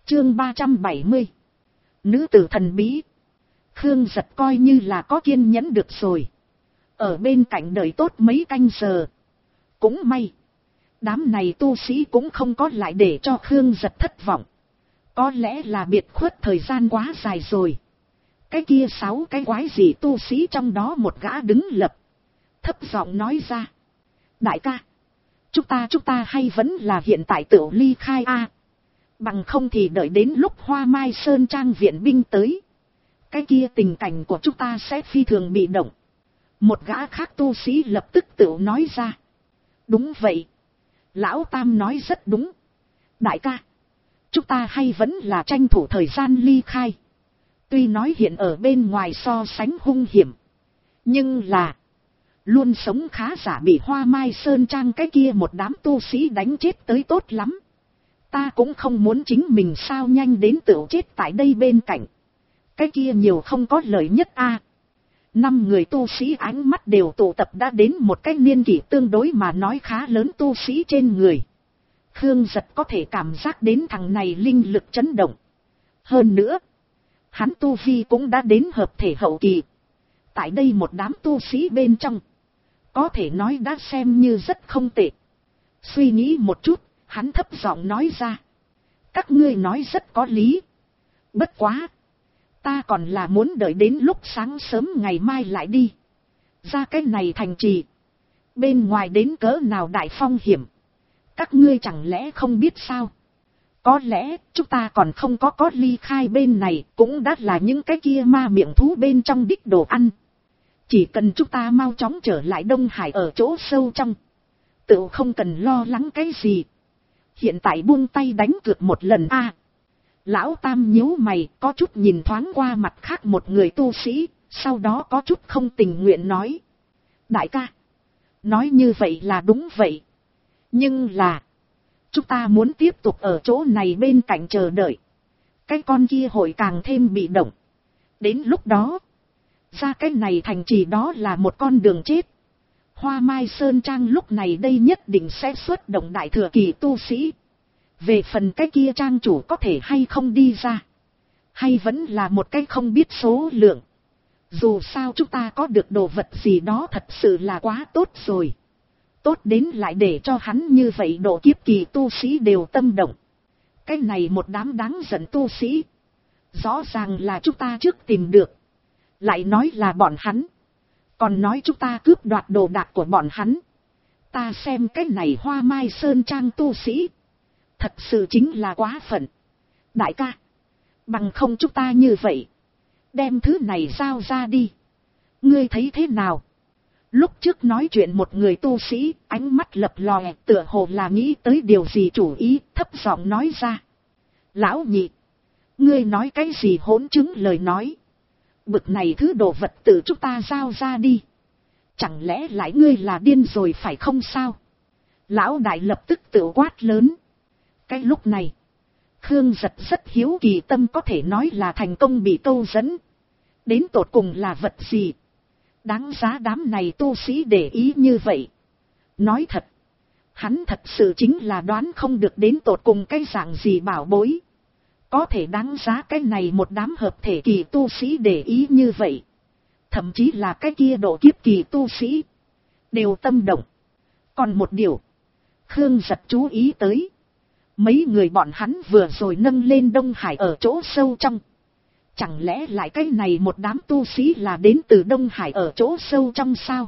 Chương 370. Nữ tử thần bí. Khương Giật coi như là có kiên nhẫn được rồi. Ở bên cạnh đợi tốt mấy canh giờ. Cũng may. Đám này tu sĩ cũng không có lại để cho Khương Giật thất vọng. Có lẽ là biệt khuất thời gian quá dài rồi. Cái kia 6 cái quái gì tu sĩ trong đó một gã đứng lập. Thấp giọng nói ra. Đại ca. Chúng ta hay vẫn là hiện tại tự ly khai a. Bằng không thì đợi đến lúc Hoa Mai Sơn Trang viện binh tới. Cái kia tình cảnh của chúng ta sẽ phi thường bị động. Một gã khác tu sĩ lập tức tự nói ra. Đúng vậy. Lão Tam nói rất đúng. Đại ca. Chúng ta hay vẫn là tranh thủ thời gian ly khai. Tuy nói hiện ở bên ngoài so sánh hung hiểm. Nhưng là. Luôn sống khá giả bị Hoa Mai Sơn Trang cái kia một đám tu sĩ đánh chết tới tốt lắm. Ta cũng không muốn chính mình sao nhanh đến tự chết tại đây bên cạnh. Cái kia nhiều không có lợi nhất a. 5 người tu sĩ ánh mắt đều tụ tập đã đến một cái niên kỷ tương đối mà nói khá lớn tu sĩ trên người. Khương Giật có thể cảm giác đến thằng này linh lực chấn động. Hơn nữa, hắn tu vi cũng đã đến hợp thể hậu kỳ. Tại đây một đám tu sĩ bên trong, có thể nói đã xem như rất không tệ. Suy nghĩ một chút, hắn thấp giọng nói ra. Các ngươi nói rất có lý. Bất quá. Ta còn là muốn đợi đến lúc sáng sớm ngày mai lại đi. Ra cái này thành trì. Bên ngoài đến cỡ nào đại phong hiểm. Các ngươi chẳng lẽ không biết sao. Có lẽ chúng ta còn không có ly khai bên này. Cũng đã là những cái kia ma miệng thú bên trong đích đồ ăn. Chỉ cần chúng ta mau chóng trở lại Đông Hải ở chỗ sâu trong. Tự không cần lo lắng cái gì. Hiện tại buông tay đánh cược một lần a. Lão Tam nhíu mày có chút nhìn thoáng qua mặt khác một người tu sĩ. Sau đó có chút không tình nguyện nói. Đại ca. Nói như vậy là đúng vậy. Nhưng là. Chúng ta muốn tiếp tục ở chỗ này bên cạnh chờ đợi. Cái con kia hội càng thêm bị động. Đến lúc đó. Ra cái này thành trì đó là một con đường chết. Hoa Mai Sơn Trang lúc này đây nhất định sẽ xuất động đại thừa kỳ tu sĩ. Về phần cái kia trang chủ có thể hay không đi ra. Hay vẫn là một cái không biết số lượng. Dù sao chúng ta có được đồ vật gì đó thật sự là quá tốt rồi. Tốt đến lại để cho hắn như vậy độ kiếp kỳ tu sĩ đều tâm động. Cái này một đám đáng giận tu sĩ. Rõ ràng là chúng ta trước tìm được. Lại nói là bọn hắn. Còn nói chúng ta cướp đoạt đồ đạc của bọn hắn. Ta xem cái này Hoa Mai Sơn Trang tu sĩ. Thật sự chính là quá phận. Đại ca. Bằng không chúng ta như vậy. Đem thứ này giao ra đi. Ngươi thấy thế nào? Lúc trước nói chuyện một người tu sĩ. Ánh mắt lập lòe tựa hồ là nghĩ tới điều gì chủ ý. Thấp giọng nói ra. Lão nhị. Ngươi nói cái gì hỗn chứng lời nói. Bực này thứ đồ vật tự chúng ta giao ra đi. Chẳng lẽ lại ngươi là điên rồi phải không sao? Lão đại lập tức tự quát lớn. Cái lúc này. Khương Giật rất hiếu kỳ tâm có thể nói là thành công bị câu dẫn. Đến tột cùng là vật gì? Đáng giá đám này tu sĩ để ý như vậy. Nói thật. Hắn thật sự chính là đoán không được đến tột cùng cái dạng gì bảo bối. Có thể đáng giá cái này một đám hợp thể kỳ tu sĩ để ý như vậy. Thậm chí là cái kia độ kiếp kỳ tu sĩ. Đều tâm động. Còn một điều. Khương Giật chú ý tới. Mấy người bọn hắn vừa rồi nâng lên Đông Hải ở chỗ sâu trong. Chẳng lẽ lại cái này một đám tu sĩ là đến từ Đông Hải ở chỗ sâu trong sao?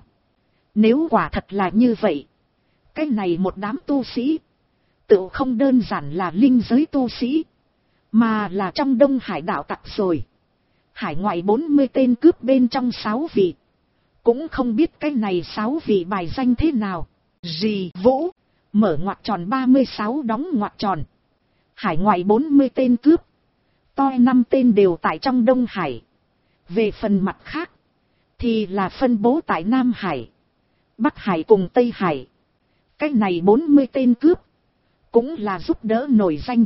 Nếu quả thật là như vậy. Cái này một đám tu sĩ. Tự không đơn giản là linh giới tu sĩ. Mà là trong Đông Hải đạo tặc rồi. Hải ngoại 40 tên cướp bên trong 6 vị. Cũng không biết cái này 6 vị bài danh thế nào. Rì Vũ. Mở ngoặc tròn 36 đóng ngoặc tròn. Hải ngoại 40 tên cướp. Toi 5 tên đều tại trong Đông Hải. Về phần mặt khác. Thì là phân bố tại Nam Hải. Bắc Hải cùng Tây Hải. Cái này 40 tên cướp. Cũng là giúp đỡ nổi danh.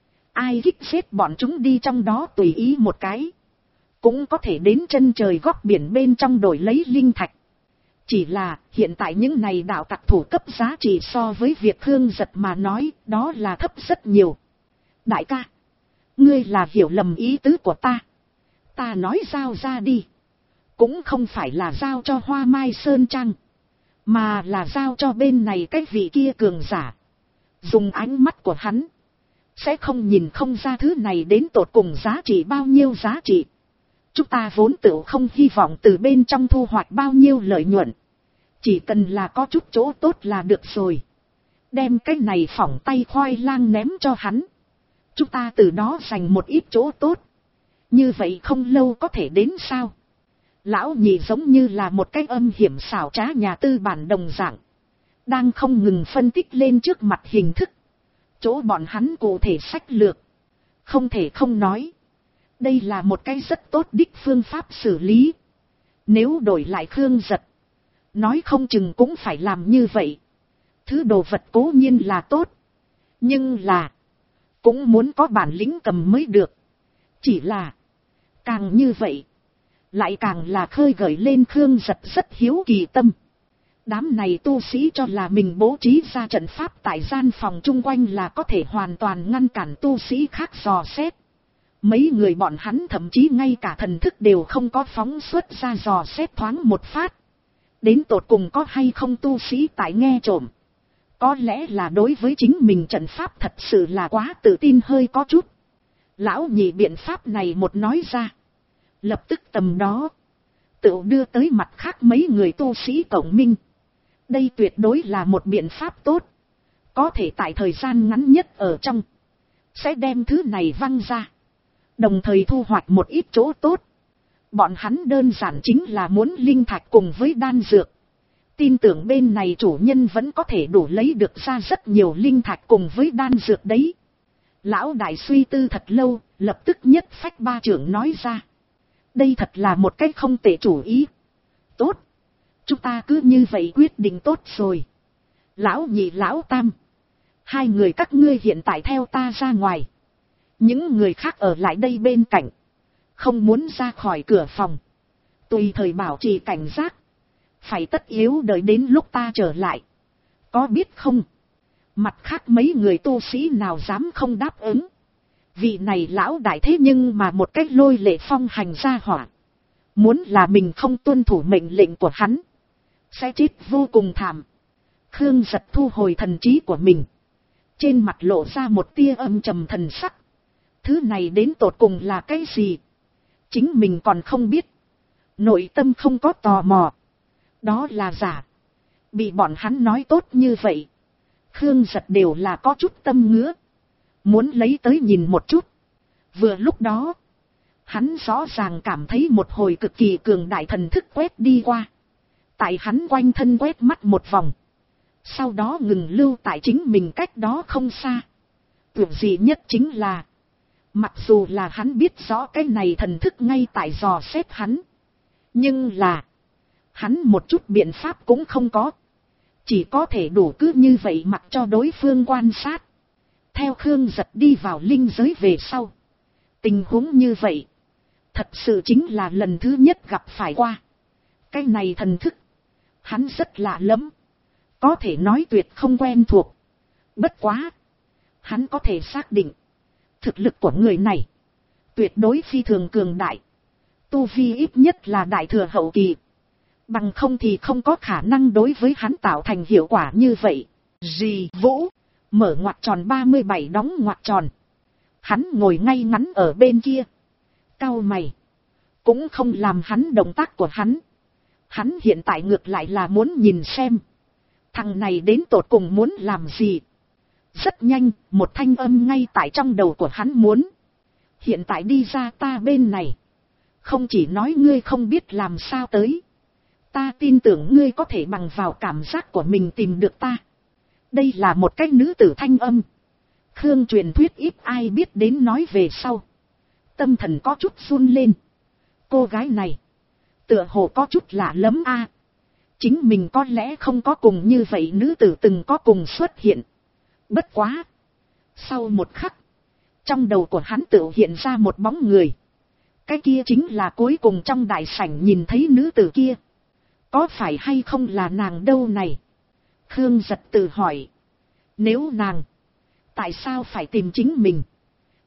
Ai kích xếp bọn chúng đi trong đó tùy ý một cái. Cũng có thể đến chân trời góc biển bên trong đổi lấy linh thạch. Chỉ là hiện tại những này đạo tặc thủ cấp giá trị so với việc Khương Giật mà nói đó là thấp rất nhiều. Đại ca. Ngươi là hiểu lầm ý tứ của ta. Ta nói giao ra đi. Cũng không phải là giao cho Hoa Mai Sơn Trang. Mà là giao cho bên này cái vị kia cường giả. Dùng ánh mắt của hắn. Sẽ không nhìn không ra thứ này đến tột cùng giá trị bao nhiêu giá trị. Chúng ta vốn tự không hy vọng từ bên trong thu hoạch bao nhiêu lợi nhuận. Chỉ cần là có chút chỗ tốt là được rồi. Đem cái này phỏng tay khoai lang ném cho hắn. Chúng ta từ đó dành một ít chỗ tốt. Như vậy không lâu có thể đến sao? Lão nhị giống như là một cái âm hiểm xảo trá nhà tư bản đồng dạng. Đang không ngừng phân tích lên trước mặt hình thức. Chỗ bọn hắn cụ thể sách lược. Không thể không nói. Đây là một cái rất tốt đích phương pháp xử lý. Nếu đổi lại Khương Giật. Nói không chừng cũng phải làm như vậy. Thứ đồ vật cố nhiên là tốt. Nhưng là. Cũng muốn có bản lĩnh cầm mới được. Chỉ là. Càng như vậy. Lại càng là khơi gợi lên Khương Giật rất hiếu kỳ tâm. Đám này tu sĩ cho là mình bố trí ra trận pháp tại gian phòng chung quanh là có thể hoàn toàn ngăn cản tu sĩ khác dò xét. Mấy người bọn hắn thậm chí ngay cả thần thức đều không có phóng xuất ra dò xét thoáng một phát. Đến tột cùng có hay không tu sĩ tại nghe trộm. Có lẽ là đối với chính mình trận pháp thật sự là quá tự tin hơi có chút. Lão nhị biện pháp này một nói ra. Lập tức tầm đó. Tự đưa tới mặt khác mấy người tu sĩ cộng minh. Đây tuyệt đối là một biện pháp tốt. Có thể tại thời gian ngắn nhất ở trong. Sẽ đem thứ này văng ra. Đồng thời thu hoạch một ít chỗ tốt. Bọn hắn đơn giản chính là muốn linh thạch cùng với đan dược. Tin tưởng bên này chủ nhân vẫn có thể đủ lấy được ra rất nhiều linh thạch cùng với đan dược đấy. Lão đại suy tư thật lâu, lập tức nhất phách ba trưởng nói ra. Đây thật là một cách không tệ chủ ý. Tốt. Chúng ta cứ như vậy quyết định tốt rồi. Lão nhị lão tam. Hai người các ngươi hiện tại theo ta ra ngoài. Những người khác ở lại đây bên cạnh. Không muốn ra khỏi cửa phòng. Tùy thời bảo trì cảnh giác. Phải tất yếu đợi đến lúc ta trở lại. Có biết không? Mặt khác mấy người tu sĩ nào dám không đáp ứng. Vị này lão đại thế nhưng mà một cách lôi lệ phong hành ra hỏa. Muốn là mình không tuân thủ mệnh lệnh của hắn. Sẽ chết vô cùng thảm. Khương Giật thu hồi thần trí của mình. Trên mặt lộ ra một tia âm trầm thần sắc. Thứ này đến tột cùng là cái gì? Chính mình còn không biết. Nội tâm không có tò mò. Đó là giả. Bị bọn hắn nói tốt như vậy. Khương Giật đều là có chút tâm ngứa. Muốn lấy tới nhìn một chút. Vừa lúc đó. Hắn rõ ràng cảm thấy một hồi cực kỳ cường đại thần thức quét đi qua. Tại hắn quanh thân quét mắt một vòng. Sau đó ngừng lưu tại chính mình cách đó không xa. Tưởng gì nhất chính là. Mặc dù là hắn biết rõ cái này thần thức ngay tại dò xét hắn. Nhưng là. Hắn một chút biện pháp cũng không có. Chỉ có thể đủ cứ như vậy mặc cho đối phương quan sát. Theo Khương Giật đi vào linh giới về sau. Tình huống như vậy. Thật sự chính là lần thứ nhất gặp phải qua. Cái này thần thức. Hắn rất lạ lắm. Có thể nói tuyệt không quen thuộc. Bất quá. Hắn có thể xác định. Thực lực của người này. Tuyệt đối phi thường cường đại. Tu vi ít nhất là đại thừa hậu kỳ. Bằng không thì không có khả năng đối với hắn tạo thành hiệu quả như vậy. Dì Vũ. Mở ngoặc tròn 37 đóng ngoặc tròn. Hắn ngồi ngay ngắn ở bên kia. Cau mày. Cũng không làm hắn động tác của hắn. Hắn hiện tại ngược lại là muốn nhìn xem. Thằng này đến tột cùng muốn làm gì. Rất nhanh, một thanh âm ngay tại trong đầu của hắn muốn. Hiện tại đi ra ta bên này. Không chỉ nói ngươi không biết làm sao tới. Ta tin tưởng ngươi có thể bằng vào cảm giác của mình tìm được ta. Đây là một cái nữ tử thanh âm. Khương truyền thuyết ít ai biết đến nói về sau. Tâm thần có chút run lên. Cô gái này. Tựa hồ có chút lạ lắm a. Chính mình có lẽ không có cùng như vậy nữ tử từng có cùng xuất hiện. Bất quá. Sau một khắc. Trong đầu của hắn tự hiện ra một bóng người. Cái kia chính là cuối cùng trong đại sảnh nhìn thấy nữ tử kia. Có phải hay không là nàng đâu này? Khương Giật tự hỏi. Nếu nàng. Tại sao phải tìm chính mình?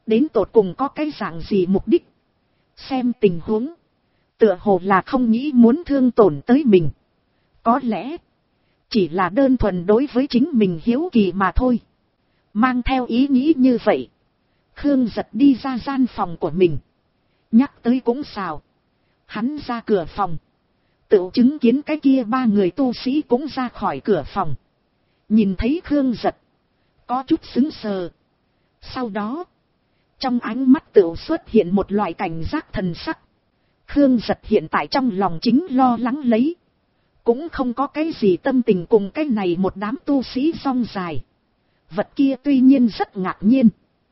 đến tột cùng có cái dạng gì mục đích. Xem tình huống, tựa hồ là không nghĩ muốn thương tổn tới mình. Có lẽ, chỉ là đơn thuần đối với chính mình hiếu kỳ mà thôi. Mang theo ý nghĩ như vậy, Khương Giật đi ra gian phòng của mình. Nhắc tới cũng xào. Hắn ra cửa phòng, tự chứng kiến cái kia 3 người tu sĩ cũng ra khỏi cửa phòng. Nhìn thấy Khương Giật, có chút sững sờ. Sau đó, trong ánh mắt tự xuất hiện một loại cảnh giác thần sắc. Khương Giật hiện tại trong lòng chính lo lắng lấy. Cũng không có cái gì tâm tình cùng cái này một đám tu sĩ rong dài. Vật kia tuy nhiên rất ngạc nhiên.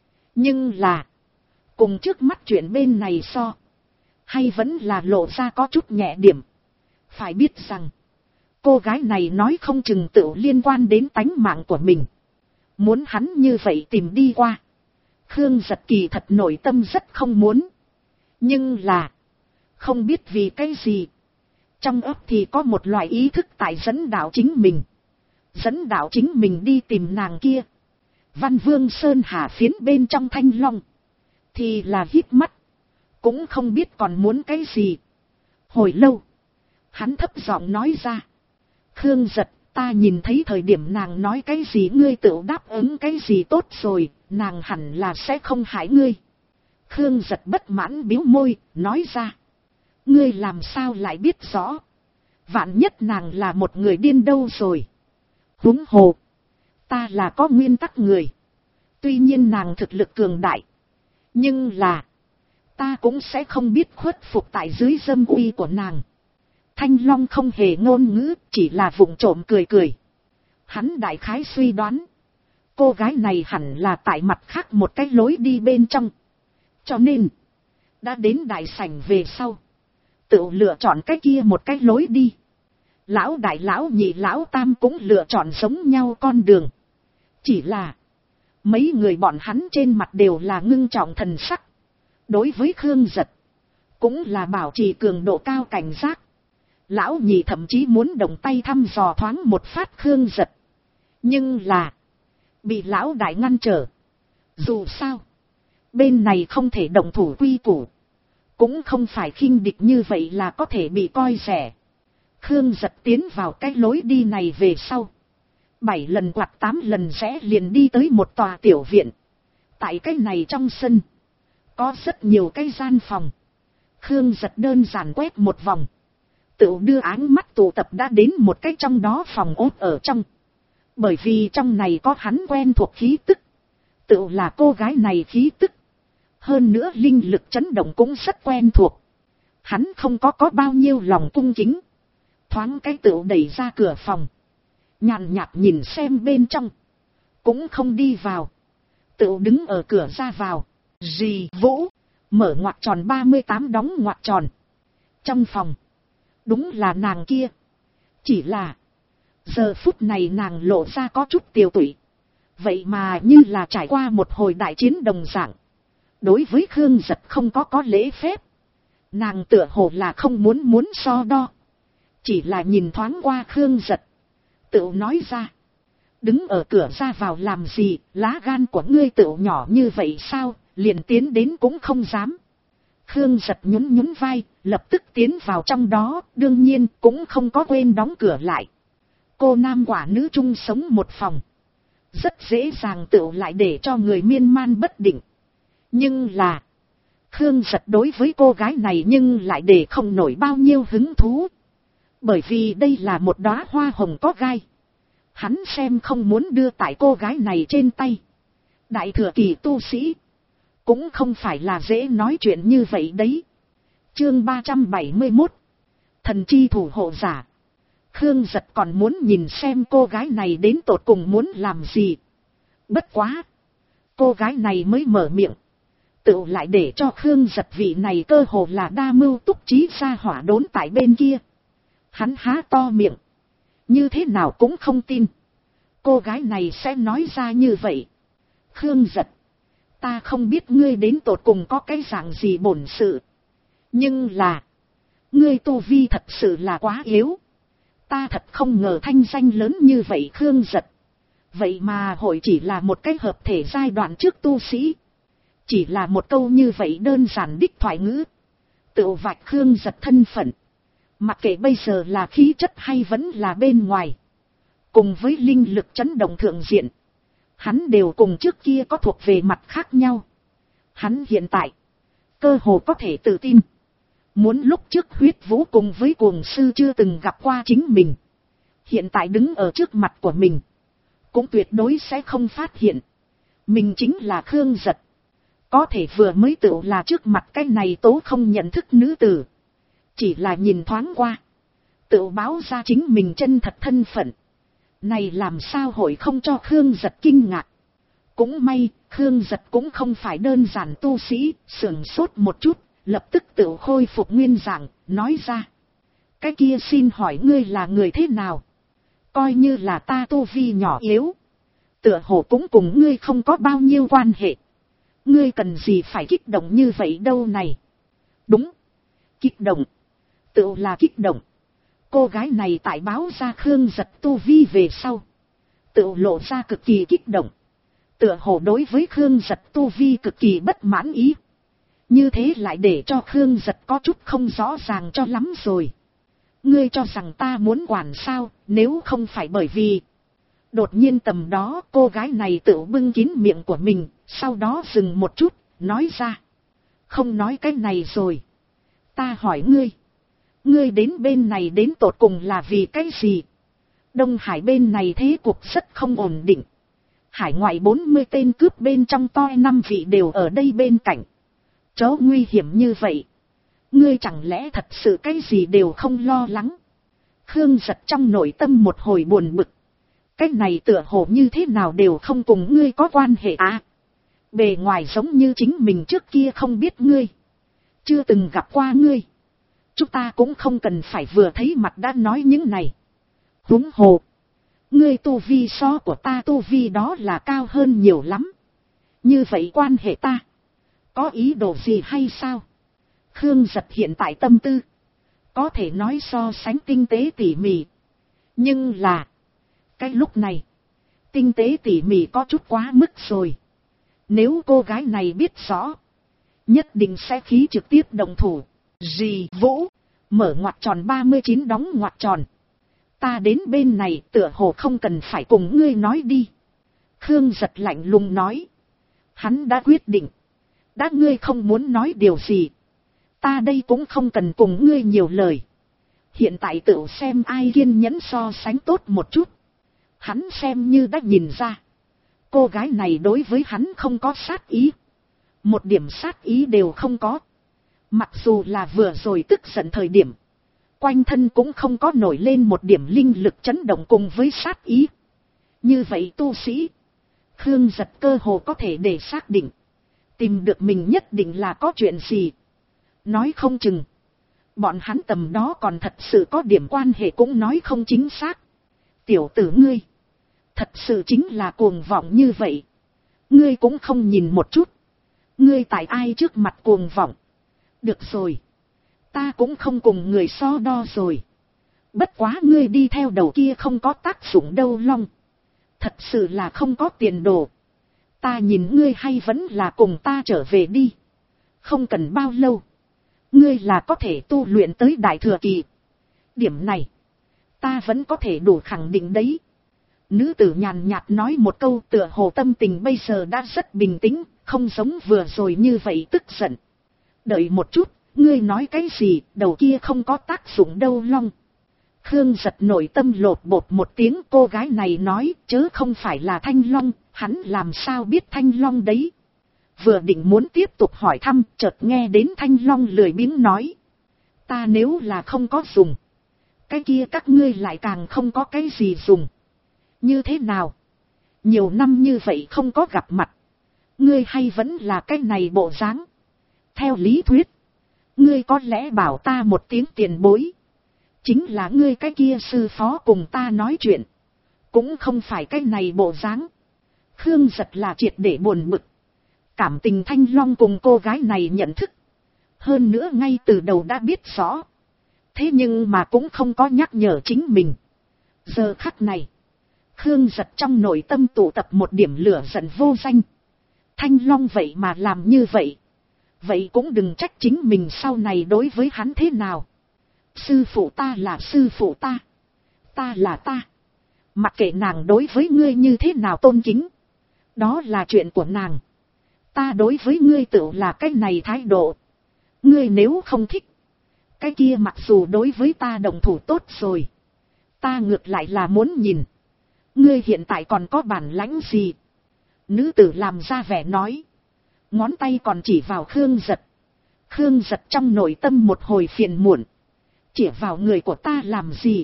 Nhưng là, cùng trước mắt chuyện bên này so, hay vẫn là lộ ra có chút nhẹ điểm. Phải biết rằng, cô gái này nói không chừng tự liên quan đến tánh mạng của mình. Muốn hắn như vậy tìm đi qua. Khương Giật kỳ thật nội tâm rất không muốn. Nhưng là, không biết vì cái gì, trong óc thì có một loại ý thức tại dẫn đạo chính mình. Dẫn đạo chính mình đi tìm nàng kia. Văn Vương Sơn Hà phiến bên trong Thanh Long, thì là hít mắt, cũng không biết còn muốn cái gì. Hồi lâu, hắn thấp giọng nói ra. Khương Giật, ta nhìn thấy thời điểm nàng nói cái gì ngươi tự đáp ứng cái gì tốt rồi, nàng hẳn là sẽ không hại ngươi. Khương Giật bất mãn biếu môi, nói ra. Ngươi làm sao lại biết rõ? Vạn nhất nàng là một người điên đâu rồi. Huống hồ, ta là có nguyên tắc người. Tuy nhiên nàng thực lực cường đại, nhưng là, ta cũng sẽ không biết khuất phục tại dưới dâm uy của nàng. Thanh Long không hề ngôn ngữ, chỉ là vụng trộm cười cười. Hắn đại khái suy đoán, cô gái này hẳn là tại mặt khác một cái lối đi bên trong. Cho nên, đã đến đại sảnh về sau, tự lựa chọn cái kia một cái lối đi. Lão đại lão nhị lão tam cũng lựa chọn giống nhau con đường. Chỉ là, mấy người bọn hắn trên mặt đều là ngưng trọng thần sắc. Đối với Khương Giật, cũng là bảo trì cường độ cao cảnh giác. Lão nhị thậm chí muốn động tay thăm dò thoáng một phát Khương Giật. Nhưng là, bị lão đại ngăn trở. Dù sao, bên này không thể động thủ quy củ. Cũng không phải khinh địch như vậy là có thể bị coi rẻ. Khương Giật tiến vào cái lối đi này về sau. 7 lần quạt 8 lần rẽ liền đi tới một tòa tiểu viện. Tại cái này trong sân, có rất nhiều cái gian phòng. Khương Giật đơn giản quét một vòng, tự đưa ánh mắt tụ tập đã đến một cái trong đó phòng ốt ở trong. Bởi vì trong này có hắn quen thuộc khí tức. Tự là cô gái này khí tức. Hơn nữa linh lực chấn động cũng rất quen thuộc. Hắn không có bao nhiêu lòng cung kính. Thoáng cái tựu đẩy ra cửa phòng. Nhàn nhạt nhìn xem bên trong. Cũng không đi vào. Tựu đứng ở cửa ra vào. Dì Vũ. Mở ngoặc tròn 38 đóng ngoặc tròn. Trong phòng. Đúng là nàng kia. Chỉ là. Giờ phút này nàng lộ ra có chút tiều tụy. Vậy mà như là trải qua một hồi đại chiến đồng dạng. Đối với Khương Giật không có lễ phép. Nàng tựa hồ là không muốn so đo. Chỉ là nhìn thoáng qua Khương Giật. Tự nói ra. Đứng ở cửa ra vào làm gì, lá gan của ngươi tự nhỏ như vậy sao, liền tiến đến cũng không dám. Khương Giật nhún vai, lập tức tiến vào trong đó, đương nhiên cũng không có quên đóng cửa lại. Cô nam quả nữ chung sống một phòng. Rất dễ dàng tự lại để cho người miên man bất định. Nhưng là, Khương Giật đối với cô gái này nhưng lại để không nổi bao nhiêu hứng thú. Bởi vì đây là một đóa hoa hồng có gai. Hắn xem không muốn đưa tại cô gái này trên tay. Đại thừa kỳ tu sĩ. Cũng không phải là dễ nói chuyện như vậy đấy. Chương 371. Thần chi thủ hộ giả. Khương Giật còn muốn nhìn xem cô gái này đến tột cùng muốn làm gì. Bất quá. Cô gái này mới mở miệng. Tự lại để cho Khương Giật vị này cơ hồ là đa mưu túc trí ra hỏa đốn tại bên kia. Hắn há to miệng. Như thế nào cũng không tin. Cô gái này sẽ nói ra như vậy. Khương Giật. Ta không biết ngươi đến tột cùng có cái dạng gì bổn sự. Nhưng là. Ngươi tu vi thật sự là quá yếu. Ta thật không ngờ thanh danh lớn như vậy Khương Giật. Vậy mà hội chỉ là một cái hợp thể giai đoạn trước tu sĩ. Chỉ là một câu như vậy đơn giản đích thoại ngữ, tự vạch Khương Giật thân phận. Mặc kệ bây giờ là khí chất hay vẫn là bên ngoài, cùng với linh lực chấn động thượng diện, hắn đều cùng trước kia có thuộc về mặt khác nhau. Hắn hiện tại, cơ hồ có thể tự tin. Muốn lúc trước Huyết Vũ cùng với Cuồng Sư chưa từng gặp qua chính mình, hiện tại đứng ở trước mặt của mình, cũng tuyệt đối sẽ không phát hiện mình chính là Khương Giật. Có thể vừa mới tựu là trước mặt cái này tố không nhận thức nữ tử, chỉ là nhìn thoáng qua, tựu báo ra chính mình chân thật thân phận. Này làm sao hội không cho Khương Giật kinh ngạc. Cũng may, Khương Giật cũng không phải đơn giản tu sĩ, sưởng sốt một chút, lập tức tự khôi phục nguyên dạng, nói ra. Cái kia xin hỏi ngươi là người thế nào? Coi như là ta tu vi nhỏ yếu, tựa hồ cũng cùng ngươi không có bao nhiêu quan hệ. Ngươi cần gì phải kích động như vậy đâu này? Đúng, kích động, tự là kích động. Cô gái này tại báo ra Khương Giật tu vi về sau, tự lộ ra cực kỳ kích động. Tựa hồ đối với Khương Giật tu vi cực kỳ bất mãn ý. Như thế lại để cho Khương Giật có chút không rõ ràng cho lắm rồi. Ngươi cho rằng ta muốn quản sao, nếu không phải bởi vì... Đột nhiên tầm đó cô gái này tự bưng kín miệng của mình, sau đó dừng một chút, nói ra. Không nói cái này rồi. Ta hỏi ngươi. Ngươi đến bên này đến tột cùng là vì cái gì? Đông Hải bên này thế cục rất không ổn định. Hải ngoại 40 tên cướp bên trong toi 5 vị đều ở đây bên cạnh. Chỗ nguy hiểm như vậy, ngươi chẳng lẽ thật sự cái gì đều không lo lắng? Khương Giật trong nội tâm một hồi buồn bực. Cái này tựa hồ như thế nào đều không cùng ngươi có quan hệ à? Bề ngoài giống như chính mình trước kia không biết ngươi, chưa từng gặp qua ngươi. Chúng ta cũng không cần phải vừa thấy mặt đã nói những này. Huống hồ, ngươi tu vi so của ta tu vi đó là cao hơn nhiều lắm. Như vậy quan hệ ta, có ý đồ gì hay sao? Khương Giật hiện tại tâm tư, có thể nói so sánh tinh tế tỉ mỉ. Nhưng là, cái lúc này, tinh tế tỉ mỉ có chút quá mức rồi. Nếu cô gái này biết rõ, nhất định sẽ khí trực tiếp động thủ. Dì Vũ, mở ngoặc tròn 39 đóng ngoặc tròn. Ta đến bên này tựa hồ không cần phải cùng ngươi nói đi. Khương Giật lạnh lùng nói. Hắn đã quyết định. Đã ngươi không muốn nói điều gì, ta đây cũng không cần cùng ngươi nhiều lời. Hiện tại tự xem ai kiên nhẫn so sánh tốt một chút. Hắn xem như đã nhìn ra, cô gái này đối với hắn không có sát ý. Một điểm sát ý đều không có. Mặc dù là vừa rồi tức giận thời điểm, quanh thân cũng không có nổi lên một điểm linh lực chấn động cùng với sát ý. Như vậy tu sĩ, Khương Giật cơ hồ có thể để xác định, tìm được mình nhất định là có chuyện gì. Nói không chừng, bọn hắn tầm đó còn thật sự có điểm quan hệ cũng nói không chính xác. Tiểu tử ngươi, thật sự chính là cuồng vọng như vậy. Ngươi cũng không nhìn một chút, ngươi tại ai trước mặt cuồng vọng. Được rồi, ta cũng không cùng người so đo rồi. Bất quá ngươi đi theo đầu kia không có tác dụng đâu Long. Thật sự là không có tiền đồ. Ta nhìn ngươi hay vẫn là cùng ta trở về đi. Không cần bao lâu, ngươi là có thể tu luyện tới đại thừa kỳ. Điểm này, ta vẫn có thể đủ khẳng định đấy. Nữ tử nhàn nhạt nói một câu, tựa hồ tâm tình bây giờ đã rất bình tĩnh, không giống vừa rồi như vậy tức giận. Đợi một chút, ngươi nói cái gì, đầu kia không có tác dụng đâu Long. Khương Giật nội tâm lột bột một tiếng, cô gái này nói, chớ không phải là Thanh Long, hắn làm sao biết Thanh Long đấy. Vừa định muốn tiếp tục hỏi thăm, chợt nghe đến Thanh Long lười biếng nói. Ta nếu là không có dùng, cái kia các ngươi lại càng không có cái gì dùng. Như thế nào? Nhiều năm như vậy không có gặp mặt, ngươi hay vẫn là cái này bộ dáng. Theo lý thuyết, ngươi có lẽ bảo ta một tiếng tiền bối, chính là ngươi cái kia sư phó cùng ta nói chuyện, cũng không phải cái này bộ dáng. Khương Giật là triệt để buồn bực. Cảm tình Thanh Long cùng cô gái này nhận thức, hơn nữa ngay từ đầu đã biết rõ, thế nhưng mà cũng không có nhắc nhở chính mình. Giờ khắc này, Khương Giật trong nội tâm tụ tập một điểm lửa giận vô danh. Thanh Long vậy mà làm như vậy. Vậy cũng đừng trách chính mình sau này đối với hắn thế nào. Sư phụ ta là sư phụ ta. Ta là ta. Mặc kệ nàng đối với ngươi như thế nào tôn kính. Đó là chuyện của nàng. Ta đối với ngươi tự là cái này thái độ. Ngươi nếu không thích. Cái kia mặc dù đối với ta đồng thủ tốt rồi. Ta ngược lại là muốn nhìn. Ngươi hiện tại còn có bản lãnh gì? Nữ tử làm ra vẻ nói. Ngón tay còn chỉ vào Khương Giật. Khương Giật trong nội tâm một hồi phiền muộn. Chỉ vào người của ta làm gì?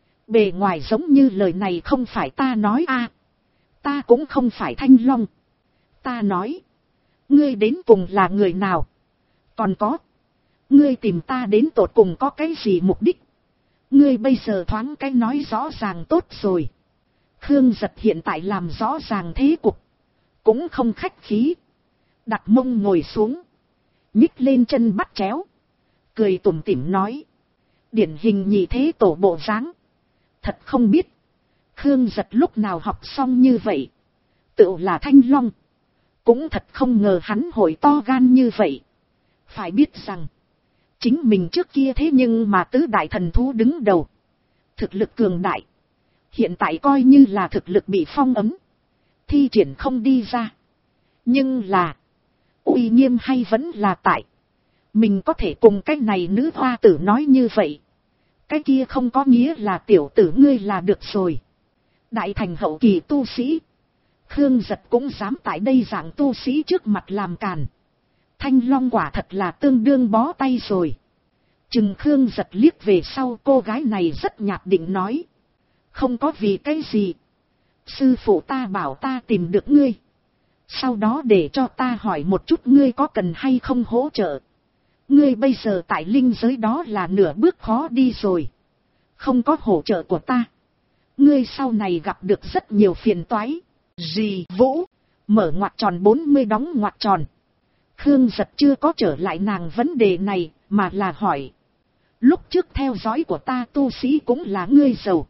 Bề ngoài giống như lời này không phải ta nói a. Ta cũng không phải Thanh Long. Ta nói. Ngươi đến cùng là người nào? Còn có. Ngươi tìm ta đến tột cùng có cái gì mục đích? Ngươi bây giờ thoáng cái nói rõ ràng tốt rồi. Khương Giật hiện tại làm rõ ràng thế cục. Cũng không khách khí. Đặt mông ngồi xuống. Nhích lên chân bắt chéo. Cười tủm tỉm nói. Điển hình nhị thế tổ bộ dáng. Thật không biết. Khương Giật lúc nào học xong như vậy. Tự là Thanh Long. Cũng thật không ngờ hắn hội to gan như vậy. Phải biết rằng. Chính mình trước kia thế nhưng mà tứ đại thần thú đứng đầu. Thực lực cường đại. Hiện tại coi như là thực lực bị phong ấm. Thi triển không đi ra. Nhưng là. Uy nghiêm hay vẫn là tại. Mình có thể cùng cái này nữ hoa tử nói như vậy. Cái kia không có nghĩa là tiểu tử ngươi là được rồi. Đại thành hậu kỳ tu sĩ. Khương Giật cũng dám tại đây dạng tu sĩ trước mặt làm càn. Thanh Long quả thật là tương đương bó tay rồi. Chừng Khương Giật liếc về sau, cô gái này rất nhạt định nói. Không có vì cái gì. Sư phụ ta bảo ta tìm được ngươi. Sau đó để cho ta hỏi một chút ngươi có cần hay không hỗ trợ. Ngươi bây giờ tại linh giới đó là nửa bước khó đi rồi. Không có hỗ trợ của ta. Ngươi sau này gặp được rất nhiều phiền toái. Dì Vũ. Mở ngoặc tròn 40 đóng ngoặc tròn. Khương Giật chưa có trở lại nàng vấn đề này, mà là hỏi. Lúc trước theo dõi của ta tu sĩ cũng là ngươi giàu.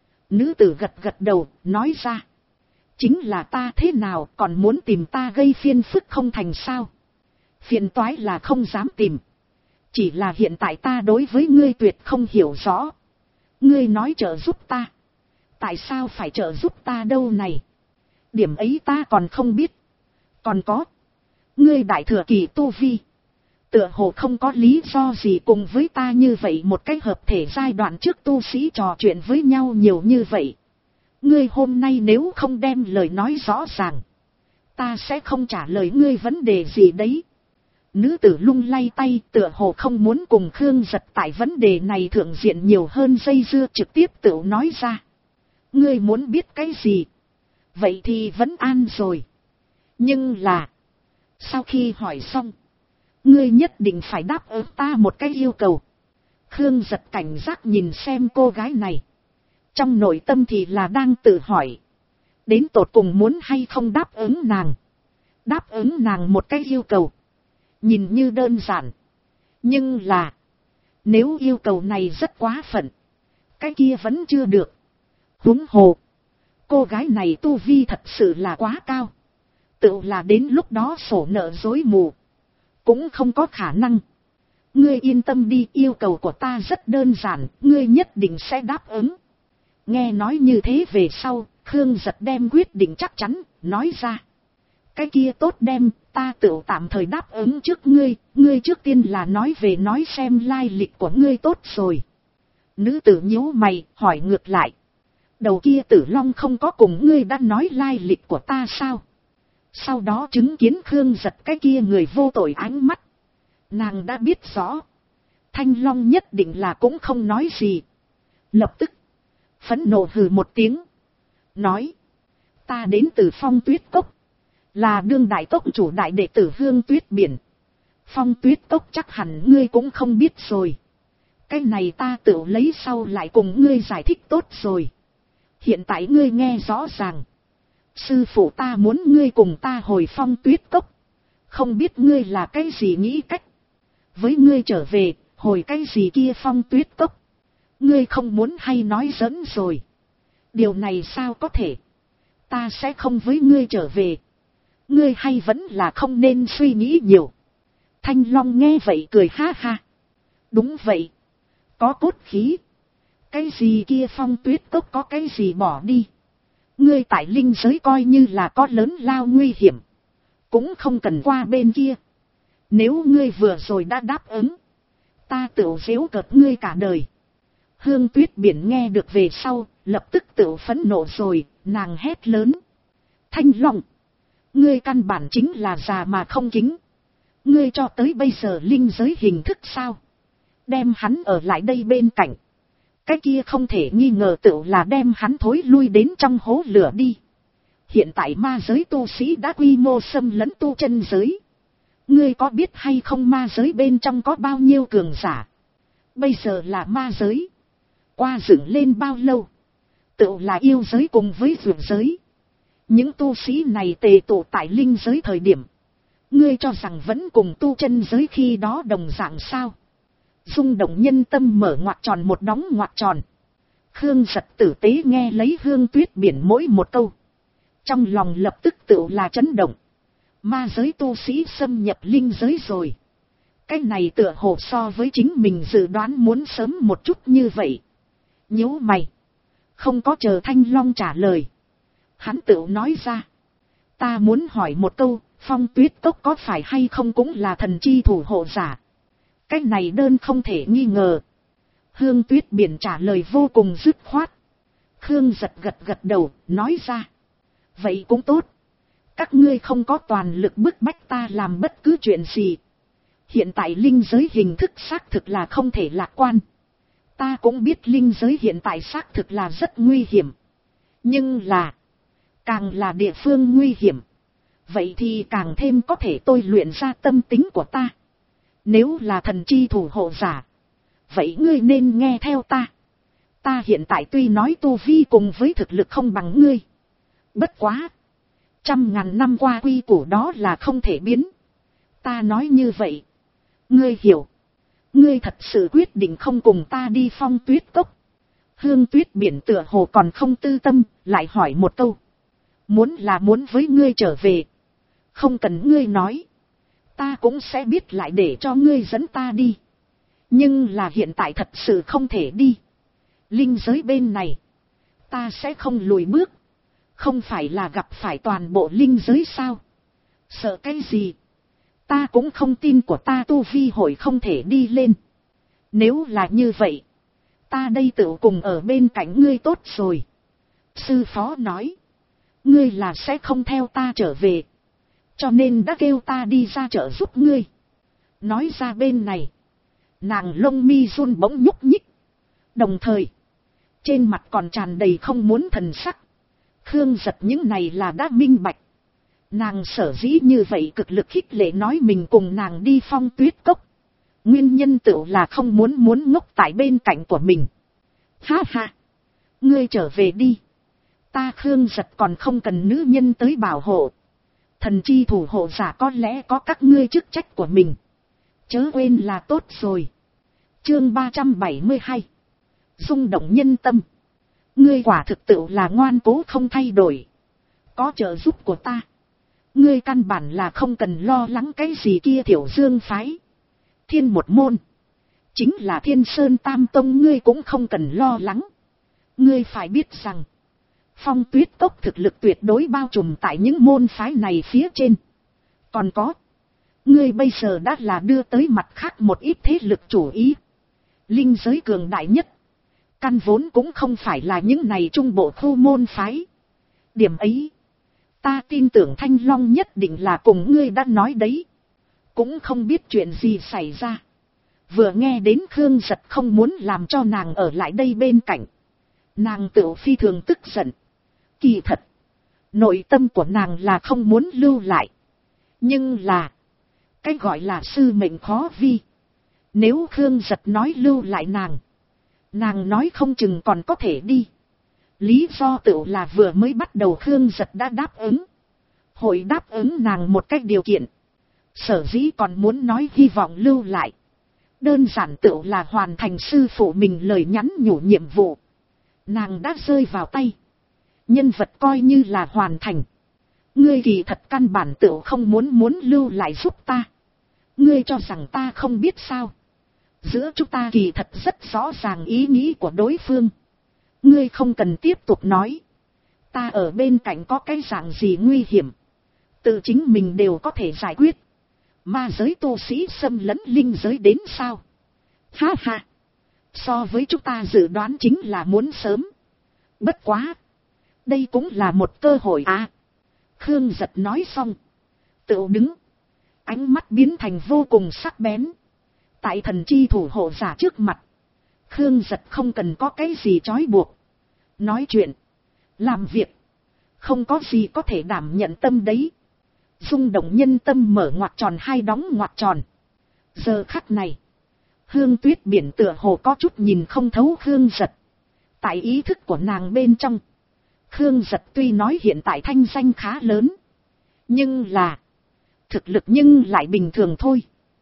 Nữ tử gật gật đầu, nói ra. Chính là ta thế nào còn muốn tìm ta gây phiền phức không thành sao. Phiền toái là không dám tìm. Chỉ là hiện tại ta đối với ngươi tuyệt không hiểu rõ. Ngươi nói trợ giúp ta. Tại sao phải trợ giúp ta đâu này? Điểm ấy ta còn không biết. Còn có. Ngươi đại thừa kỳ tu vi. Tựa hồ không có lý do gì cùng với ta như vậy một cách hợp thể giai đoạn trước tu sĩ trò chuyện với nhau nhiều như vậy. Ngươi hôm nay nếu không đem lời nói rõ ràng. Ta sẽ không trả lời ngươi vấn đề gì đấy. Nữ tử lung lay tay tựa hồ không muốn cùng Khương Giật tại vấn đề này thượng diện nhiều hơn dây dưa trực tiếp tự nói ra. Ngươi muốn biết cái gì? Vậy thì vẫn an rồi. Nhưng là. Sau khi hỏi xong. Ngươi nhất định phải đáp ứng ta một cái yêu cầu. Khương Giật cảnh giác nhìn xem cô gái này. Trong nội tâm thì là đang tự hỏi. Đến tột cùng muốn hay không đáp ứng nàng. Đáp ứng nàng một cái yêu cầu. Nhìn như đơn giản. Nhưng là. Nếu yêu cầu này rất quá phận. Cái kia vẫn chưa được. Huống hồ. Cô gái này tu vi thật sự là quá cao. Tự là đến lúc đó sổ nợ dối mù. Cũng không có khả năng. Ngươi yên tâm đi, yêu cầu của ta rất đơn giản. Ngươi nhất định sẽ đáp ứng. Nghe nói như thế về sau. Khương Giật đem quyết định chắc chắn. Nói ra. Cái kia tốt đem. Ta tự tạm thời đáp ứng trước ngươi. Ngươi trước tiên là nói về nói xem lai lịch của ngươi tốt rồi. Nữ tử nhíu mày hỏi ngược lại. Đầu kia Tử Long không có cùng ngươi đã nói lai lịch của ta sao? Sau đó chứng kiến Khương Giật cái kia người vô tội ánh mắt. Nàng đã biết rõ. Thanh Long nhất định là cũng không nói gì. Lập tức. Phẫn nộ hừ một tiếng. Nói. Ta đến từ Phong Tuyết Cốc. Là đương đại tốc chủ đại đệ tử Hương Tuyết Biển. Phong Tuyết Cốc chắc hẳn ngươi cũng không biết rồi. Cái này ta tự lấy sau lại cùng ngươi giải thích tốt rồi. Hiện tại ngươi nghe rõ ràng. Sư phụ ta muốn ngươi cùng ta hồi Phong Tuyết Cốc. Không biết ngươi là cái gì nghĩ cách. Với ngươi trở về, hồi cái gì kia Phong Tuyết Cốc. Ngươi không muốn hay nói giỡn rồi. Điều này sao có thể. Ta sẽ không với ngươi trở về. Ngươi hay vẫn là không nên suy nghĩ nhiều. Thanh Long nghe vậy cười ha ha. Đúng vậy. Có cốt khí. Cái gì kia Phong Tuyết Cốc có cái gì bỏ đi. Ngươi tại linh giới coi như là có lớn lao nguy hiểm. Cũng không cần qua bên kia. Nếu ngươi vừa rồi đã đáp ứng. Ta tự giễu cợt ngươi cả đời. Hương Tuyết Biển nghe được về sau, lập tức tự phẫn nộ rồi, nàng hét lớn. Thanh Long. Ngươi căn bản chính là già mà không kính. Ngươi cho tới bây giờ linh giới hình thức sao? Đem hắn ở lại đây bên cạnh. Cái kia không thể nghi ngờ tự là đem hắn thối lui đến trong hố lửa đi. Hiện tại ma giới tu sĩ đã quy mô xâm lấn tu chân giới. Ngươi có biết hay không ma giới bên trong có bao nhiêu cường giả? Bây giờ là ma giới. Qua dựng lên bao lâu? Tự là yêu giới cùng với dược giới. Những tu sĩ này tề tụ tại linh giới thời điểm. Ngươi cho rằng vẫn cùng tu chân giới khi đó đồng dạng sao? Rung động nhân tâm mở ngoặc tròn một đóng ngoặc tròn. Khương Giật tử tế nghe lấy Hương Tuyết Biển mỗi một câu. Trong lòng lập tức tự là chấn động. Ma giới tu sĩ xâm nhập linh giới rồi. Cái này tựa hồ so với chính mình dự đoán muốn sớm một chút như vậy. Nhíu mày. Không có chờ Thanh Long trả lời. Hắn tự nói ra. Ta muốn hỏi một câu, Phong Tuyết Cốc có phải hay không cũng là thần chi thủ hộ giả? Cái này đơn không thể nghi ngờ. Hương Tuyết Biển trả lời vô cùng dứt khoát. Khương Giật gật gật đầu, nói ra. Vậy cũng tốt. Các ngươi không có toàn lực bức bách ta làm bất cứ chuyện gì. Hiện tại linh giới hình thức xác thực là không thể lạc quan. Ta cũng biết linh giới hiện tại xác thực là rất nguy hiểm. Nhưng là, càng là địa phương nguy hiểm, vậy thì càng thêm có thể tôi luyện ra tâm tính của ta. Nếu là thần chi thủ hộ giả, vậy ngươi nên nghe theo ta. Ta hiện tại tuy nói tu vi cùng với thực lực không bằng ngươi. Bất quá, 100.000 năm qua quy củ đó là không thể biến. Ta nói như vậy, ngươi hiểu. Ngươi thật sự quyết định không cùng ta đi Phong Tuyết Cốc. Hương Tuyết Biển tựa hồ còn không tư tâm, lại hỏi một câu. Muốn là muốn với ngươi trở về. Không cần ngươi nói. Ta cũng sẽ biết lại để cho ngươi dẫn ta đi. Nhưng là hiện tại thật sự không thể đi. Linh giới bên này, ta sẽ không lùi bước. Không phải là gặp phải toàn bộ linh giới sao? Sợ cái gì? Ta cũng không tin của ta tu vi hội không thể đi lên. Nếu là như vậy, ta đây tự cùng ở bên cạnh ngươi tốt rồi. Sư phó nói, ngươi là sẽ không theo ta trở về. Cho nên đã kêu ta đi ra trợ giúp ngươi. Nói ra bên này, nàng lông mi run bỗng nhúc nhích. Đồng thời, trên mặt còn tràn đầy không muốn thần sắc. Khương Giật những này là đã minh bạch. Nàng sở dĩ như vậy cực lực khích lệ nói mình cùng nàng đi Phong Tuyết Cốc. Nguyên nhân tự là không muốn ngốc tại bên cạnh của mình. Ha ha! Ngươi trở về đi. Ta Khương Giật còn không cần nữ nhân tới bảo hộ. Thần chi thủ hộ giả có lẽ có các ngươi chức trách của mình. Chớ quên là tốt rồi. Chương 372. Rung động nhân tâm. Ngươi quả thực tự là ngoan cố không thay đổi. Có trợ giúp của ta, ngươi căn bản là không cần lo lắng cái gì kia Thiểu Dương phái. Thiên một môn, chính là Thiên Sơn Tam Tông ngươi cũng không cần lo lắng. Ngươi phải biết rằng, Phong Tuyết Cốc thực lực tuyệt đối bao trùm tại những môn phái này phía trên. Còn có, ngươi bây giờ đã là đưa tới mặt khác một ít thế lực chủ ý. Linh giới cường đại nhất, căn vốn cũng không phải là những này trung bộ khu môn phái. Điểm ấy, ta tin tưởng Thanh Long nhất định là cùng ngươi đã nói đấy. Cũng không biết chuyện gì xảy ra. Vừa nghe đến Khương Giật không muốn làm cho nàng ở lại đây bên cạnh, nàng tự phi thường tức giận. Kỳ thật, nội tâm của nàng là không muốn lưu lại. Nhưng là, cái gọi là sư mệnh khó vi. Nếu Khương Giật nói lưu lại nàng nói không chừng còn có thể đi. Lý do tự là vừa mới bắt đầu Khương Giật đã đáp ứng. Hội đáp ứng nàng một cách điều kiện. Sở dĩ còn muốn nói hy vọng lưu lại. Đơn giản tự là hoàn thành sư phụ mình lời nhắn nhủ nhiệm vụ. Nàng đã rơi vào tay. Nhân vật coi như là hoàn thành. Ngươi kỳ thật căn bản tựu không muốn lưu lại giúp ta. Ngươi cho rằng ta không biết sao. Giữa chúng ta kỳ thật rất rõ ràng ý nghĩ của đối phương. Ngươi không cần tiếp tục nói. Ta ở bên cạnh có cái dạng gì nguy hiểm, tự chính mình đều có thể giải quyết. Ma giới tu sĩ xâm lấn linh giới đến sao? Ha ha. So với chúng ta dự đoán chính là muốn sớm. Bất quá, đây cũng là một cơ hội à. Khương Giật nói xong, tự đứng, ánh mắt biến thành vô cùng sắc bén. Tại thần chi thủ hộ giả trước mặt, Khương Giật không cần có cái gì trói buộc. Nói chuyện, làm việc, không có gì có thể đảm nhận tâm đấy. Rung động nhân tâm mở ngoặc tròn hai đóng ngoặc tròn. Giờ khắc này, Hương Tuyết Biển tựa hồ có chút nhìn không thấu Khương Giật. Tại ý thức của nàng bên trong, Khương Giật tuy nói hiện tại thanh danh khá lớn, nhưng là thực lực nhưng lại bình thường thôi.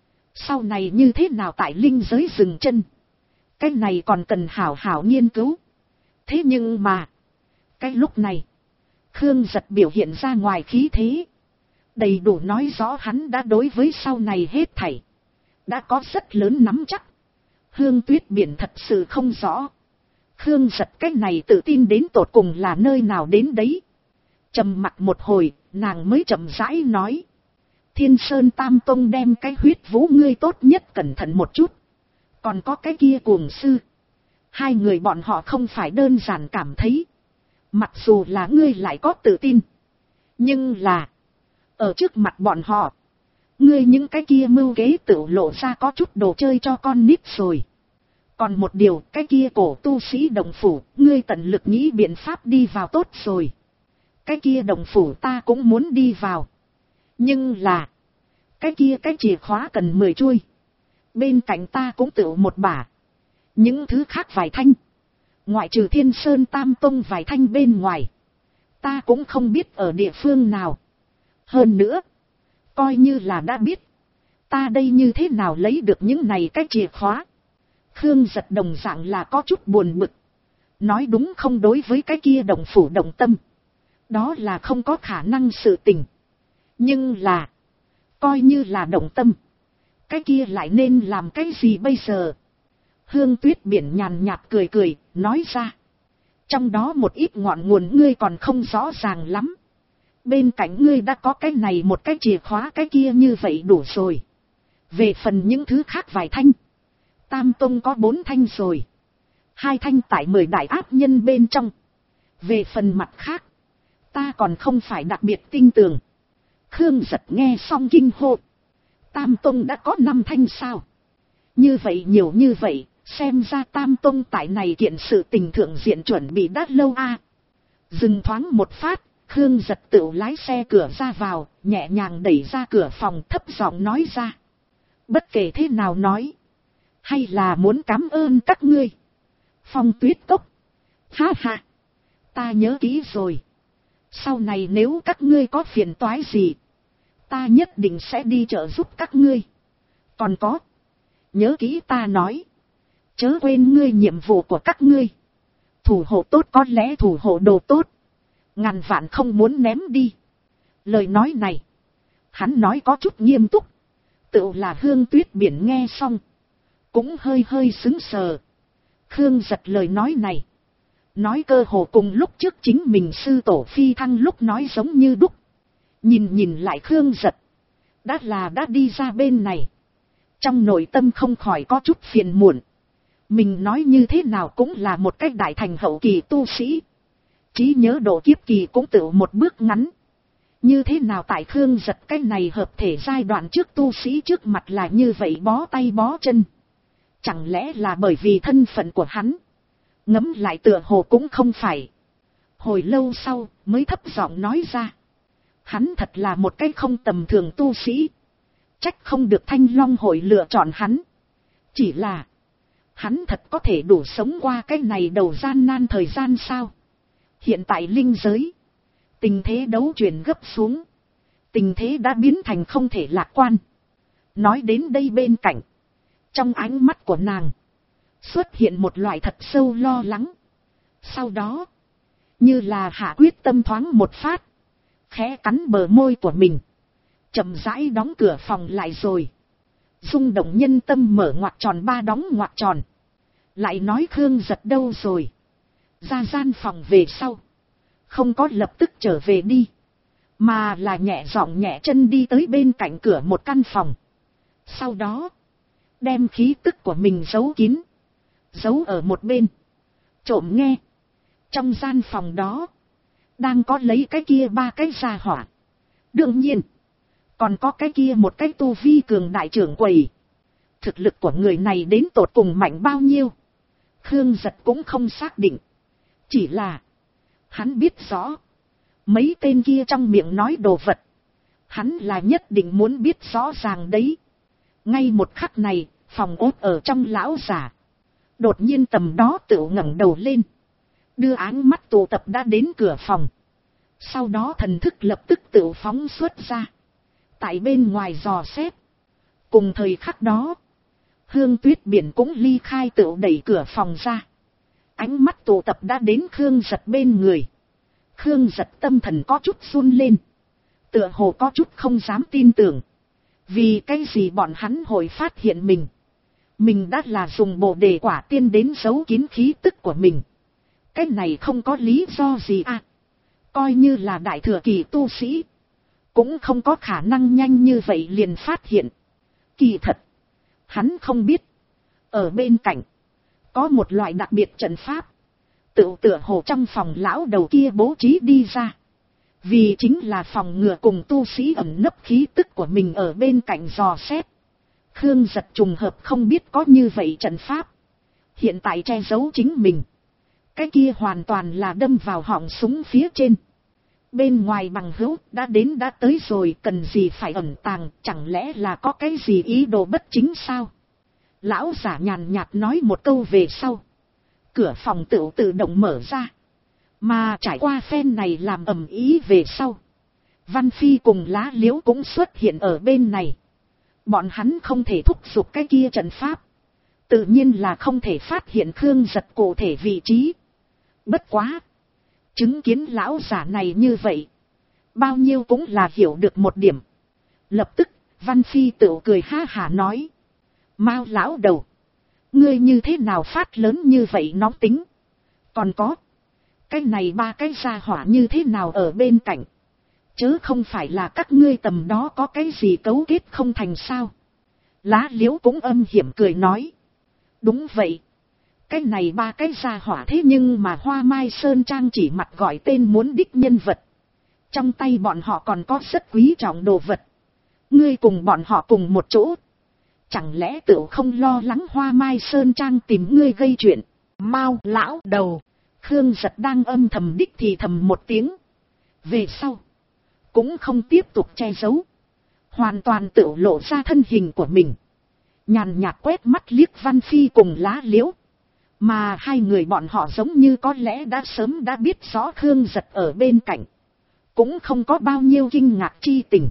Sau này như thế nào tại linh giới dừng chân, cái này còn cần hảo hảo nghiên cứu. Thế nhưng mà, cái lúc này, Khương Giật biểu hiện ra ngoài khí thế, đầy đủ nói rõ hắn đã đối với sau này hết thảy đã có rất lớn nắm chắc. Hương Tuyết Biển thật sự không rõ Khương Giật cái này tự tin đến tột cùng là nơi nào đến đấy. Trầm mặc một hồi, nàng mới chậm rãi nói: Thiên Sơn Tam Tông đem cái huyết vũ ngươi tốt nhất cẩn thận một chút. Còn có cái kia cuồng sư, hai người bọn họ không phải đơn giản cảm thấy, mặc dù là ngươi lại có tự tin, nhưng là ở trước mặt bọn họ, ngươi những cái kia mưu kế tự lộ ra có chút đồ chơi cho con nít rồi. Còn một điều, cái kia cổ tu sĩ đồng phủ, ngươi tận lực nghĩ biện pháp đi vào tốt rồi. Cái kia đồng phủ ta cũng muốn đi vào, nhưng là cái kia cái chìa khóa cần 10 chuôi, bên cạnh ta cũng tự một bả. Những thứ khác vài thanh, ngoại trừ Thiên Sơn Tam Tông vài thanh bên ngoài, ta cũng không biết ở địa phương nào. Hơn nữa, coi như là đã biết, ta đây như thế nào lấy được những này cái chìa khóa. Khương Giật đồng dạng là có chút buồn bực. Nói đúng không, đối với cái kia đồng phủ đồng tâm, đó là không có khả năng sự tình. Nhưng là, coi như là đồng tâm, cái kia lại nên làm cái gì bây giờ? Hương Tuyết Biển nhàn nhạt cười cười, nói ra: trong đó một ít ngọn nguồn ngươi còn không rõ ràng lắm. Bên cạnh ngươi đã có cái này một cái chìa khóa, cái kia như vậy đủ rồi. Về phần những thứ khác vài thanh, Tam Tông có 4 thanh rồi. 2 thanh tại 10 đại áp nhân bên trong. Về phần mặt khác, ta còn không phải đặc biệt tin tưởng. Khương Giật nghe xong kinh hô. Tam Tông đã có 5 thanh sao? Như vậy nhiều như vậy, xem ra Tam Tông tại này kiện sự tình thượng diện chuẩn bị đã lâu a. Dừng thoáng một phát, Khương Giật tự lái xe cửa ra vào, nhẹ nhàng đẩy ra cửa phòng, thấp giọng nói ra: bất kể thế nào nói, hay là muốn cảm ơn các ngươi. Phong Tuyết Cốc. Ha ha, ta nhớ kỹ rồi. Sau này nếu các ngươi có phiền toái gì, ta nhất định sẽ đi trợ giúp các ngươi. Còn có, nhớ kỹ ta nói, chớ quên ngươi nhiệm vụ của các ngươi. Thủ hộ tốt có lẽ thủ hộ đồ tốt, ngàn vạn không muốn ném đi. Lời nói này, hắn nói có chút nghiêm túc. Tự là Hương Tuyết Biển nghe xong, cũng hơi hơi sững sờ. Khương Giật lời nói này, nói cơ hồ cùng lúc trước chính mình sư tổ phi thăng lúc nói giống như đúc. Nhìn lại Khương Giật, đã đi ra bên này, trong nội tâm không khỏi có chút phiền muộn. Mình nói như thế nào cũng là một cách đại thành hậu kỳ tu sĩ, trí nhớ độ kiếp kỳ cũng tự một bước ngắn. Như thế nào tại Khương Giật cái này hợp thể giai đoạn trước tu sĩ trước mặt là như vậy bó tay bó chân? Chẳng lẽ là bởi vì thân phận của hắn? Ngẫm lại tựa hồ cũng không phải. Hồi lâu sau mới thấp giọng nói ra: hắn thật là một cái không tầm thường tu sĩ, trách không được Thanh Long hội lựa chọn hắn. Chỉ là, hắn thật có thể đủ sống qua cái này đầu gian nan thời gian sao? Hiện tại linh giới, tình thế đấu chuyển gấp xuống, tình thế đã biến thành không thể lạc quan. Nói đến đây bên cạnh, trong ánh mắt của nàng xuất hiện một loại thật sâu lo lắng. Sau đó, như là hạ quyết tâm thoáng một phát, khẽ cắn bờ môi của mình, chậm rãi đóng cửa phòng lại rồi. Rung động nhân tâm mở ngoặc tròn ba đóng ngoặc tròn. Lại nói Khương Giật đâu rồi? Ra gian phòng về sau, không có lập tức trở về đi, mà là nhẹ giọng nhẹ chân đi tới bên cạnh cửa một căn phòng. Sau đó, đem khí tức của mình giấu kín, giấu ở một bên, trộm nghe. Trong gian phòng đó, đang có lấy cái kia ba cái gia hỏa. Đương nhiên, còn có cái kia một cái tu vi cường đại trưởng quầy. Thực lực của người này đến tột cùng mạnh bao nhiêu, Khương Giật cũng không xác định. Chỉ là, hắn biết rõ, mấy tên kia trong miệng nói đồ vật, hắn là nhất định muốn biết rõ ràng đấy. Ngay một khắc này, phòng ốt ở trong lão giả, đột nhiên tầm đó tự ngẩng đầu lên, đưa áng mắt tụ tập đã đến cửa phòng. Sau đó thần thức lập tức tự phóng xuất ra, tại bên ngoài dò xét. Cùng thời khắc đó, Hương Tuyết Biển cũng ly khai tự đẩy cửa phòng ra. Ánh mắt tụ tập đã đến Khương Giật bên người. Khương Giật tâm thần có chút run lên, tựa hồ có chút không dám tin tưởng. Vì cái gì bọn hắn hội phát hiện mình đã là dùng bồ đề quả tiên đến giấu kín khí tức của mình. Cái này không có lý do gì à. Coi như là đại thừa kỳ tu sĩ, cũng không có khả năng nhanh như vậy liền phát hiện. Kỳ thật, hắn không biết, ở bên cạnh, có một loại đặc biệt trận pháp, tựa hồ trong phòng lão đầu kia bố trí đi ra. Vì chính là phòng ngừa cùng tu sĩ ẩn nấp khí tức của mình ở bên cạnh dò xét. Khương Giật trùng hợp không biết có như vậy trận pháp, hiện tại che giấu chính mình. Cái kia hoàn toàn là đâm vào họng súng phía trên. Bên ngoài bằng hữu đã đến đã tới rồi, cần gì phải ẩn tàng, chẳng lẽ là có cái gì ý đồ bất chính sao? Lão giả nhàn nhạt nói một câu về sau, cửa phòng tự động mở ra. Mà trải qua phen này làm ầm ý về sau, Văn Phi cùng Lá Liễu cũng xuất hiện ở bên này. Bọn hắn không thể thúc giục cái kia trận pháp, tự nhiên là không thể phát hiện Khương Giật cụ thể vị trí. Bất quá, chứng kiến lão giả này như vậy, bao nhiêu cũng là hiểu được một điểm. Lập tức, Văn Phi tự cười ha hả nói, Mao lão đầu, ngươi như thế nào phát lớn như vậy nóng tính? Còn có, cái này ba cái gia hỏa như thế nào ở bên cạnh? Chớ không phải là các ngươi tầm đó có cái gì cấu kết không thành sao? Lá Liễu cũng âm hiểm cười nói, đúng vậy. Cái này ba cái gia hỏa thế nhưng mà Hoa Mai Sơn Trang chỉ mặt gọi tên muốn đích nhân vật. Trong tay bọn họ còn có rất quý trọng đồ vật. Ngươi cùng bọn họ cùng một chỗ, chẳng lẽ tự không lo lắng Hoa Mai Sơn Trang tìm ngươi gây chuyện? Mao lão đầu, Khương Giật đang âm thầm đích thì thầm một tiếng. Về sau, cũng không tiếp tục che giấu, hoàn toàn tự lộ ra thân hình của mình. Nhàn nhạt quét mắt liếc Văn Phi cùng Lá Liễu. Mà hai người bọn họ giống như có lẽ đã sớm đã biết rõ Khương Giật ở bên cạnh, cũng không có bao nhiêu kinh ngạc chi tình,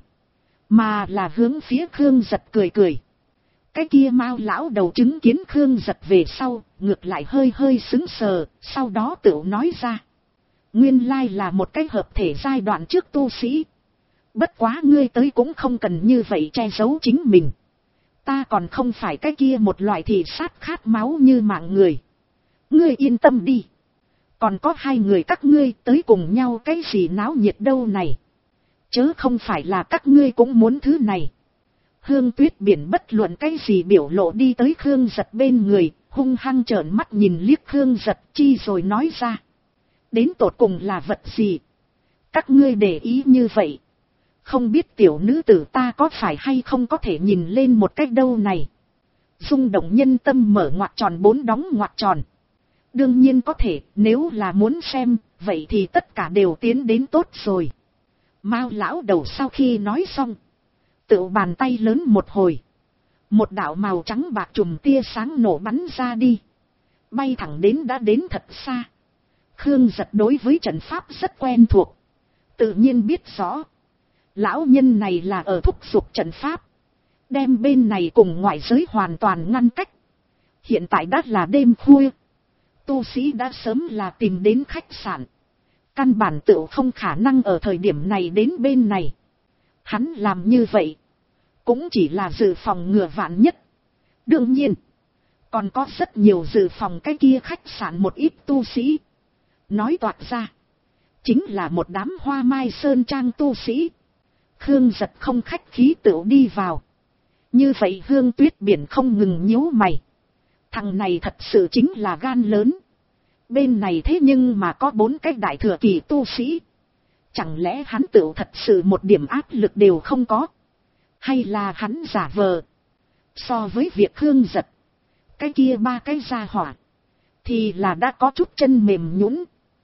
mà là hướng phía Khương Giật cười cười. Cái kia Mao lão đầu chứng kiến Khương Giật về sau, ngược lại hơi sững sờ, sau đó tự nói ra, nguyên lai là một cái hợp thể giai đoạn trước tu sĩ. Bất quá ngươi tới cũng không cần như vậy che giấu chính mình. Ta còn không phải cái kia một loại thị sát khát máu như mạng người. Ngươi yên tâm đi. Còn có hai người các ngươi tới cùng nhau cái gì náo nhiệt đâu này. Chớ không phải là các ngươi cũng muốn thứ này. Hương Tuyết Biển bất luận cái gì biểu lộ đi tới Khương Giật bên người, hung hăng trợn mắt nhìn liếc Khương Giật chi rồi nói ra. Đến tột cùng là vật gì? Các ngươi để ý như vậy. Không biết tiểu nữ tử ta có phải hay không có thể nhìn lên một cách đâu này. Rung động nhân tâm mở ngoặc tròn 4 đóng ngoặc tròn. Đương nhiên có thể, nếu là muốn xem, vậy thì tất cả đều tiến đến tốt rồi. Mao lão đầu sau khi nói xong, tự bàn tay lớn một hồi, một đạo màu trắng bạc chùm tia sáng nổ bắn ra đi, bay thẳng đến đã đến thật xa. Khương Giật đối với trận pháp rất quen thuộc, tự nhiên biết rõ, lão nhân này là ở thúc giục trận pháp, đem bên này cùng ngoại giới hoàn toàn ngăn cách. Hiện tại đã là đêm khuya, tu sĩ đã sớm là tìm đến khách sạn, căn bản tựu không khả năng ở thời điểm này đến bên này. Hắn làm như vậy, cũng chỉ là dự phòng ngừa vạn nhất. Đương nhiên, còn có rất nhiều dự phòng cái kia khách sạn một ít tu sĩ. Nói toạc ra, chính là một đám hoa mai sơn trang tu sĩ. Khương Giật không khách khí tựu đi vào. Như vậy Hương Tuyết Biển không ngừng nhíu mày. Thằng này thật sự chính là gan lớn. Bên này thế nhưng mà có 4 cái đại thừa kỳ tu sĩ. Chẳng lẽ hắn tựu thật sự một điểm áp lực đều không có? Hay là hắn giả vờ? So với việc Khương Giật, cái kia 3 cái gia hỏa, thì là đã có chút chân mềm nhũn.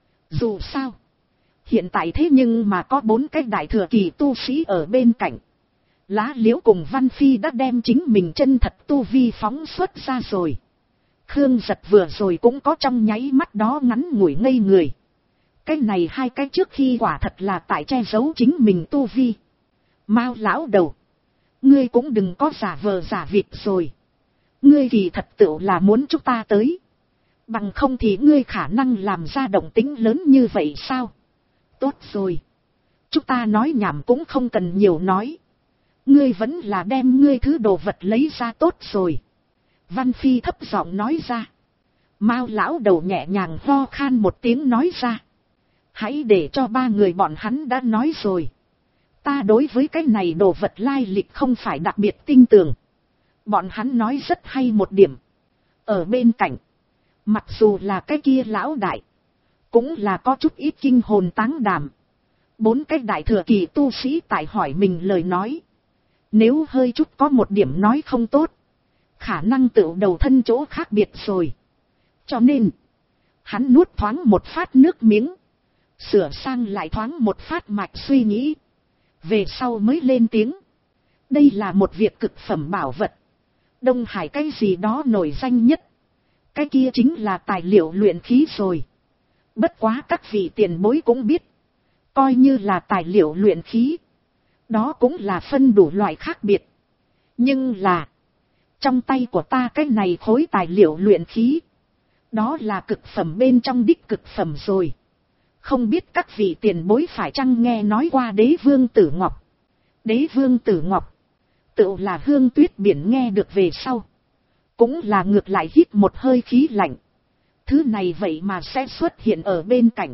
Dù sao, hiện tại thế nhưng mà có 4 cái đại thừa kỳ tu sĩ ở bên cạnh. Lá Liễu cùng Văn Phi đã đem chính mình chân thật tu vi phóng xuất ra rồi. Khương Giật vừa rồi cũng có trong nháy mắt đó ngắn ngủi ngây người. Cái này 2 cái trước khi quả thật là tại che giấu chính mình tu vi. Mao lão đầu, ngươi cũng đừng có giả vờ giả vịt rồi. Ngươi kỳ thật tựu là muốn chúng ta tới. Bằng không thì ngươi khả năng làm ra động tĩnh lớn như vậy sao? Tốt rồi, chúng ta nói nhảm cũng không cần nhiều nói. Ngươi vẫn là đem ngươi thứ đồ vật lấy ra tốt rồi. Văn Phi thấp giọng nói ra. Mao lão đầu nhẹ nhàng ho khan một tiếng nói ra. Hãy để cho 3 người bọn hắn đã nói rồi. Ta đối với cái này đồ vật lai lịch không phải đặc biệt tin tưởng. Bọn hắn nói rất hay một điểm. Ở bên cạnh, mặc dù là cái kia lão đại, cũng là có chút ít kinh hồn táng đảm. 4 cái đại thừa kỳ tu sĩ tại hỏi mình lời nói. Nếu hơi chút có một điểm nói không tốt, khả năng tựu đầu thân chỗ khác biệt rồi. Cho nên, hắn nuốt thoáng một phát nước miếng, sửa sang lại thoáng một phát mạch suy nghĩ. Về sau mới lên tiếng. Đây là một việc cực phẩm bảo vật. Đông Hải cái gì đó nổi danh nhất. Cái kia chính là tài liệu luyện khí rồi. Bất quá các vị tiền bối cũng biết. Coi như là tài liệu luyện khí, đó cũng là phân đủ loại khác biệt. Nhưng là, trong tay của ta cái này khối tài liệu luyện khí, đó là cực phẩm bên trong đích cực phẩm rồi. Không biết các vị tiền bối phải chăng nghe nói qua Đế Vương Tử Ngọc. Đế Vương Tử Ngọc, tựu là Hương Tuyết Biển nghe được về sau, cũng là ngược lại hít một hơi khí lạnh. Thứ này vậy mà sẽ xuất hiện ở bên cạnh.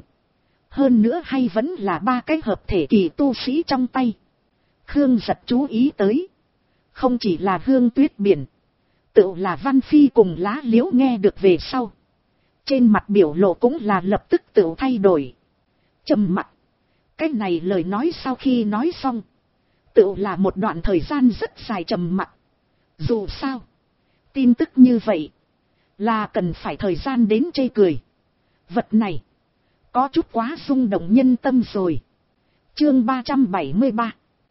Hơn nữa hay vẫn là 3 cái hợp thể kỳ tu sĩ trong tay. Khương Giật chú ý tới, không chỉ là Hương Tuyết Biển, tựu là Văn Phi cùng Lá Liễu nghe được về sau, trên mặt biểu lộ cũng là lập tức tựu thay đổi. Trầm mặc. Cái này lời nói sau khi nói xong, tựu là một đoạn thời gian rất dài trầm mặc. Dù sao, tin tức như vậy là cần phải thời gian đến chê cười. Vật này có chút quá rung động nhân tâm rồi. Chương 373,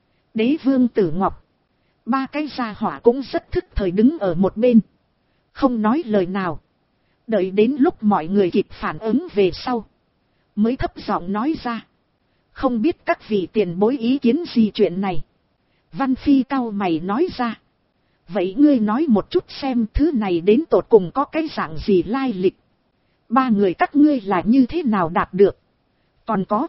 Đế Vương Tử Ngọc. 3 cái gia hỏa cũng rất thức thời đứng ở một bên, không nói lời nào. Đợi đến lúc mọi người kịp phản ứng về sau, mới thấp giọng nói ra. Không biết các vị tiền bối ý kiến gì chuyện này. Văn Phi cau mày nói ra. Vậy ngươi nói một chút xem thứ này đến tột cùng có cái dạng gì lai lịch. 3 người các ngươi là như thế nào đạt được. Còn có,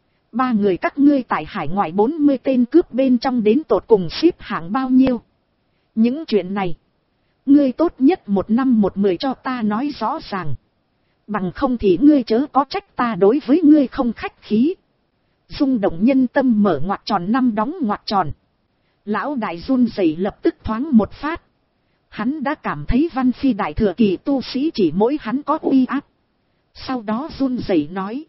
3 người các ngươi tại hải ngoại 40 tên cướp bên trong đến tột cùng xếp hạng bao nhiêu. Những chuyện này, ngươi tốt nhất 1 năm 1 10 cho ta nói rõ ràng. Bằng không thì ngươi chớ có trách ta đối với ngươi không khách khí. Rung động nhân tâm mở ngoặc tròn 5 đóng ngoặc tròn. Lão đại run rẩy lập tức thoáng một phát. Hắn đã cảm thấy Văn Phi đại thừa kỳ tu sĩ chỉ mỗi hắn có uy áp. Sau đó run rẩy nói.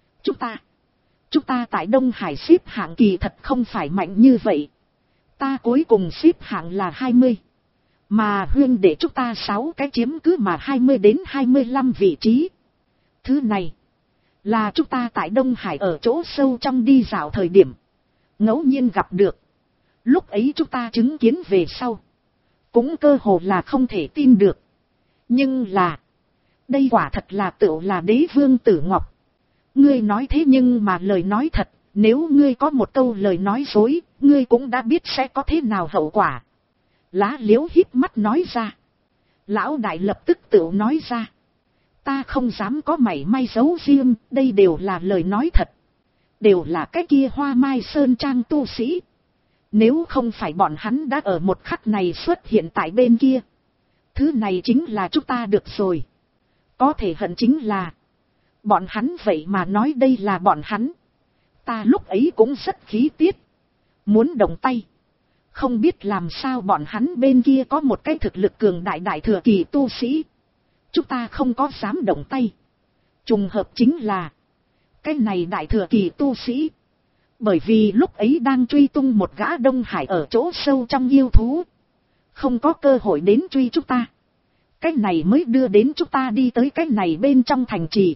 Chúng ta tại Đông Hải xếp hạng kỳ thật không phải mạnh như vậy. Ta cuối cùng xếp hạng là 20. Mà huyên để chúng ta 6 cái chiếm cứ mà 20 đến 25 vị trí. Thứ này là chúng ta tại Đông Hải ở chỗ sâu trong đi dạo thời điểm ngẫu nhiên gặp được. Lúc ấy chúng ta chứng kiến về sau, cũng cơ hồ là không thể tin được. Nhưng là, đây quả thật là tựu là Đế Vương Tử Ngọc. Ngươi nói thế nhưng mà lời nói thật, nếu ngươi có một câu lời nói dối, ngươi cũng đã biết sẽ có thế nào hậu quả. Lá Liễu híp mắt nói ra. Lão đại lập tức tựu nói ra. Ta không dám có mảy may giấu riêng, đây đều là lời nói thật. Đều là cái kia Hoa Mai Sơn Trang tu sĩ. Nếu không phải bọn hắn đã ở một khắc này xuất hiện tại bên kia. Thứ này chính là chúng ta được rồi. Có thể hận chính là. Bọn hắn vậy mà nói đây là bọn hắn. Ta lúc ấy cũng rất khí tiết. Muốn động tay. Không biết làm sao bọn hắn bên kia có một cái thực lực cường đại đại thừa kỳ tu sĩ. Chúng ta không có dám động tay. Trùng hợp chính là. Cái này đại thừa kỳ tu sĩ. Bởi vì lúc ấy đang truy tung một gã Đông Hải ở chỗ sâu trong yêu thú. Không có cơ hội đến truy chúng ta. Cái này mới đưa đến chúng ta đi tới cái này bên trong thành trì.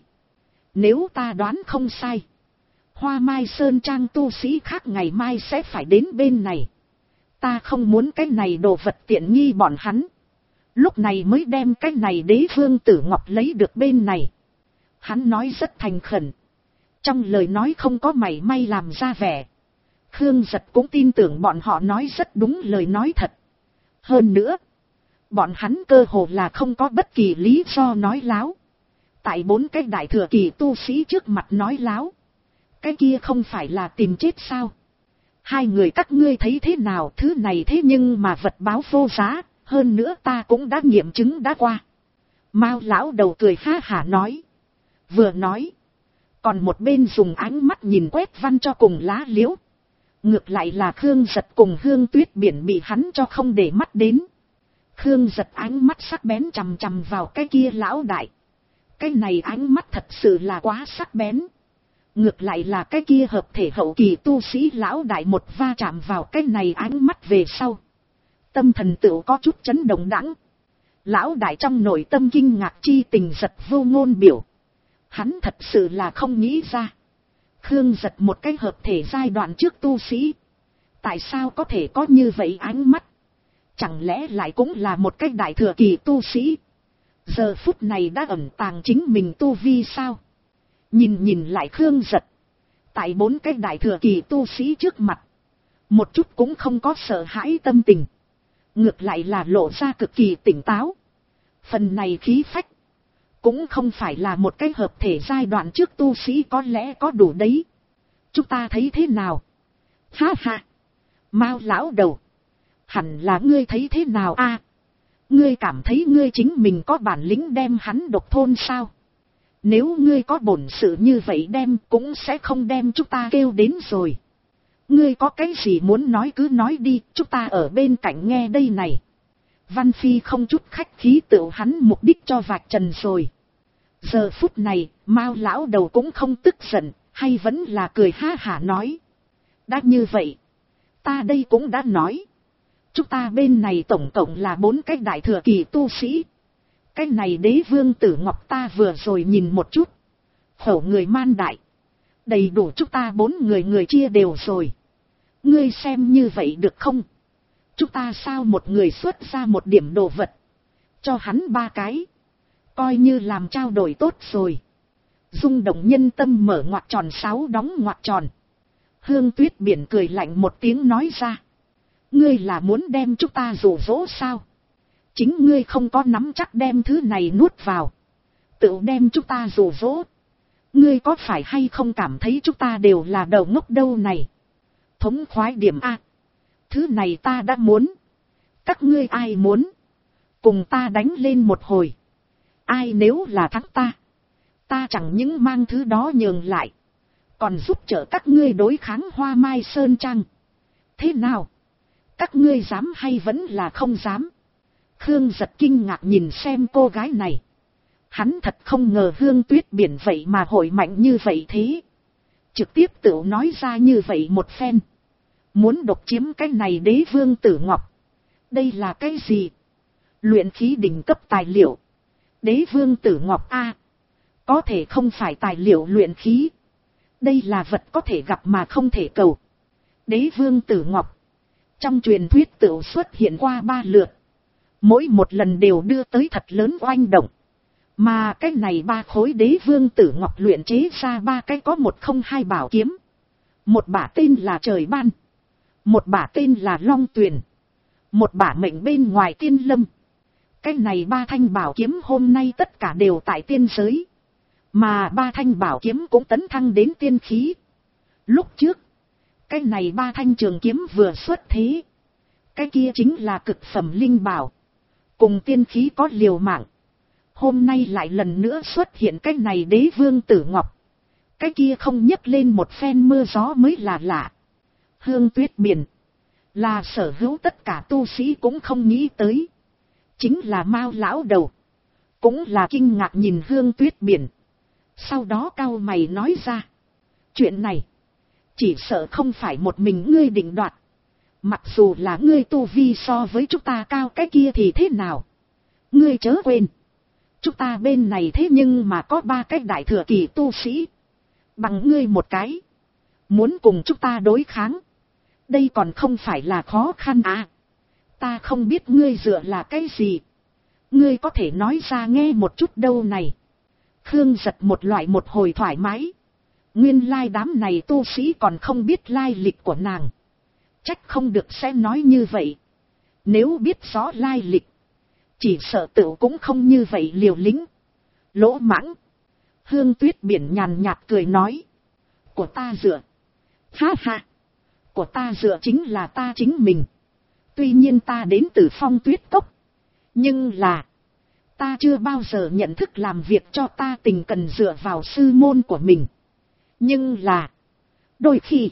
Nếu ta đoán không sai. Hoa Mai Sơn Trang tu sĩ khác ngày mai sẽ phải đến bên này. Ta không muốn cái này đồ vật tiện nghi bọn hắn. Lúc này mới đem cái này Đế Vương Tử Ngọc lấy được bên này. Hắn nói rất thành khẩn. Trong lời nói không có mảy may làm ra vẻ. Khương Giật cũng tin tưởng bọn họ nói rất đúng lời nói thật. Hơn nữa. Bọn hắn cơ hồ là không có bất kỳ lý do nói láo. Tại 4 cái đại thừa kỳ tu sĩ trước mặt nói láo. Cái kia không phải là tìm chết sao? Hai người các ngươi thấy thế nào? Thứ này thế nhưng mà vật báo vô giá. Hơn nữa ta cũng đã nghiệm chứng đã qua. Mao lão đầu cười ha hả nói. Vừa nói. Còn một bên dùng ánh mắt nhìn quét văn cho cùng lá liễu. Ngược lại là Khương Giật cùng Hương Tuyết Biển bị hắn cho không để mắt đến. Khương Giật ánh mắt sắc bén chằm chằm vào cái kia lão đại. Cái này ánh mắt thật sự là quá sắc bén. Ngược lại là cái kia hợp thể hậu kỳ tu sĩ lão đại một va chạm vào cái này ánh mắt về sau. Tâm thần tựu có chút chấn động đãng. Lão đại trong nội tâm kinh ngạc chi tình giật vô ngôn biểu. Hắn thật sự là không nghĩ ra. Khương Giật một cái hợp thể giai đoạn trước tu sĩ. Tại sao có thể có như vậy ánh mắt? Chẳng lẽ lại cũng là một cái đại thừa kỳ tu sĩ? Giờ phút này đã ẩn tàng chính mình tu vi sao? Nhìn lại Khương Giật. Tại 4 cái đại thừa kỳ tu sĩ trước mặt. Một chút cũng không có sợ hãi tâm tình. Ngược lại là lộ ra cực kỳ tỉnh táo. Phần này khí phách. Cũng không phải là một cái hợp thể giai đoạn trước tu sĩ có lẽ có đủ đấy. Chúng ta thấy thế nào? Ha ha. Mao lão đầu. Hẳn là ngươi thấy thế nào a? Ngươi cảm thấy ngươi chính mình có bản lĩnh đem hắn độc thôn sao? Nếu ngươi có bổn sự như vậy đem cũng sẽ không đem chúng ta kêu đến rồi. Ngươi có cái gì muốn nói cứ nói đi, chúng ta ở bên cạnh nghe đây này. Văn Phi không chút khách khí tự hắn mục đích cho vạch trần rồi. Giờ phút này, Mao lão đầu cũng không tức giận, hay vẫn là cười ha hả nói. Đã như vậy, ta đây cũng đã nói. Chúng ta bên này tổng cộng là 4 cái đại thừa kỳ tu sĩ. Cái này Đế Vương Tử Ngọc ta vừa rồi nhìn một chút. Khẩu người man đại. Đầy đủ chúng ta 4 người chia đều rồi. Ngươi xem như vậy được không? Chúng ta sao một người xuất ra một điểm đồ vật. Cho hắn 3 cái. Coi như làm trao đổi tốt rồi. Rung động nhân tâm mở ngoặc tròn 6 đóng ngoặc tròn. Hương Tuyết Biển cười lạnh một tiếng nói ra. Ngươi là muốn đem chúng ta dụ dỗ sao? Chính ngươi không có nắm chắc đem thứ này nuốt vào. Tự đem chúng ta dụ dỗ. Ngươi có phải hay không cảm thấy chúng ta đều là đầu ngốc đâu này? Thống khoái điểm A. Thứ này ta đã muốn. Các ngươi ai muốn? Cùng ta đánh lên một hồi. Ai nếu là thắng ta. Ta chẳng những mang thứ đó nhường lại. Còn giúp trợ các ngươi đối kháng Hoa Mai Sơn Trang. Thế nào? Các ngươi dám hay vẫn là không dám? Khương Giật kinh ngạc nhìn xem cô gái này. Hắn thật không ngờ Hương Tuyết Biển vậy mà hội mạnh như vậy thế. Trực tiếp tự nói ra như vậy một phen. Muốn độc chiếm cái này Đế Vương Tử Ngọc. Đây là cái gì? Luyện khí đỉnh cấp tài liệu. Đế Vương Tử Ngọc A. Có thể không phải tài liệu luyện khí. Đây là vật có thể gặp mà không thể cầu. Đế Vương Tử Ngọc. Trong truyền thuyết tự xuất hiện qua 3 lượt. Mỗi một lần đều đưa tới thật lớn oanh động. Mà cái này 3 khối Đế Vương Tử Ngọc luyện chế ra 3 cái có 102 bảo kiếm. Một bả tên là Trời Ban. Một bả tên là Long Tuyền. Một bả mệnh bên ngoài Tiên Lâm. Cái này 3 thanh bảo kiếm hôm nay tất cả đều tại tiên giới. Mà 3 thanh bảo kiếm cũng tấn thăng đến tiên khí. Lúc trước, cái này 3 thanh trường kiếm vừa xuất thế. Cái kia chính là cực phẩm linh bảo. Cùng tiên khí có liều mạng. Hôm nay lại lần nữa xuất hiện cái này đế vương tử ngọc. Cái kia không nhấc lên một phen mưa gió mới là lạ. Hương Tuyết Biển. Là sở hữu tất cả tu sĩ cũng không nghĩ tới. Chính là Mao lão đầu. Cũng là kinh ngạc nhìn Hương Tuyết Biển. Sau đó cau mày nói ra. Chuyện này. Chỉ sợ không phải một mình ngươi định đoạt. Mặc dù là ngươi tu vi so với chúng ta cao cái kia thì thế nào. Ngươi chớ quên. Chúng ta bên này thế nhưng mà có 3 cái đại thừa kỳ tu sĩ. Bằng ngươi một cái. Muốn cùng chúng ta đối kháng. Đây còn không phải là khó khăn à. Ta không biết ngươi dựa là cái gì. Ngươi có thể nói ra nghe một chút đâu này. Khương giật một loại một hồi thoải mái. Nguyên lai đám này tu sĩ còn không biết lai lịch của nàng. Trách không được sẽ nói như vậy. Nếu biết rõ lai lịch. Chỉ sợ tựu cũng không như vậy liều lĩnh. Lỗ mãng. Hương Tuyết Biển nhàn nhạt cười nói. Của ta dựa. Ha ha. Của ta dựa chính là ta chính mình. Tuy nhiên ta đến từ Phong Tuyết Cốc. Nhưng là. Ta chưa bao giờ nhận thức làm việc cho ta tình cần dựa vào sư môn của mình. Nhưng là. Đôi khi.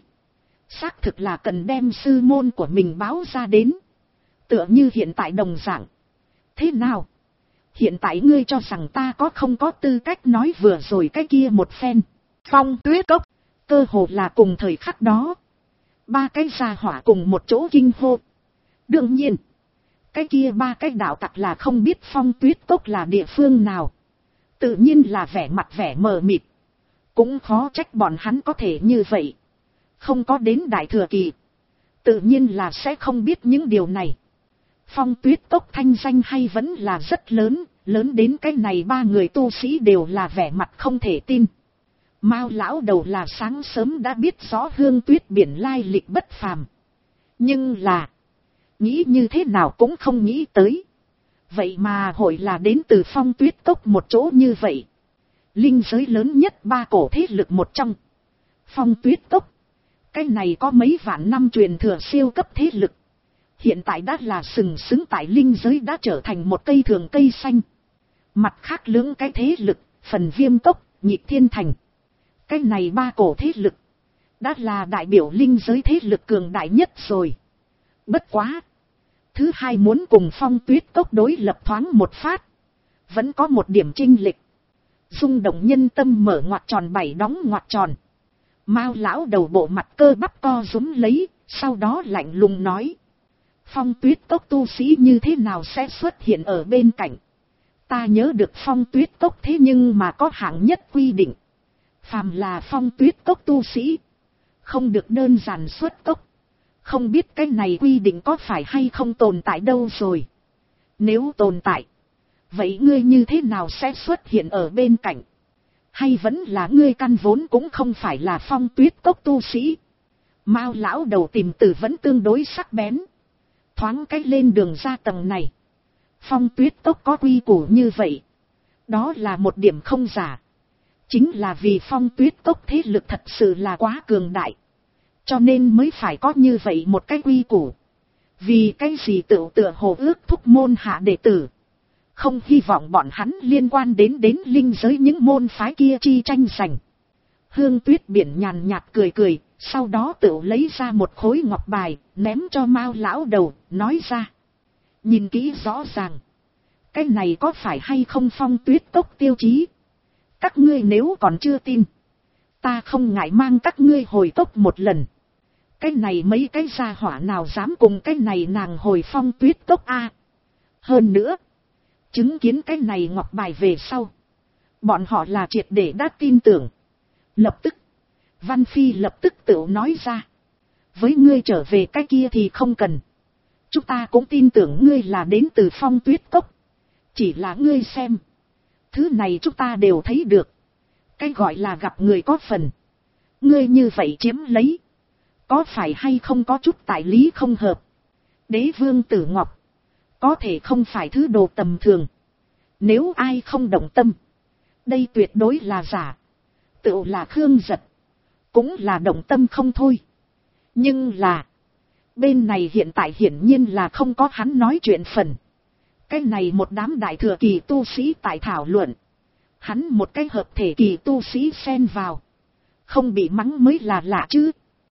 Xác thực là cần đem sư môn của mình báo ra đến. Tựa như hiện tại đồng dạng. Thế nào? Hiện tại ngươi cho rằng ta có không có tư cách nói vừa rồi cái kia một phen. Phong Tuyết Cốc. Cơ hồ là cùng thời khắc đó. 3 cái gia hỏa cùng một chỗ kinh hô. Đương nhiên. Cái kia 3 cái đạo tặc là không biết Phong Tuyết Cốc là địa phương nào. Tự nhiên là vẻ mặt vẻ mờ mịt. Cũng khó trách bọn hắn có thể như vậy. Không có đến đại thừa kỳ. Tự nhiên là sẽ không biết những điều này. Phong Tuyết Cốc thanh danh hay vẫn là rất lớn. Lớn đến cái này 3 người tu sĩ đều là vẻ mặt không thể tin. Mao lão đầu là sáng sớm đã biết rõ Hương Tuyết Biển lai lịch bất phàm. Nhưng là. Nghĩ như thế nào cũng không nghĩ tới. Vậy mà hội là đến từ Phong Tuyết Cốc một chỗ như vậy. Linh giới lớn nhất 3 cổ thế lực một trong. Phong Tuyết Cốc. Cái này có mấy vạn năm truyền thừa siêu cấp thế lực. Hiện tại đã là sừng sững tại linh giới đã trở thành một cây thường cây xanh. Mặt khác lưỡng cái thế lực, Phần Viêm Cốc, Nhịp Thiên Thành. Cái này 3 cổ thế lực. Đã là đại biểu linh giới thế lực cường đại nhất rồi. Bất quá. Thứ hai muốn cùng Phong Tuyết Cốc đối lập thoáng một phát. Vẫn có một điểm chênh lệch. Rung động nhân tâm mở ngoặc tròn 7 đóng ngoặc tròn. Mao lão đầu bộ mặt cơ bắp co rúm lấy, sau đó lạnh lùng nói. Phong Tuyết Cốc tu sĩ như thế nào sẽ xuất hiện ở bên cạnh. Ta nhớ được Phong Tuyết Cốc thế nhưng mà có hạng nhất quy định. Phàm là Phong Tuyết Cốc tu sĩ. Không được đơn giản xuất cốc. Không biết cái này quy định có phải hay không tồn tại đâu rồi. Nếu tồn tại. Vậy ngươi như thế nào sẽ xuất hiện ở bên cạnh? Hay vẫn là ngươi căn vốn cũng không phải là Phong Tuyết Cốc tu sĩ? Mao lão đầu tìm từ vẫn tương đối sắc bén. Thoáng cách lên đường ra tầng này. Phong Tuyết Cốc có quy củ như vậy. Đó là một điểm không giả. Chính là vì Phong Tuyết Cốc thế lực thật sự là quá cường đại. Cho nên mới phải có như vậy một cái quy củ. Vì cái gì tựa hồ ước thúc môn hạ đệ tử. Không hy vọng bọn hắn liên quan đến linh giới những môn phái kia chi tranh giành. Hương Tuyết Biển nhàn nhạt cười cười, sau đó tự lấy ra một khối ngọc bài, ném cho Mao lão đầu, nói ra. Nhìn kỹ rõ ràng. Cái này có phải hay không Phong Tuyết Cốc tiêu chí? Các ngươi nếu còn chưa tin. Ta không ngại mang các ngươi hồi cốc một lần. Cái này mấy cái gia hỏa nào dám cùng cái này nàng hồi Phong Tuyết Cốc a? Hơn nữa. Chứng kiến cái này ngọc bài về sau. Bọn họ là triệt để đã tin tưởng. Lập tức. Văn Phi lập tức tự nói ra. Với ngươi trở về cái kia thì không cần. Chúng ta cũng tin tưởng ngươi là đến từ Phong Tuyết Cốc. Chỉ là ngươi xem. Thứ này chúng ta đều thấy được. Cái gọi là gặp người có phần. Ngươi như vậy chiếm lấy. Có phải hay không có chút tài lý không hợp. Đế vương Tử Ngọc. có thể không phải thứ đồ tầm thường. Nếu ai không động tâm, đây tuyệt đối là giả. Tựu là Khương Giật, cũng là động tâm không thôi. Nhưng là, bên này hiện tại hiển nhiên là không có hắn nói chuyện phần. Cái này một đám đại thừa kỳ tu sĩ tại thảo luận. Hắn một cái hợp thể kỳ tu sĩ xen vào, không bị mắng mới là lạ chứ.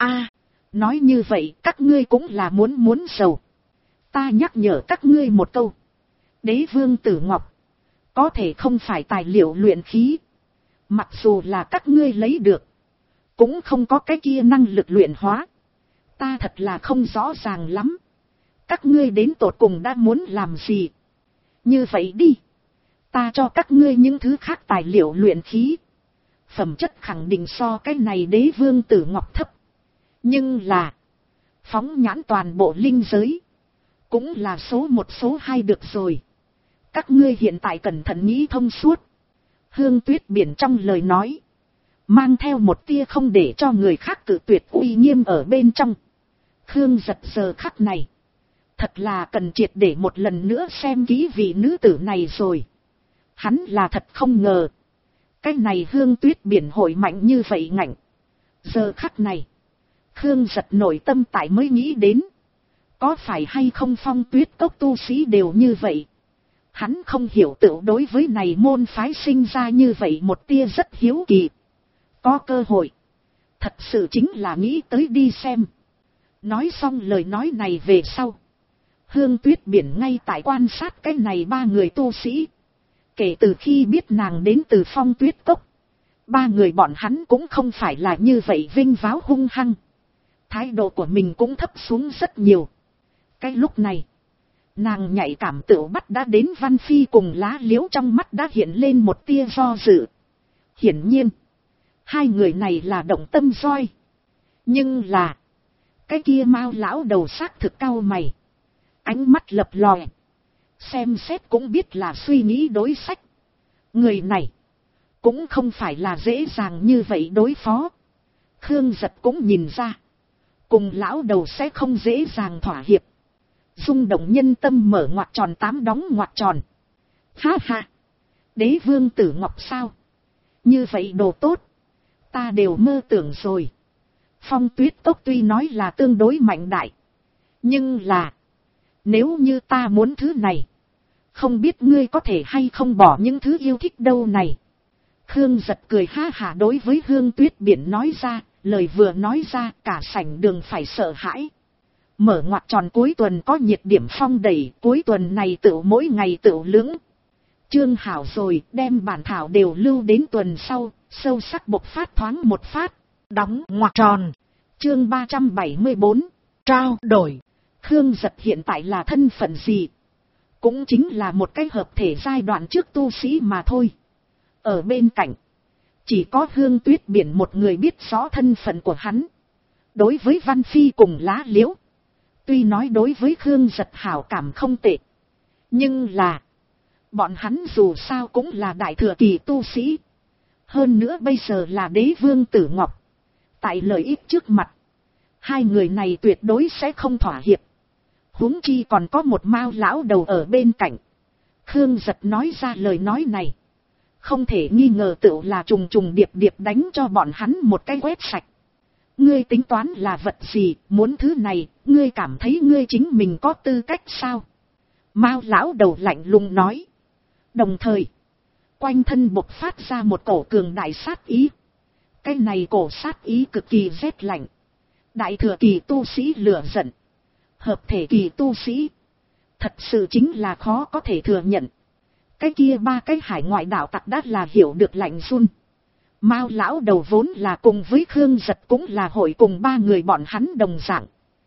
Nói như vậy các ngươi cũng là muốn giàu. Ta nhắc nhở các ngươi một câu. Đế vương Tử Ngọc có thể không phải tài liệu luyện khí. Mặc dù là các ngươi lấy được, cũng không có cái kia năng lực luyện hóa. Ta thật là không rõ ràng lắm. Các ngươi đến tột cùng đã muốn làm gì? Như vậy đi, ta cho các ngươi những thứ khác tài liệu luyện khí. Phẩm chất khẳng định so cái này đế vương Tử Ngọc thấp. Nhưng là, phóng nhãn toàn bộ linh giới, cũng là số một số hai được rồi. Các ngươi hiện tại cẩn thận nghĩ thông suốt. Hương Tuyết Biển trong lời nói, mang theo một tia không để cho người khác cự tuyệt uy nghiêm ở bên trong. Khương Giật giờ khắc này, thật là cần triệt để một lần nữa xem kỹ vị nữ tử này rồi. Hắn là thật không ngờ, cái này Hương Tuyết Biển hội mạnh như vậy ngạnh. Giờ khắc này, Khương Giật nội tâm tại mới nghĩ đến, có phải hay không Phong Tuyết Cốc tu sĩ đều như vậy. Hắn không hiểu tựu đối với này môn phái sinh ra như vậy một tia rất hiếu kỳ. Có cơ hội, thật sự chính là nghĩ tới đi xem. Nói xong lời nói này về sau, Hương Tuyết Biển ngay tại quan sát cái này ba người tu sĩ. Kể từ khi biết nàng đến từ Phong Tuyết Cốc, ba người bọn hắn cũng không phải là như vậy vinh váo hung hăng. Thái độ của mình cũng thấp xuống rất nhiều. Cái lúc này, nàng nhạy cảm tựu bắt đã đến Văn Phi cùng Lá Liễu trong mắt đã hiện lên một tia do dự. Hiển nhiên, hai người này là động tâm roi. Nhưng là, cái kia Mao lão đầu xác thực cau mày, ánh mắt lập lòe, xem xét cũng biết là suy nghĩ đối sách. Người này cũng không phải là dễ dàng như vậy đối phó. Khương Giật cũng nhìn ra, cùng lão đầu sẽ không dễ dàng thỏa hiệp. Rung động nhân tâm mở ngoặc tròn 8 đóng ngoặc tròn. Ha ha, đế vương Tử Ngọc sao? Như vậy đồ tốt, ta đều mơ tưởng rồi. Phong Tuyết Cốc tuy nói là tương đối mạnh đại, nhưng là, nếu như ta muốn thứ này, không biết ngươi có thể hay không bỏ những thứ yêu thích đâu này. Khương Giật cười ha hả đối với Hương Tuyết Biển nói ra, lời vừa nói ra cả sảnh đường phải sợ hãi. Mở ngoặc tròn cuối tuần có nhiệt điểm phong đẩy, cuối tuần này tựu mỗi ngày tựu lưỡng. Chương hảo rồi, đem bản thảo đều lưu đến tuần sau, sâu sắc bộc phát thoáng một phát. Đóng ngoặc tròn. Chương 374, trao đổi. Khương Giật hiện tại là thân phận gì? Cũng chính là một cái hợp thể giai đoạn trước tu sĩ mà thôi. Ở bên cạnh, chỉ có Hương Tuyết Biển một người biết rõ thân phận của hắn. Đối với Văn Phi cùng Lá Liễu, tuy nói đối với Khương Giật hảo cảm không tệ, nhưng là, bọn hắn dù sao cũng là đại thừa kỳ tu sĩ. Hơn nữa bây giờ là đế vương Tử Ngọc. Tại lợi ích trước mặt, hai người này tuyệt đối sẽ không thỏa hiệp. Huống chi còn có một Mao lão đầu ở bên cạnh. Khương Giật nói ra lời nói này, không thể nghi ngờ tựu là trùng trùng điệp điệp đánh cho bọn hắn một cái quét sạch. Ngươi tính toán là vật gì, muốn thứ này, ngươi cảm thấy ngươi chính mình có tư cách sao? Mao lão đầu lạnh lùng nói. Đồng thời, quanh thân bộc phát ra một cổ cường đại sát ý. Cái này cổ sát ý cực kỳ rét lạnh. Đại thừa kỳ tu sĩ lửa giận, hợp thể kỳ tu sĩ, thật sự chính là khó có thể thừa nhận. Cái kia ba cái hải ngoại đạo tặc đã là hiểu được lạnh run. Mao lão đầu vốn là cùng với Khương Giật cũng là hội cùng ba người bọn hắn đồng dạng.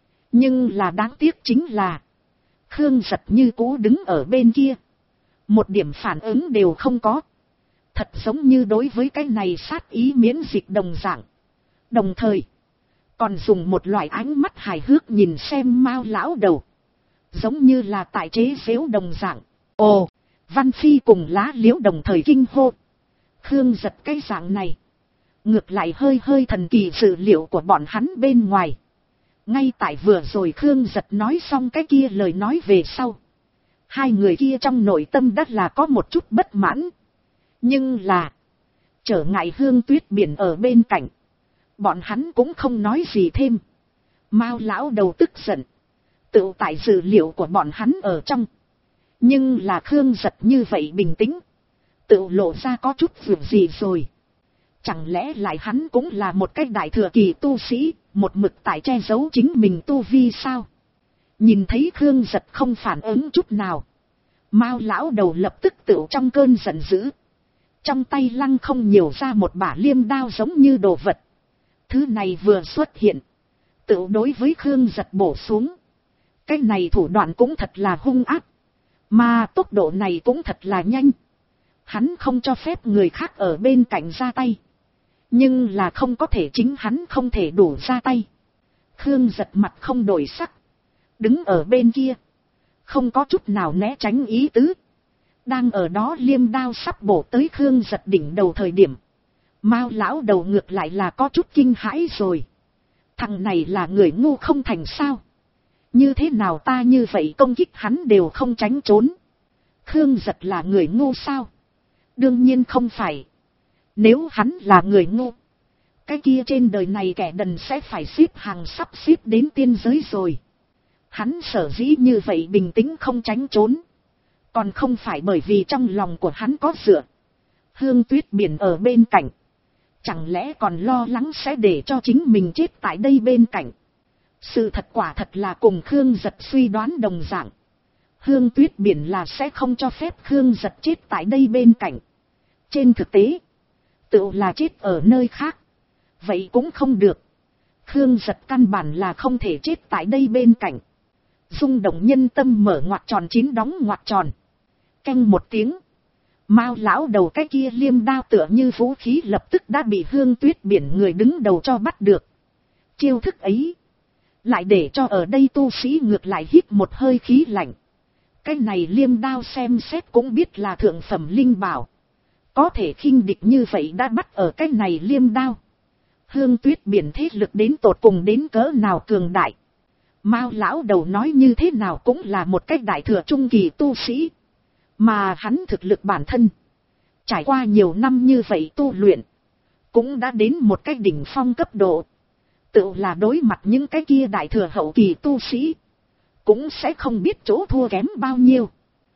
Nhưng là đáng tiếc chính là, Khương Giật như cũ đứng ở bên kia, một điểm phản ứng đều không có. Thật giống như đối với cái này sát ý miễn dịch đồng dạng. Đồng thời, còn dùng một loại ánh mắt hài hước nhìn xem Mao lão đầu, giống như là tại chế giễu đồng dạng. Ồ, Văn Phi cùng Lá Liễu đồng thời kinh hô. Khương Giật cái dạng này, ngược lại hơi hơi thần kỳ sự liệu của bọn hắn bên ngoài. Ngay tại vừa rồi Khương Giật nói xong cái kia lời nói về sau, Hai người kia trong nội tâm đã là có một chút bất mãn. Nhưng là, trở ngại Hương Tuyết Biển ở bên cạnh, bọn hắn cũng không nói gì thêm. Mao lão đầu tức giận, tự tại dữ liệu của bọn hắn ở trong. Nhưng là Khương Giật như vậy bình tĩnh, tự lộ ra có chút việc gì rồi. Chẳng lẽ lại hắn cũng là một cái đại thừa kỳ tu sĩ, một mực tại che giấu chính mình tu vi sao? Nhìn thấy Khương Giật không phản ứng chút nào, Mao lão đầu lập tức tự trong cơn giận dữ, trong tay lăng không nhiều ra một bả liêm đao giống như đồ vật. Thứ này vừa xuất hiện, tự đối với Khương Giật bổ xuống. Cái này thủ đoạn cũng thật là hung ác, mà tốc độ này cũng thật là nhanh. Hắn không cho phép người khác ở bên cạnh ra tay, nhưng là không có thể chính hắn không thể đủ ra tay. Khương Giật mặt không đổi sắc, đứng ở bên kia, không có chút nào né tránh ý tứ. Đang ở đó liêm đao sắp bổ tới Khương Giật đỉnh đầu thời điểm, Mao lão đầu ngược lại là có chút kinh hãi rồi. Thằng này là người ngu không thành sao? Như thế nào ta như vậy công kích hắn đều không tránh trốn? Khương Giật là người ngu sao? Đương nhiên không phải. Nếu hắn là người ngu, cái kia trên đời này kẻ đần sẽ phải xếp hàng sắp xếp đến tiên giới rồi. Hắn sở dĩ như vậy bình tĩnh không tránh trốn, còn không phải bởi vì trong lòng của hắn có dựa Hương Tuyết Biển ở bên cạnh. Chẳng lẽ còn lo lắng sẽ để cho chính mình chết tại đây bên cạnh? Sự thật quả thật là cùng Khương Giật suy đoán đồng dạng. Hương Tuyết Biển là sẽ không cho phép Khương Giật chết tại đây bên cạnh. Trên thực tế, tự là chết ở nơi khác, vậy cũng không được. Khương Giật căn bản là không thể chết tại đây bên cạnh. Rung động nhân tâm mở ngoặc tròn 9 đóng ngoặc tròn. Canh một tiếng, Mao lão đầu cái kia liêm đao tựa như vũ khí lập tức đã bị Hương Tuyết Biển người đứng đầu cho bắt được. Chiêu thức ấy lại để cho ở đây tu sĩ ngược lại hít một hơi khí lạnh. Cái này liêm đao xem xét cũng biết là thượng phẩm linh bảo, có thể khinh địch như vậy đã bắt ở cái này liêm đao. Hương Tuyết Biển thế lực đến tột cùng đến cỡ nào cường đại. Mao lão đầu nói như thế nào cũng là một cái đại thừa trung kỳ tu sĩ, mà hắn thực lực bản thân trải qua nhiều năm như vậy tu luyện, cũng đã đến một cái đỉnh phong cấp độ. Tự là đối mặt những cái kia đại thừa hậu kỳ tu sĩ, cũng sẽ không biết chỗ thua kém bao nhiêu.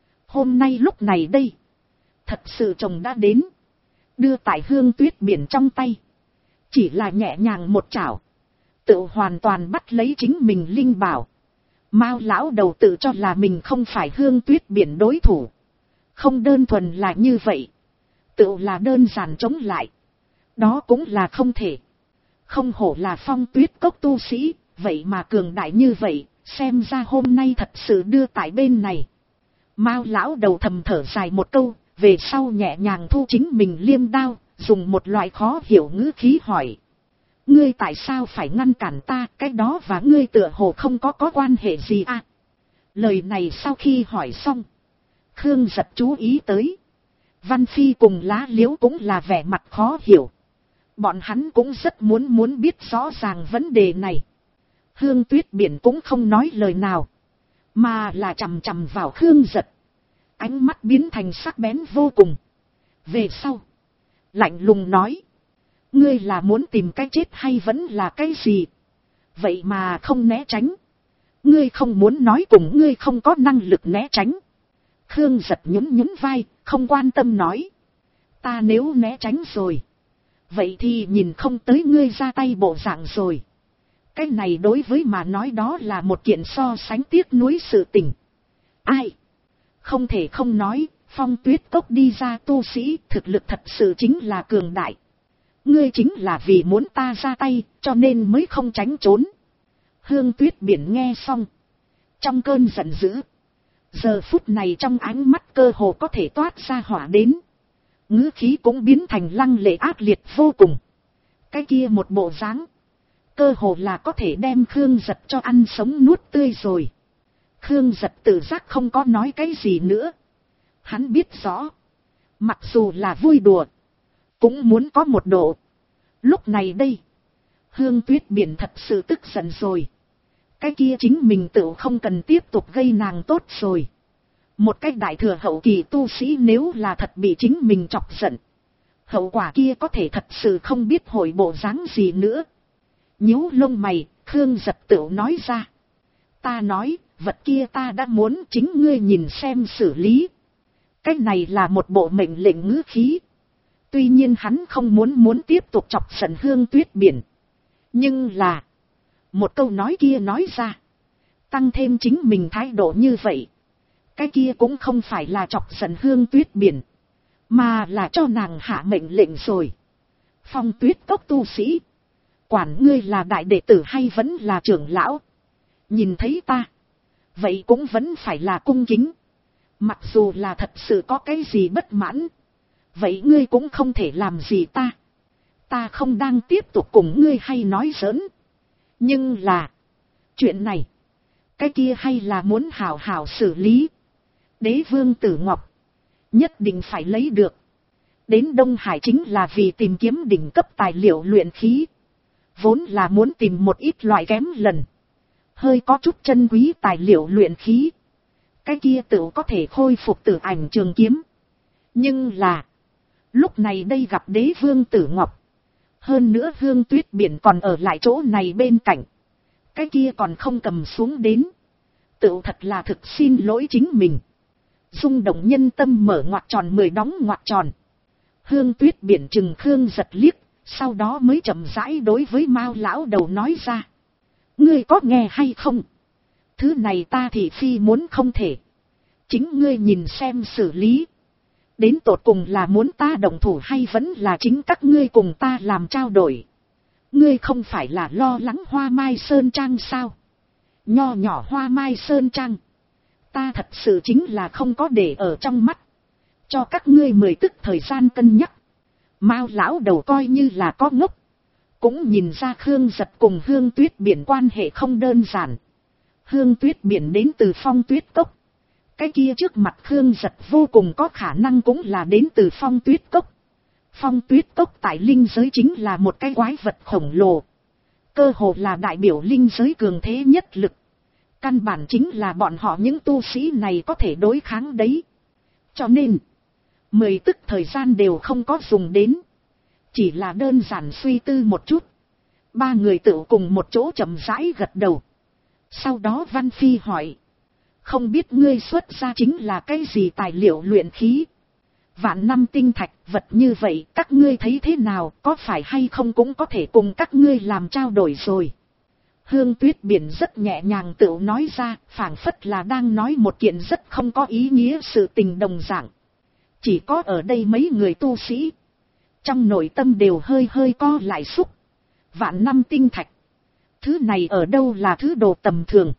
Hôm nay lúc này đây, thật sự chồng đã đến, đưa tại Hương Tuyết Biển trong tay, chỉ là nhẹ nhàng một chảo, tự hoàn toàn bắt lấy chính mình linh bảo. Mao lão đầu tự cho là mình không phải Hương Tuyết Biển đối thủ, không đơn thuần là như vậy, tự là đơn giản chống lại, đó cũng là không thể. Không hổ là Phong Tuyết Cốc tu sĩ, vậy mà cường đại như vậy, xem ra hôm nay thật sự đưa tại bên này. Mao lão đầu thầm thở dài một câu, về sau nhẹ nhàng thu chính mình liêm đao, dùng một loại khó hiểu ngữ khí hỏi: ngươi tại sao phải ngăn cản ta? Cái đó và ngươi tựa hồ không có quan hệ gì à? Lời này sau khi hỏi xong, Khương Giật chú ý tới, Văn Phi cùng Lá Liễu cũng là vẻ mặt khó hiểu. Bọn hắn cũng rất muốn biết rõ ràng vấn đề này. Hương Tuyết Biển cũng không nói lời nào, mà là chằm chằm vào Khương Giật, ánh mắt biến thành sắc bén vô cùng. Về sau, lạnh lùng nói: ngươi là muốn tìm cái chết hay vẫn là cái gì? Vậy mà không né tránh. Ngươi không muốn nói cùng ngươi không có năng lực né tránh. Khương Giật nhún vai, không quan tâm nói: ta nếu né tránh rồi, vậy thì nhìn không tới ngươi ra tay bộ dạng rồi. Cái này đối với mà nói đó là một kiện so sánh tiếc nuối sự tình. Ai? Không thể không nói, Phong Tuyết Cốc đi ra tu sĩ thực lực thật sự chính là cường đại. Ngươi chính là vì muốn ta ra tay, cho nên mới không tránh trốn. Hương Tuyết Biển nghe xong, trong cơn giận dữ, giờ phút này trong ánh mắt cơ hồ có thể toát ra hỏa đến. Ngữ khí cũng biến thành lăng lệ ác liệt vô cùng. Cái kia một bộ dáng, cơ hồ là có thể đem Khương Giật cho ăn sống nuốt tươi rồi. Khương Giật tự giác không có nói cái gì nữa. Hắn biết rõ, mặc dù là vui đùa, cũng muốn có một độ. Lúc này đây, Hương Tuyết Biển thật sự tức giận rồi. Cái kia chính mình tự không cần tiếp tục gây nàng tốt rồi. Một cái đại thừa hậu kỳ tu sĩ nếu là thật bị chính mình chọc giận, hậu quả kia có thể thật sự không biết hội bộ dáng gì nữa. Nhíu lông mày, Khương Giật Tửu nói ra. Ta nói, vật kia ta đã muốn, chính ngươi nhìn xem xử lý. Cái này là một bộ mệnh lệnh ngữ khí. Tuy nhiên hắn không muốn tiếp tục chọc giận Hương Tuyết Biển. Nhưng là, một câu nói kia nói ra, tăng thêm chính mình thái độ như vậy. Cái kia cũng không phải là chọc giận Hương Tuyết Biển, mà là cho nàng hạ mệnh lệnh rồi. Phong Tuyết Cốc tu sĩ, quản ngươi là đại đệ tử hay vẫn là trưởng lão, nhìn thấy ta, vậy cũng vẫn phải là cung kính. Mặc dù là thật sự có cái gì bất mãn, vậy ngươi cũng không thể làm gì ta. Ta không đang tiếp tục cùng ngươi hay nói giỡn. Nhưng là, chuyện này, cái kia hay là muốn hào hào xử lý. Đế vương Tử Ngọc, nhất định phải lấy được. Đến Đông Hải chính là vì tìm kiếm đỉnh cấp tài liệu luyện khí. Vốn là muốn tìm một ít loại kém lần, hơi có chút chân quý tài liệu luyện khí. Cái kia tự có thể khôi phục Tử Ảnh trường kiếm. Nhưng là, lúc này đây gặp đế vương Tử Ngọc. Hơn nữa Hương Tuyết Biển còn ở lại chỗ này bên cạnh. Cái kia còn không cầm xuống đến. Tự thật là thực xin lỗi chính mình. Rung động nhân tâm mở ngoặc tròn 10 đóng ngoặc tròn. Hương Tuyết Biển chừng Khương Giật liếc, sau đó mới chậm rãi đối với Mao lão đầu nói ra. Ngươi có nghe hay không? Thứ này ta thì phi muốn không thể. Chính ngươi nhìn xem xử lý. Đến tột cùng là muốn ta động thủ hay vẫn là chính các ngươi cùng ta làm trao đổi. Ngươi không phải là lo lắng Hoa Mai Sơn Trang sao? Nho nhỏ Hoa Mai Sơn Trang, ta thật sự chính là không có để ở trong mắt. Cho các ngươi 10 tức thời gian cân nhắc. Mao lão đầu coi như là có ngốc, cũng nhìn ra Khương Giật cùng Hương Tuyết Biển quan hệ không đơn giản. Hương Tuyết Biển đến từ Phong Tuyết Cốc, cái kia trước mặt Khương Giật vô cùng có khả năng cũng là đến từ Phong Tuyết Cốc. Phong Tuyết Cốc tại linh giới chính là một cái quái vật khổng lồ, cơ hồ là đại biểu linh giới cường thế nhất lực. Căn bản chính là bọn họ những tu sĩ này có thể đối kháng đấy. Cho nên, 10 tức thời gian đều không có dùng đến. Chỉ là đơn giản suy tư một chút. Ba người tự cùng một chỗ chậm rãi gật đầu. Sau đó Văn Phi hỏi. Không biết ngươi xuất ra chính là cái gì tài liệu luyện khí? Vạn năm tinh thạch, vật như vậy các ngươi thấy thế nào, có phải hay không cũng có thể cùng các ngươi làm trao đổi rồi. Hương Tuyết Biển rất nhẹ nhàng tự nói ra, phảng phất là đang nói một kiện rất không có ý nghĩa sự tình đồng dạng. Chỉ có ở đây mấy người tu sĩ, trong nội tâm đều hơi hơi co lại xúc. Vạn năm tinh thạch, thứ này ở đâu là thứ đồ tầm thường.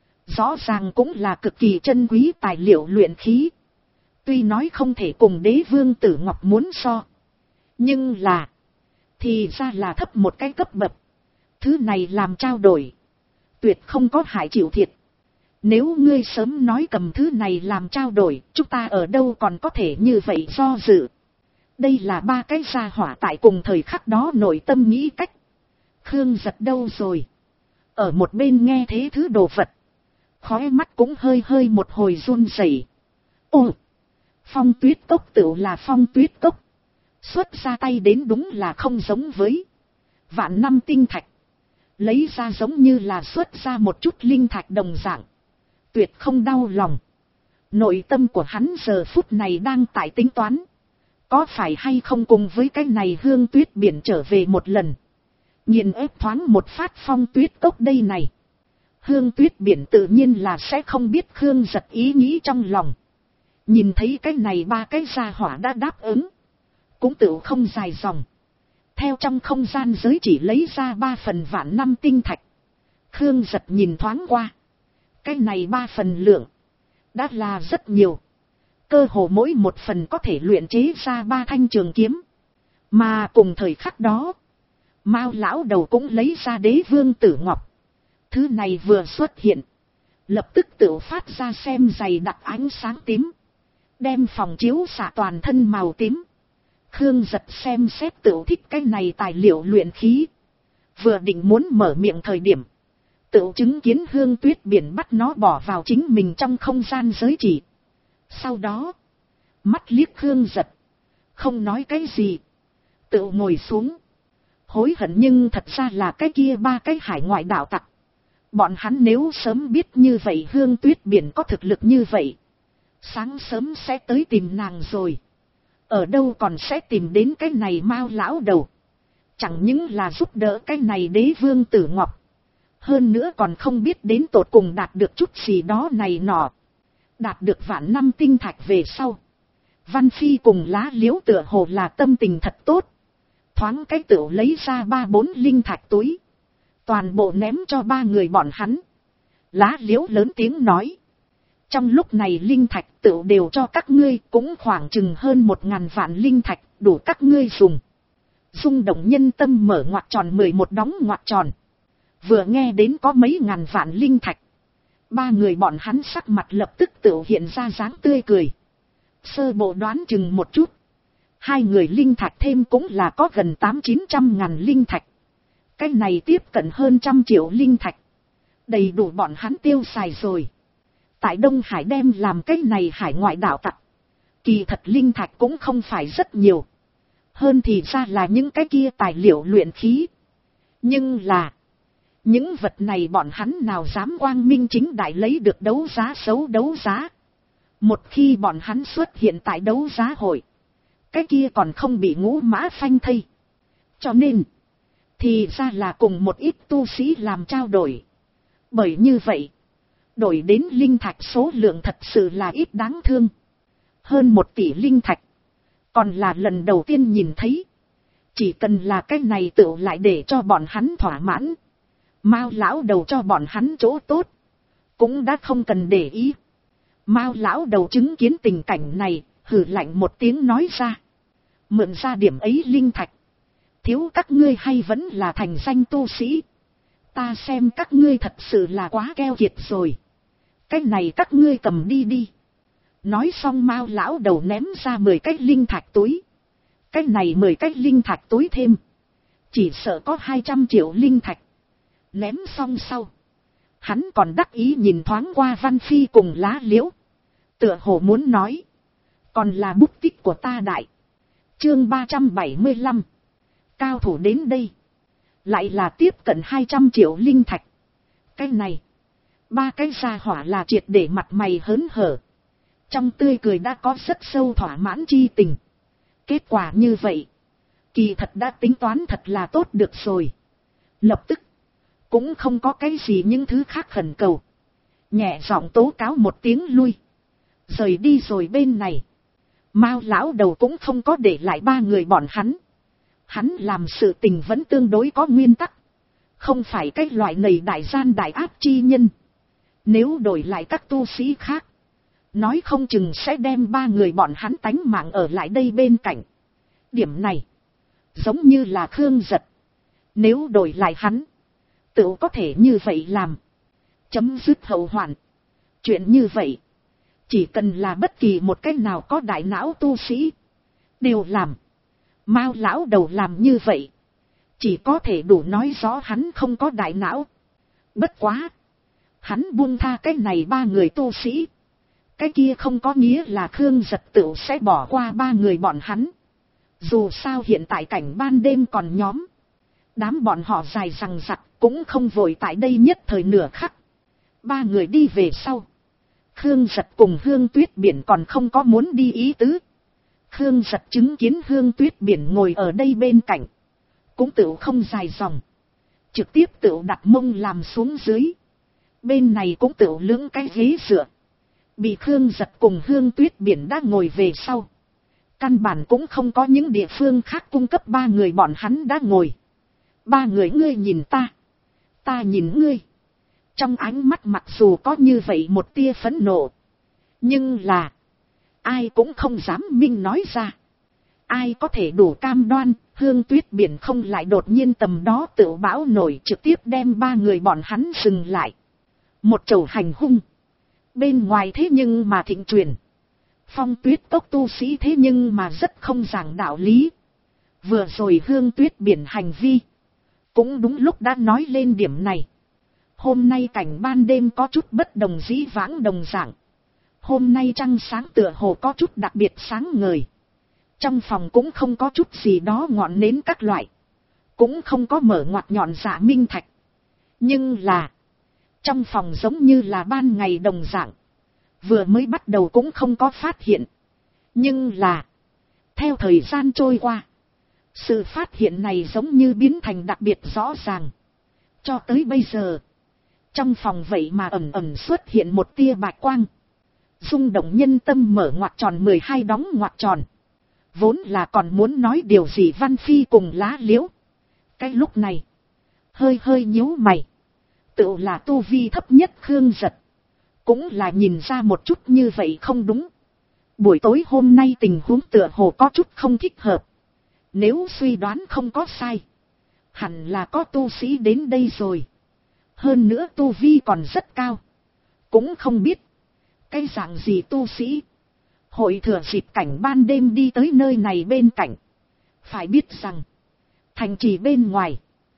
Rõ ràng cũng là cực kỳ chân quý tài liệu luyện khí. Tuy nói không thể cùng đế vương Tử Ngọc muốn so, nhưng là, thì ra là thấp một cái cấp bậc. Thứ này làm trao đổi, tuyệt không có hại chịu thiệt. Nếu ngươi sớm nói cầm thứ này làm trao đổi, chúng ta ở đâu còn có thể như vậy do dự. Đây là ba cái gia hỏa tại cùng thời khắc đó nội tâm nghĩ cách. Khương Giật đâu rồi? Ở một bên nghe thế thứ đồ vật, khóe mắt cũng hơi hơi một hồi run rẩy. Ồ, Phong Tuyết Cốc tựu là Phong Tuyết Cốc. Xuất ra tay đến đúng là không giống với vạn năm tinh thạch. Lấy ra giống như là xuất ra một chút linh thạch đồng dạng. Tuyệt không đau lòng. Nội tâm của hắn giờ phút này đang tại tính toán. Có phải hay không cùng với cái này Hương Tuyết Biển trở về một lần. Nhìn ép thoáng một phát Phong Tuyết Cốc đây này. Hương Tuyết Biển tự nhiên là sẽ không biết Khương Giật ý nghĩ trong lòng. Nhìn thấy cái này ba cái gia hỏa đã đáp ứng, cũng tự không dài dòng. Theo trong không gian giới chỉ lấy ra 3 phần vạn năm tinh thạch. Khương Giật nhìn thoáng qua. Cái này 3 phần lượng, đã là rất nhiều. Cơ hồ mỗi một phần có thể luyện chế ra 3 thanh trường kiếm. Mà cùng thời khắc đó, Mao lão đầu cũng lấy ra đế vương Tử Ngọc. Thứ này vừa xuất hiện, lập tức tự phát ra xem dày đặc ánh sáng tím, đem phòng chiếu xạ toàn thân màu tím. Khương Giật xem xét tự thích cái này tài liệu luyện khí. Vừa định muốn mở miệng thời điểm, tự chứng kiến Hương Tuyết Biển bắt nó bỏ vào chính mình trong không gian giới chỉ. Sau đó, mắt liếc Khương Giật, không nói cái gì, tự ngồi xuống. Hối hận nhưng thật ra là cái kia ba cái hải ngoại đạo tặc. Bọn hắn nếu sớm biết như vậy Hương Tuyết Biển có thực lực như vậy, sáng sớm sẽ tới tìm nàng rồi. Ở đâu còn sẽ tìm đến cái này Mao lão đầu. Chẳng những là giúp đỡ cái này Đế Vương Tử Ngọc, hơn nữa còn không biết đến tột cùng đạt được chút gì đó này nọ. Đạt được vạn năm tinh thạch về sau, Văn Phi cùng Lá Liễu tựa hồ là tâm tình thật tốt. Thoáng cái tựu lấy ra 3-4 linh thạch túi, toàn bộ ném cho ba người bọn hắn. Lá Liễu lớn tiếng nói, trong lúc này linh thạch tựu đều cho các ngươi, cũng khoảng chừng hơn 1000 vạn linh thạch, đủ các ngươi dùng. Rung động nhân tâm mở ngoặc tròn 11 đóng ngoặc tròn. Vừa nghe đến có mấy ngàn vạn linh thạch, ba người bọn hắn sắc mặt lập tức tựu hiện ra dáng tươi cười. Sơ bộ đoán chừng một chút, hai người linh thạch thêm cũng là có gần 800-900 ngàn linh thạch. Cái này tiếp cận hơn 100 triệu linh thạch, đầy đủ bọn hắn tiêu xài rồi. Tại Đông Hải đem làm cái này hải ngoại đạo tặc, kỳ thật linh thạch cũng không phải rất nhiều, hơn thì ra là những cái kia tài liệu luyện khí. Nhưng là, những vật này bọn hắn nào dám quang minh chính đại lấy được đấu giá xấu đấu giá. Một khi bọn hắn xuất hiện tại đấu giá hội, cái kia còn không bị ngũ mã phanh thây. Cho nên, thì ra là cùng một ít tu sĩ làm trao đổi. Bởi như vậy, đổi đến linh thạch số lượng thật sự là ít đáng thương. Hơn 1 tỷ linh thạch, còn là lần đầu tiên nhìn thấy. Chỉ cần là cái này tựu lại để cho bọn hắn thỏa mãn. Mao lão đầu cho bọn hắn chỗ tốt, cũng đã không cần để ý. Mao lão đầu chứng kiến tình cảnh này, hừ lạnh một tiếng nói ra, mượn ra điểm ấy linh thạch, thiếu các ngươi hay vẫn là thành danh tu sĩ. Ta xem các ngươi thật sự là quá keo kiệt rồi. Cái này các ngươi cầm đi đi. Nói xong Mao lão đầu ném ra 10 cái linh thạch túi. Cái này 10 cái linh thạch túi thêm, chỉ sợ có 200 triệu linh thạch. Ném xong sau, hắn còn đắc ý nhìn thoáng qua Văn Phi cùng Lá Liễu, tựa hồ muốn nói, còn là bút tích của ta đại. Chương 375, cao thủ đến đây, lại là tiếp cận 200 triệu linh thạch. Cái này, ba cái gia hỏa là triệt để mặt mày hớn hở, trong tươi cười đã có rất sâu thỏa mãn chi tình. Kết quả như vậy, kỳ thật đã tính toán thật là tốt được rồi. Lập tức, cũng không có cái gì những thứ khác khẩn cầu, nhẹ giọng tố cáo một tiếng lui, rời đi rồi. Bên này, Mao lão đầu cũng không có để lại ba người bọn hắn. Hắn làm sự tình vẫn tương đối có nguyên tắc, không phải cái loại nầy đại gian đại ác chi nhân. Nếu đổi lại các tu sĩ khác, nói không chừng sẽ đem ba người bọn hắn tánh mạng ở lại đây bên cạnh. Điểm này, giống như là Khương Giật, nếu đổi lại hắn, tự có thể như vậy làm, chấm dứt hậu hoạn. Chuyện như vậy, chỉ cần là bất kỳ một cái nào có đại não tu sĩ đều làm. Mao lão đầu làm như vậy, chỉ có thể đủ nói rõ hắn không có đại não. Bất quá, hắn buông tha cái này ba người tu sĩ, cái kia không có nghĩa là Khương Giật tựu sẽ bỏ qua ba người bọn hắn. Dù sao hiện tại cảnh ban đêm còn nhóm, đám bọn họ dài rằng rặc cũng không vội tại đây nhất thời nửa khắc. Ba người đi về sau, Khương Giật cùng Hương Tuyết Biển còn không có muốn đi ý tứ. Khương Giật chứng kiến Hương Tuyết Biển ngồi ở đây bên cạnh, cũng tựu không dài dòng, trực tiếp tựu đặt mông làm xuống dưới. Bên này cũng tựu lưỡng cái ghế dựa, bị Khương Giật cùng Hương Tuyết Biển đã ngồi về sau. Căn bản cũng không có những địa phương khác cung cấp ba người bọn hắn đã ngồi. Ba người ngươi nhìn ta, ta nhìn ngươi. Trong ánh mắt mặc dù có như vậy một tia phẫn nộ, nhưng là ai cũng không dám minh nói ra. Ai có thể đủ cam đoan Hương Tuyết Biển không lại đột nhiên tầm đó tự bão nổi, trực tiếp đem ba người bọn hắn dừng lại. Một chầu hành hung, bên ngoài thế nhưng mà thịnh truyền. Phong Tuyết Cốc tu sĩ thế nhưng mà rất không giảng đạo lý. Vừa rồi Hương Tuyết Biển hành vi, cũng đúng lúc đã nói lên điểm này. Hôm nay cảnh ban đêm có chút bất đồng dĩ vãng đồng dạng. Hôm nay trăng sáng tựa hồ có chút đặc biệt sáng ngời. Trong phòng cũng không có chút gì đó ngọn nến các loại. Cũng không có mở ngoặt nhọn dạ minh thạch. Nhưng là, trong phòng giống như là ban ngày đồng dạng. Vừa mới bắt đầu cũng không có phát hiện. Nhưng là, theo thời gian trôi qua, sự phát hiện này giống như biến thành đặc biệt rõ ràng. Cho tới bây giờ, trong phòng vậy mà ẩn ẩn xuất hiện một tia bạch quang. Rung động nhân tâm mở ngoặt tròn 12 đóng ngoặt tròn. Vốn là còn muốn nói điều gì Văn Phi cùng Lá Liễu. Cái lúc này, hơi hơi nhíu mày. Tự là tu vi thấp nhất Khương Giật. Cũng là nhìn ra một chút như vậy không đúng. Buổi tối hôm nay tình huống tựa hồ có chút không thích hợp. Nếu suy đoán không có sai, hẳn là có tu sĩ đến đây rồi. Hơn nữa tu vi còn rất cao. Cũng không biết cái dạng gì tu sĩ hội thừa dịp cảnh ban đêm đi tới nơi này bên cạnh. Phải biết rằng, thành trì bên ngoài,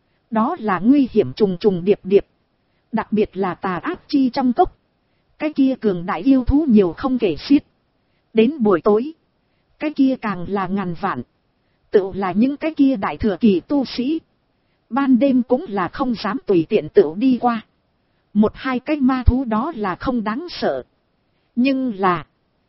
đó là nguy hiểm trùng trùng điệp điệp. Đặc biệt là tà ác chi trong cốc. Cái kia cường đại yêu thú nhiều không kể xiết. Đến buổi tối, cái kia càng là ngàn vạn. Tự là những cái kia đại thừa kỳ tu sĩ. Ban đêm cũng là không dám tùy tiện tự đi qua. Một hai cái ma thú đó là không đáng sợ. Nhưng là,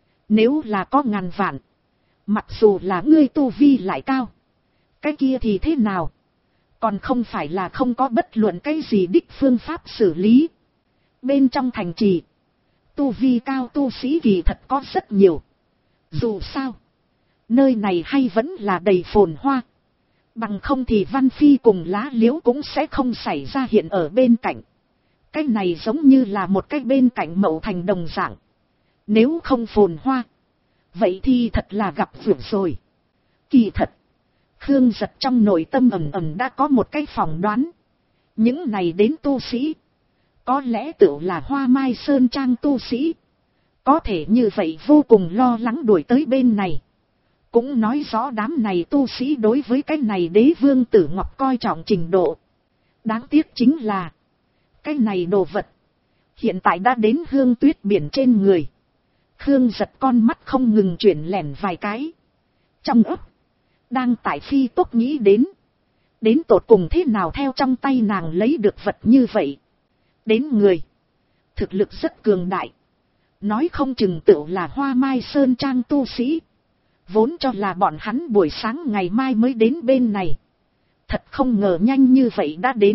nếu là có ngàn vạn, mặc dù là ngươi tu vi lại cao, cái kia thì thế nào? Còn không phải là không có bất luận cái gì đích phương pháp xử lý. Bên trong thành trì, tu vi cao tu sĩ kỳ thật có rất nhiều. Dù sao, nơi này hay vẫn là đầy phồn hoa. Bằng không thì Văn Phi cùng Lá Liễu cũng sẽ không xảy ra hiện ở bên cạnh. Cái này giống như là một cái bên cạnh Mậu Thành đồng dạng. Nếu không phồn hoa, vậy thì thật là gặp vượt rồi. Kỳ thật, Khương Giật trong nội tâm ẩn ẩn đã có một cái phỏng đoán. Những này đến tu sĩ, có lẽ tự là Hoa Mai Sơn Trang tu sĩ. Có thể như vậy vô cùng lo lắng đuổi tới bên này. Cũng nói rõ đám này tu sĩ đối với cái này Đế Vương Tử Ngọc coi trọng trình độ. Đáng tiếc chính là, cái này đồ vật hiện tại đã đến Hương Tuyết biển trên người. Khương Giật con mắt không ngừng chuyển lẻn vài cái. Trong ấp, đang tại phi tốc nghĩ đến tột cùng thế nào theo trong tay nàng lấy được vật như vậy. Đến người, thực lực rất cường đại. Nói không chừng tự là Hoa Mai Sơn Trang tu sĩ. Vốn cho là bọn hắn buổi sáng ngày mai mới đến bên này. Thật không ngờ nhanh như vậy đã đến.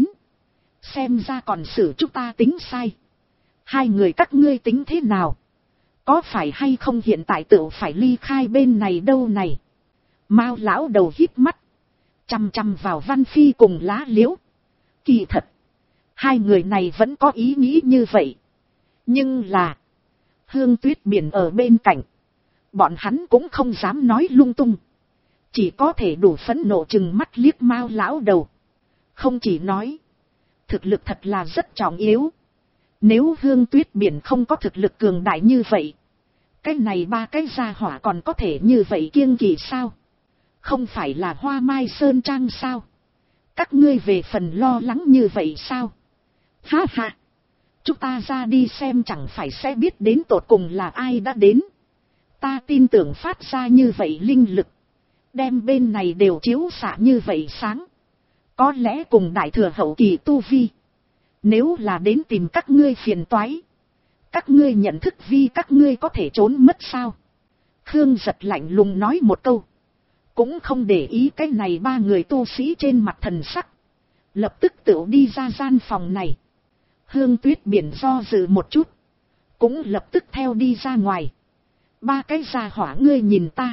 Xem ra còn xử chúng ta tính sai. Hai người các ngươi tính thế nào? Có phải hay không hiện tại tự phải ly khai bên này đâu này? Mao lão đầu híp mắt, chằm chằm vào Văn Phi cùng Lá Liễu. Kỳ thật, hai người này vẫn có ý nghĩ như vậy. Nhưng là, Hương Tuyết biển ở bên cạnh, bọn hắn cũng không dám nói lung tung. Chỉ có thể đủ phẫn nộ chừng mắt liếc Mao lão đầu. Không chỉ nói, thực lực thật là rất trọng yếu. Nếu Hương Tuyết biển không có thực lực cường đại như vậy, cái này ba cái gia hỏa còn có thể như vậy kiêng kỵ sao? Không phải là Hoa Mai Sơn Trang sao? Các ngươi về phần lo lắng như vậy sao? Ha ha! Chúng ta ra đi xem chẳng phải sẽ biết đến tột cùng là ai đã đến. Ta tin tưởng phát ra như vậy linh lực, đem bên này đều chiếu xạ như vậy sáng. Có lẽ cùng đại thừa hậu kỳ tu vi. Nếu là đến tìm các ngươi phiền toái, các ngươi nhận thức vi các ngươi có thể trốn mất sao? Khương Giật lạnh lùng nói một câu, cũng không để ý cái này ba người tu sĩ trên mặt thần sắc. Lập tức tự đi ra gian phòng này. Hương Tuyết biển do dự một chút, cũng lập tức theo đi ra ngoài. Ba cái gia hỏa ngươi nhìn ta,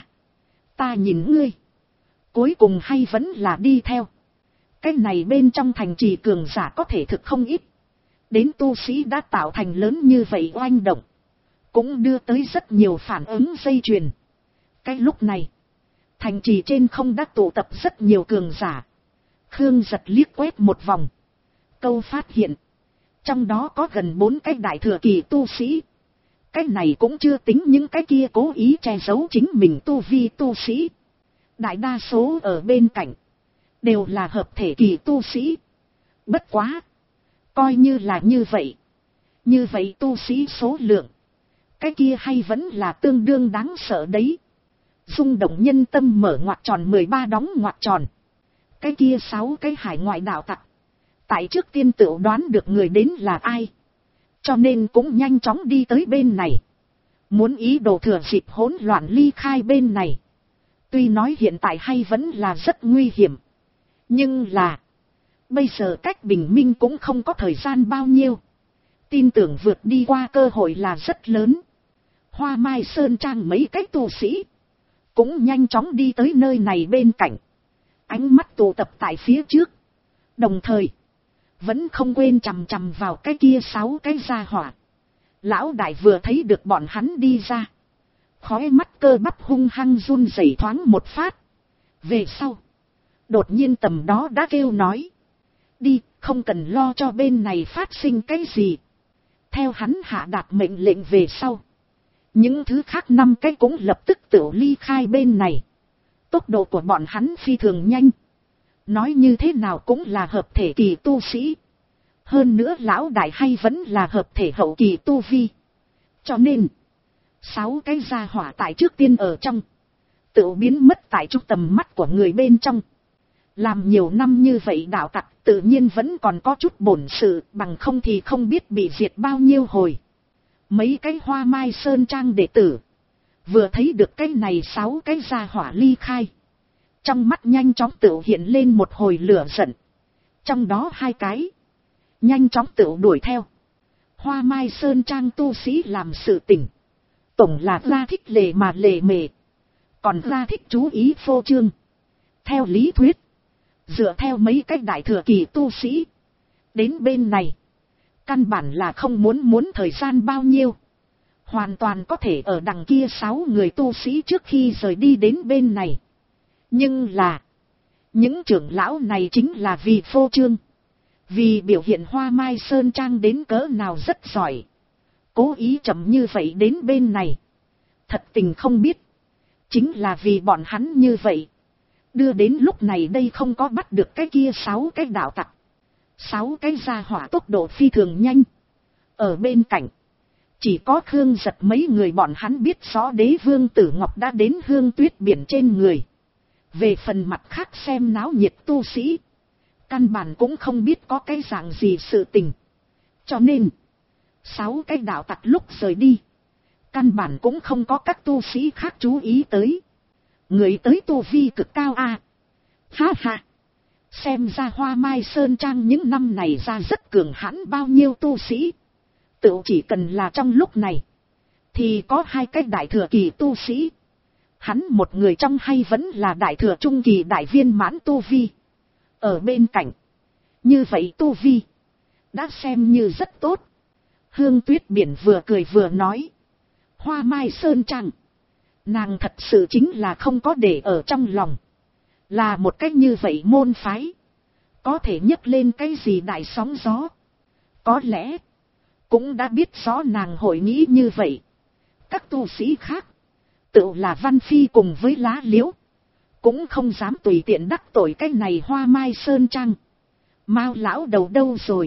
ta nhìn ngươi, cuối cùng hay vẫn là đi theo. Cái này bên trong thành trì cường giả có thể thực không ít. Đến tu sĩ đã tạo thành lớn như vậy oanh động, cũng đưa tới rất nhiều phản ứng dây chuyền. Cái lúc này, thành trì trên không đã tụ tập rất nhiều cường giả. Khương Giật liếc quét một vòng, câu phát hiện, trong đó có gần 4 cái đại thừa kỳ tu sĩ. Cái này cũng chưa tính những cái kia cố ý che giấu chính mình tu vi tu sĩ. Đại đa số ở bên cạnh, đều là hợp thể kỳ tu sĩ. Bất quá, coi như là như vậy tu sĩ số lượng, cái kia hay vẫn là tương đương đáng sợ đấy. Rung động nhân tâm mở ngoặc tròn 13 đóng ngoặc tròn. Cái kia 6 cái hải ngoại đạo tặc. Tại trước tiên tự đoán được người đến là ai. Cho nên cũng nhanh chóng đi tới bên này. Muốn ý đồ thừa dịp hỗn loạn ly khai bên này. Tuy nói hiện tại hay vẫn là rất nguy hiểm. Nhưng là. Bây giờ cách bình minh cũng không có thời gian bao nhiêu. Tin tưởng vượt đi qua cơ hội là rất lớn. Hoa Mai Sơn Trang mấy cái tu sĩ. Cũng nhanh chóng đi tới nơi này bên cạnh. Ánh mắt tụ tập tại phía trước. Đồng thời. Vẫn không quên chằm chằm vào cái kia 6 cái gia hỏa. Lão đại vừa thấy được bọn hắn đi ra. Khói mắt cơ bắp hung hăng run rẩy thoáng một phát. Về sau. Đột nhiên tầm đó đã kêu nói. Đi, không cần lo cho bên này phát sinh cái gì. Theo hắn hạ đạt mệnh lệnh về sau. Những thứ khác 5 cái cũng lập tức tự ly khai bên này. Tốc độ của bọn hắn phi thường nhanh. Nói như thế nào cũng là hợp thể kỳ tu sĩ. Hơn nữa lão đại hay vẫn là hợp thể hậu kỳ tu vi. Cho nên, 6 cái gia hỏa tại trước tiên ở trong. Tự biến mất tại trung tầm mắt của người bên trong. Làm nhiều năm như vậy đạo tặc tự nhiên vẫn còn có chút bổn sự, bằng không thì không biết bị diệt bao nhiêu hồi. Mấy cái Hoa Mai Sơn Trang đệ tử. Vừa thấy được cái này 6 cái gia hỏa ly khai. Trong mắt nhanh chóng tự hiện lên một hồi lửa giận. Trong đó 2 cái. Nhanh chóng tự đuổi theo. Hoa Mai Sơn Trang tu sĩ làm sự tình. Tổng là ra thích lề mà lề mề. Còn ra thích chú ý phô trương. Theo lý thuyết. Dựa theo mấy cái đại thừa kỳ tu sĩ. Đến bên này. Căn bản là không muốn thời gian bao nhiêu. Hoàn toàn có thể ở đằng kia 6 người tu sĩ trước khi rời đi đến bên này. Nhưng là. Những trưởng lão này chính là vì phô trương. Vì biểu hiện Hoa Mai Sơn Trang đến cỡ nào rất giỏi. Cố ý chậm như vậy đến bên này. Thật tình không biết. Chính là vì bọn hắn như vậy. Đưa đến lúc này đây không có bắt được cái kia 6 cái đạo tặc. 6 cái gia hỏa tốc độ phi thường nhanh. Ở bên cạnh. Chỉ có Khương Giật mấy người bọn hắn biết rõ Đế Vương Tử Ngọc đã đến Hương Tuyết Biển trên người. Về phần mặt khác xem náo nhiệt tu sĩ. Căn bản cũng không biết có cái dạng gì sự tình. Cho nên. 6 cái đạo tặc lúc rời đi. Căn bản cũng không có các tu sĩ khác chú ý tới. Người tới tu vi cực cao a. Ha ha. Xem ra Hoa Mai Sơn Trang những năm này ra rất cường hãn bao nhiêu tu sĩ. Tự chỉ cần là trong lúc này. Thì có 2 cái đại thừa kỳ tu sĩ. Hắn một người trong hay vẫn là đại thừa trung kỳ đại viên mãn tu vi. Ở bên cạnh. Như vậy tu vi. Đã xem như rất tốt. Hương Tuyết Biển vừa cười vừa nói. Hoa Mai Sơn Trang. Nàng thật sự chính là không có để ở trong lòng. Là một cách như vậy môn phái. Có thể nhấc lên cái gì đại sóng gió. Có lẽ. Cũng đã biết rõ nàng hội nghĩ như vậy. Các tu sĩ khác. Tự là Văn Phi cùng với Lá Liễu. Cũng không dám tùy tiện đắc tội cái này Hoa Mai Sơn Trang. Mao lão đầu đâu rồi.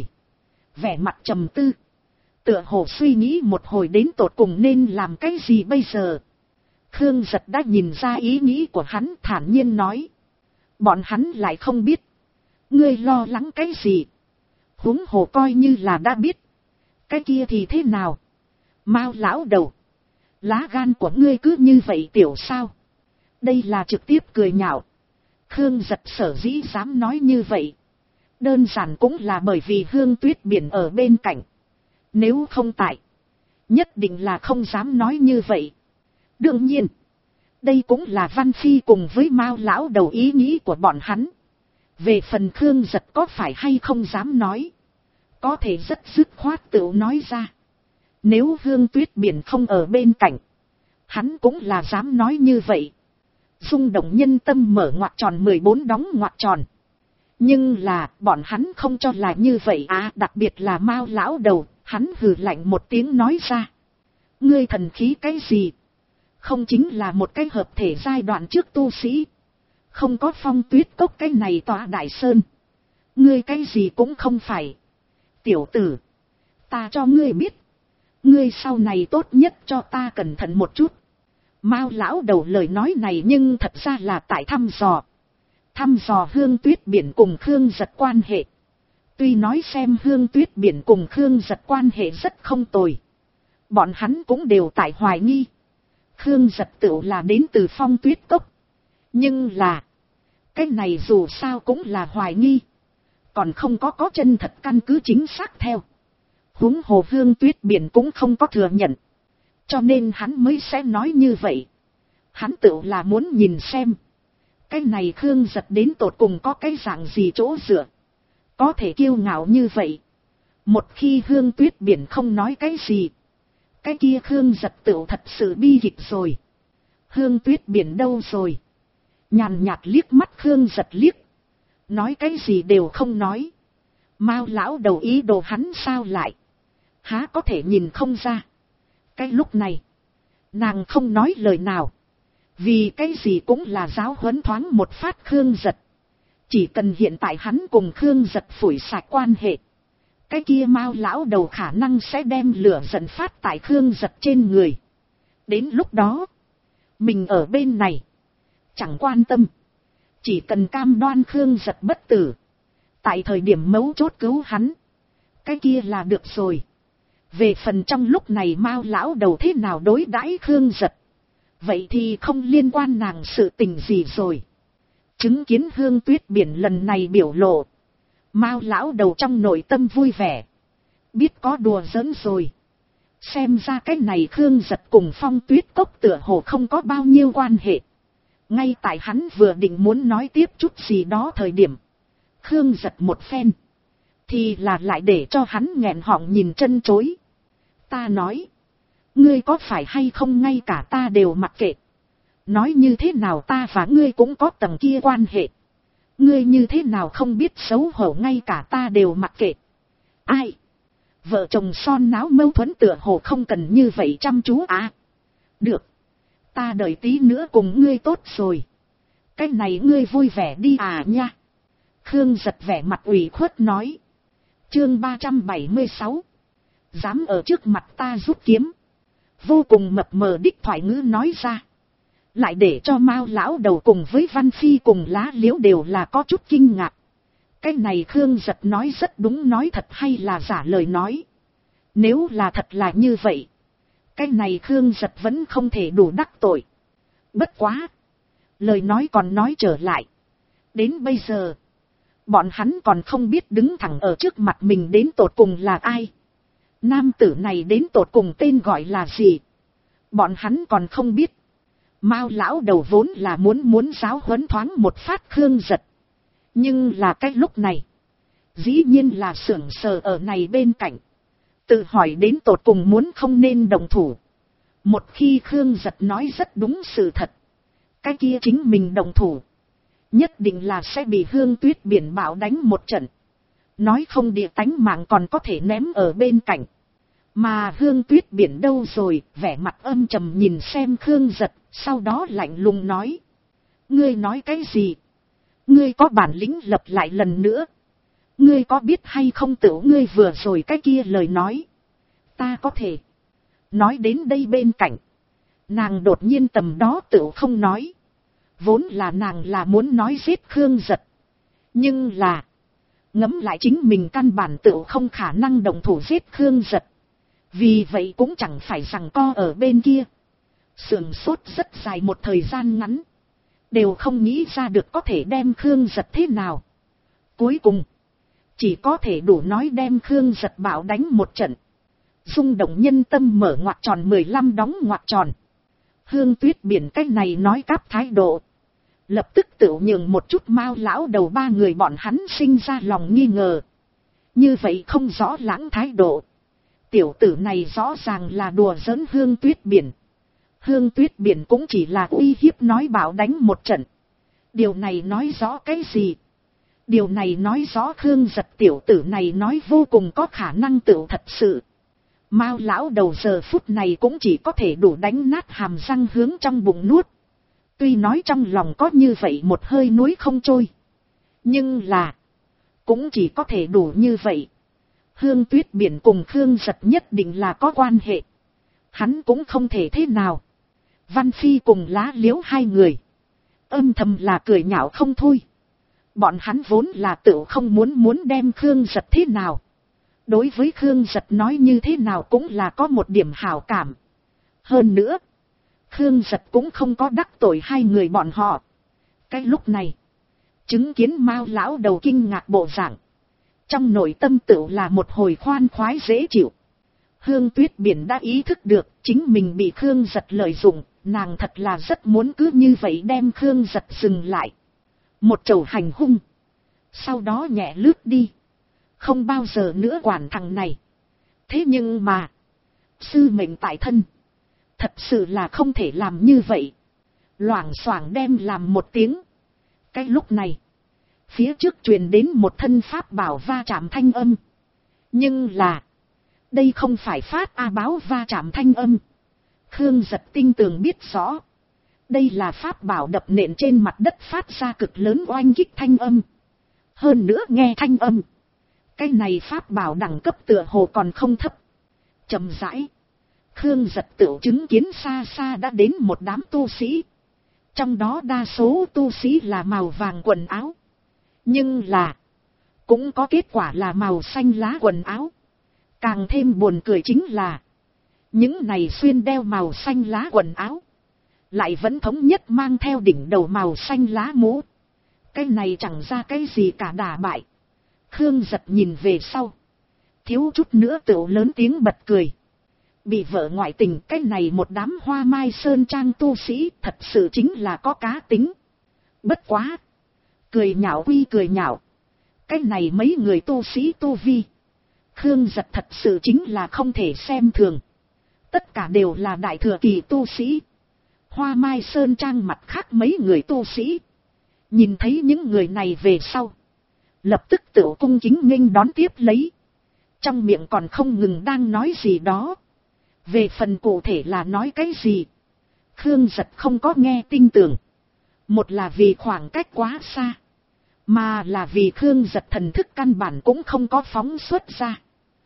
Vẻ mặt trầm tư. Tựa hồ suy nghĩ một hồi đến tột cùng nên làm cái gì bây giờ. Khương Giật đã nhìn ra ý nghĩ của hắn, thản nhiên nói. Bọn hắn lại không biết. Ngươi lo lắng cái gì. Huống hồ coi như là đã biết. Cái kia thì thế nào. Mao lão đầu. Lá gan của ngươi cứ như vậy tiểu sao. Đây là trực tiếp cười nhạo. Khương Giật sở dĩ dám nói như vậy. Đơn giản cũng là bởi vì Hương Tuyết Biển ở bên cạnh. Nếu không tại. Nhất định là không dám nói như vậy. Đương nhiên. Đây cũng là Văn Phi cùng với Mao lão đầu ý nghĩ của bọn hắn. Về phần Khương Giật có phải hay không dám nói. Có thể rất dứt khoát tự nói ra. Nếu Hương Tuyết Biển không ở bên cạnh. Hắn cũng là dám nói như vậy. Rung động nhân tâm mở ngoặc tròn 14 đóng ngoặc tròn. Nhưng là bọn hắn không cho là như vậy à. Đặc biệt là Mao lão đầu. Hắn hừ lạnh một tiếng nói ra. Ngươi thần khí cái gì? Không chính là một cái hợp thể giai đoạn trước tu sĩ. Không có Phong Tuyết Cốc cái này tọa đại sơn. Ngươi cái gì cũng không phải. Tiểu tử. Ta cho ngươi biết. Ngươi sau này tốt nhất cho ta cẩn thận một chút. Mao lão đầu lời nói này nhưng thật ra là tại thăm dò Hương Tuyết Biển cùng Khương Giật quan hệ. Tuy nói xem Hương Tuyết Biển cùng Khương Giật quan hệ rất không tồi, bọn hắn cũng đều tại hoài nghi Khương Giật tựu là đến từ Phong Tuyết Cốc. Nhưng là cái này dù sao cũng là hoài nghi, còn không có chân thật căn cứ chính xác theo. Huống hồ Hương Tuyết Biển cũng không có thừa nhận, cho nên hắn mới sẽ nói như vậy. Hắn tựu là muốn nhìn xem cái này Khương Giật đến tột cùng có cái dạng gì chỗ dựa, có thể kiêu ngạo như vậy. Một khi Hương Tuyết Biển không nói cái gì, cái kia Khương Giật tựu thật sự bi kịch rồi. Hương Tuyết Biển đâu rồi? Nhàn nhạt liếc mắt Khương Giật liếc, nói cái gì đều không nói. Mao lão đầu ý đồ hắn sao lại há có thể nhìn không ra. Cái lúc này nàng không nói lời nào, vì cái gì cũng là giáo huấn thoáng một phát Khương Giật. Chỉ cần hiện tại hắn cùng Khương Giật phủi sạch quan hệ, cái kia Mao lão đầu khả năng sẽ đem lửa giận phát tại Khương Giật trên người. Đến lúc đó mình ở bên này chẳng quan tâm, chỉ cần cam đoan Khương Giật bất tử, tại thời điểm mấu chốt cứu hắn, cái kia là được rồi. Về phần trong lúc này Mao lão đầu thế nào đối đãi Khương Giật, vậy thì không liên quan nàng sự tình gì rồi. Chứng kiến Hương Tuyết Biển lần này biểu lộ, Mao lão đầu trong nội tâm vui vẻ, biết có đùa giỡn rồi. Xem ra cái này Khương Giật cùng Phong Tuyết Cốc tựa hồ không có bao nhiêu quan hệ. Ngay tại hắn vừa định muốn nói tiếp chút gì đó thời điểm, Khương Giật một phen thì là lại để cho hắn nghẹn họng nhìn chân chối. Ta nói, ngươi có phải hay không ngay cả ta đều mặc kệ. Nói như thế nào ta và ngươi cũng có tầng kia quan hệ. Ngươi như thế nào không biết xấu hổ, ngay cả ta đều mặc kệ. Ai? Vợ chồng son náo mâu thuẫn tựa hồ không cần như vậy chăm chú à? Được. Ta đợi tí nữa cùng ngươi tốt rồi. Cái này ngươi vui vẻ đi à nha. Khương Giật vẻ mặt ủy khuất nói. Chương 376. Dám ở trước mặt ta rút kiếm. Vô cùng mập mờ đích thoại ngữ nói ra, lại để cho Mao lão đầu cùng với Văn Phi cùng Lá Liễu đều là có chút kinh ngạc. Cái này Khương Giật nói rất đúng, nói thật hay là giả lời nói. Nếu là thật là như vậy, cái này Khương Giật vẫn không thể đủ đắc tội. Bất quá, lời nói còn nói trở lại, đến bây giờ bọn hắn còn không biết đứng thẳng ở trước mặt mình đến tột cùng là ai. Nam tử này đến tột cùng tên gọi là gì, bọn hắn còn không biết. Mao lão đầu vốn là muốn giáo huấn thoáng một phát Khương Giật, nhưng là cái lúc này dĩ nhiên là sững sờ ở này bên cạnh, tự hỏi đến tột cùng muốn không nên đồng thủ. Một khi Khương Giật nói rất đúng sự thật, cái kia chính mình đồng thủ nhất định là sẽ bị Hương Tuyết Biển bạo đánh một trận, nói không địa tánh mạng còn có thể ném ở bên cạnh. Mà Hương Tuyết Biển đâu rồi, vẻ mặt âm trầm nhìn xem Khương Giật, sau đó lạnh lùng nói. Ngươi nói cái gì? Ngươi có bản lĩnh lập lại lần nữa? Ngươi có biết hay không tự ngươi vừa rồi cái kia lời nói? Ta có thể. Nói đến đây bên cạnh, nàng đột nhiên tầm đó tự không nói. Vốn là nàng là muốn nói giết Khương Giật, nhưng là ngẫm lại chính mình căn bản tự không khả năng đồng thủ giết Khương Giật. Vì vậy cũng chẳng phải rằng co ở bên kia, sườn sốt rất dài một thời gian ngắn, đều không nghĩ ra được có thể đem Khương Giật thế nào. Cuối cùng chỉ có thể đủ nói đem Khương Giật bạo đánh một trận. Rung động nhân tâm mở ngoặc tròn 15 đóng ngoặc tròn. Hương Tuyết Biển cái này nói cáp thái độ, lập tức tự nhường một chút Mao lão đầu ba người bọn hắn sinh ra lòng nghi ngờ. Như vậy không rõ lãng thái độ, tiểu tử này rõ ràng là đùa giỡn Hương Tuyết Biển. Hương Tuyết Biển cũng chỉ là uy hiếp nói bảo đánh một trận. Điều này nói rõ cái gì? Điều này nói rõ Khương Giật tiểu tử này nói vô cùng có khả năng tựu thật sự. Mao lão đầu giờ phút này cũng chỉ có thể đủ đánh nát hàm răng hướng trong bụng nuốt. Tuy nói trong lòng có như vậy một hơi núi không trôi, nhưng là cũng chỉ có thể đủ như vậy. Hương Tuyết Biển cùng Khương Giật nhất định là có quan hệ. Hắn cũng không thể thế nào. Văn Phi cùng Lá Liễu hai người. Âm thầm là cười nhạo không thôi. Bọn hắn vốn là tự không muốn đem Khương Giật thế nào. Đối với Khương Giật nói như thế nào cũng là có một điểm hảo cảm. Hơn nữa, Khương Giật cũng không có đắc tội hai người bọn họ. Cái lúc này, chứng kiến Mao lão đầu kinh ngạc bộ dạng, trong nội tâm tự là một hồi khoan khoái dễ chịu. Hương Tuyết Biển đã ý thức được chính mình bị Khương Giật lợi dụng, nàng thật là rất muốn cứ như vậy đem Khương Giật dừng lại. Một chầu hành hung, sau đó nhẹ lướt đi, không bao giờ nữa quản thằng này. Thế nhưng mà, sư mệnh tại thân, thật sự là không thể làm như vậy. Loảng xoảng đem làm một tiếng. Cái lúc này, phía trước truyền đến một thân pháp bảo va chạm thanh âm. Nhưng là, đây không phải phát A báo va chạm thanh âm. Khương Giật tinh tường biết rõ, đây là pháp bảo đập nện trên mặt đất phát ra cực lớn oanh kích thanh âm. Hơn nữa nghe thanh âm, cái này pháp bảo đẳng cấp tựa hồ còn không thấp. Chậm rãi, Khương Giật tự chứng kiến xa xa đã đến một đám tu sĩ. Trong đó đa số tu sĩ là màu vàng quần áo. Nhưng là, cũng có kết quả là màu xanh lá quần áo. Càng thêm buồn cười chính là, những này xuyên đeo màu xanh lá quần áo, lại vẫn thống nhất mang theo đỉnh đầu màu xanh lá mũ. Cái này chẳng ra cái gì cả đả bại. Khương Giật nhìn về sau, thiếu chút nữa tựu lớn tiếng bật cười. Bị vợ ngoại tình cái này một đám Hoa Mai Sơn Trang tu sĩ thật sự chính là có cá tính. Bất quá, cười nhạo quy cười nhạo, cái này mấy người tu sĩ tu vi, Khương Giật thật sự chính là không thể xem thường. Tất cả đều là đại thừa kỳ tu sĩ. Hoa Mai Sơn Trang mặt khác mấy người tu sĩ, nhìn thấy những người này về sau, lập tức tự cung kính nghênh đón tiếp lấy. Trong miệng còn không ngừng đang nói gì đó. Về phần cụ thể là nói cái gì, Khương Giật không có nghe tin tưởng. Một là vì khoảng cách quá xa, mà là vì Khương Giật thần thức căn bản cũng không có phóng xuất ra.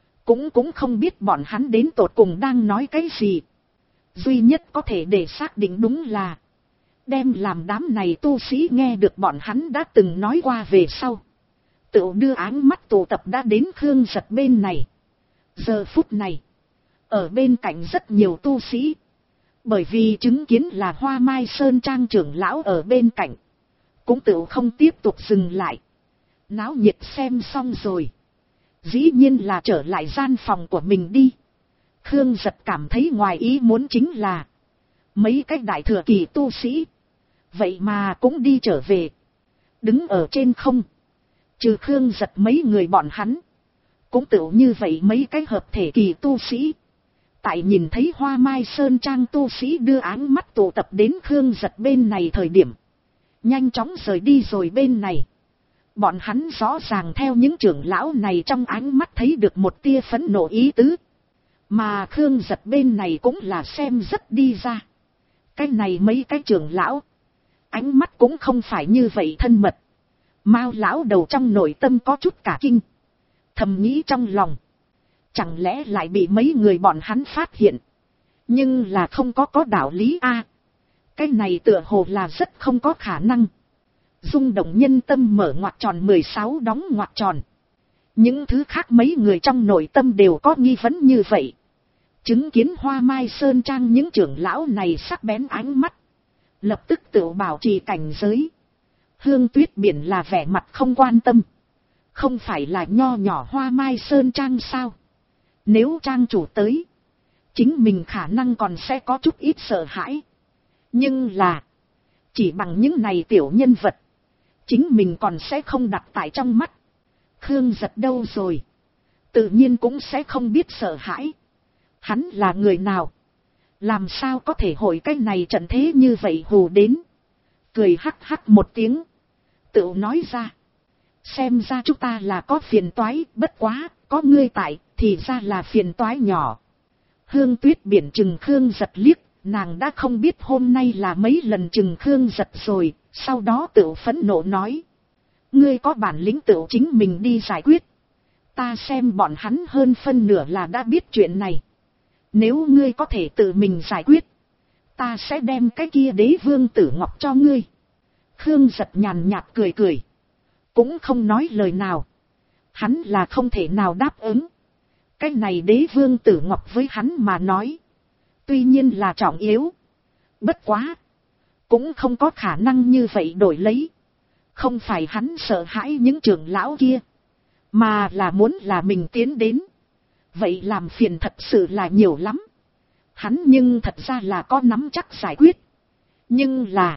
Cũng không biết bọn hắn đến tột cùng đang nói cái gì. Duy nhất có thể để xác định đúng là, đem làm đám này tu sĩ nghe được bọn hắn đã từng nói qua về sau, tự đưa áng mắt tụ tập đã đến Khương Giật bên này. Giờ phút này, ở bên cạnh rất nhiều tu sĩ, bởi vì chứng kiến là Hoa Mai Sơn Trang trưởng lão ở bên cạnh, cũng tự không tiếp tục dừng lại. Náo nhiệt xem xong rồi, dĩ nhiên là trở lại gian phòng của mình đi. Khương Giật cảm thấy ngoài ý muốn chính là, mấy cái đại thừa kỳ tu sĩ, vậy mà cũng đi trở về. Đứng ở trên không, trừ Khương Giật mấy người bọn hắn, cũng tự như vậy mấy cái hợp thể kỳ tu sĩ. Tại nhìn thấy Hoa Mai Sơn Trang tu sĩ đưa áng mắt tụ tập đến Khương Giật bên này thời điểm, nhanh chóng rời đi rồi bên này. Bọn hắn rõ ràng theo những trưởng lão này trong ánh mắt thấy được một tia phẫn nộ ý tứ. Mà Khương Giật bên này cũng là xem rất đi ra. Cái này mấy cái trưởng lão, ánh mắt cũng không phải như vậy thân mật. Mao lão đầu trong nội tâm có chút cả kinh, thầm nghĩ trong lòng, chẳng lẽ lại bị mấy người bọn hắn phát hiện. Nhưng là không có đạo lý a. Cái này tựa hồ là rất không có khả năng. Rung động nhân tâm mở ngoặc tròn 16 đóng ngoặc tròn. Những thứ khác mấy người trong nội tâm đều có nghi vấn như vậy. Chứng kiến Hoa Mai Sơn Trang những trưởng lão này sắc bén ánh mắt, lập tức tự bảo trì cảnh giới. Hương Tuyết Biển là vẻ mặt không quan tâm. Không phải là nho nhỏ Hoa Mai Sơn Trang sao? Nếu trang chủ tới, chính mình khả năng còn sẽ có chút ít sợ hãi. Nhưng là, chỉ bằng những này tiểu nhân vật, chính mình còn sẽ không đặt tại trong mắt. Khương Giật đâu rồi? Tự nhiên cũng sẽ không biết sợ hãi. Hắn là người nào? Làm sao có thể hội cái này trận thế như vậy hù đến? Cười hắc hắc một tiếng, tự nói ra. Xem ra chúng ta là có phiền toái, bất quá, có ngươi tại, thì ra là phiền toái nhỏ. Hương Tuyết Biển chừng Khương Giật liếc, nàng đã không biết hôm nay là mấy lần chừng Khương Giật rồi, sau đó tự phẫn nộ nói. Ngươi có bản lĩnh tự chính mình đi giải quyết. Ta xem bọn hắn hơn phân nửa là đã biết chuyện này. Nếu ngươi có thể tự mình giải quyết, ta sẽ đem cái kia đế vương tử ngọc cho ngươi. Khương Giật nhàn nhạt cười cười, cũng không nói lời nào. Hắn là không thể nào đáp ứng. Cái này đế vương tử ngọc với hắn mà nói, tuy nhiên là trọng yếu, bất quá cũng không có khả năng như vậy đổi lấy. Không phải hắn sợ hãi những trưởng lão kia, mà là muốn là mình tiến đến. Vậy làm phiền thật sự là nhiều lắm. Hắn nhưng thật ra là có nắm chắc giải quyết, nhưng là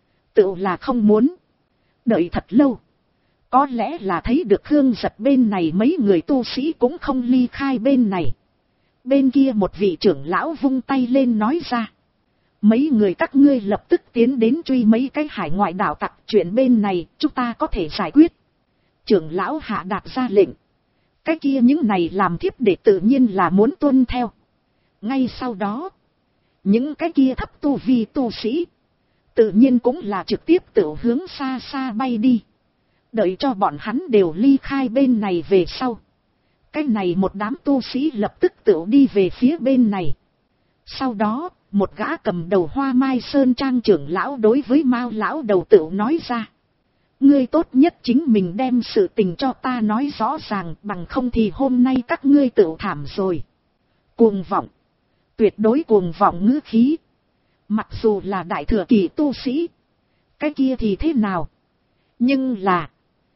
tự là không muốn. Đợi thật lâu, có lẽ là thấy được Khương Giật bên này mấy người tu sĩ cũng không ly khai bên này. Bên kia một vị trưởng lão vung tay lên nói ra, mấy người các ngươi lập tức tiến đến truy mấy cái hải ngoại đạo tặc, chuyện bên này chúng ta có thể giải quyết. Trưởng lão hạ đạt ra lệnh, cái kia những này làm thiếp để tự nhiên là muốn tuân theo. Ngay sau đó, những cái kia thấp tu vi tu sĩ tự nhiên cũng là trực tiếp tự hướng xa xa bay đi. Đợi cho bọn hắn đều ly khai bên này về sau, cái này một đám tu sĩ lập tức tự đi về phía bên này. Sau đó, một gã cầm đầu Hoa Mai Sơn Trang trưởng lão đối với Mao lão đầu tự nói ra, ngươi tốt nhất chính mình đem sự tình cho ta nói rõ ràng, bằng không thì hôm nay các ngươi tự thảm rồi. Cuồng vọng, tuyệt đối cuồng vọng ngữ khí. Mặc dù là đại thừa kỳ tu sĩ, cái kia thì thế nào? Nhưng là,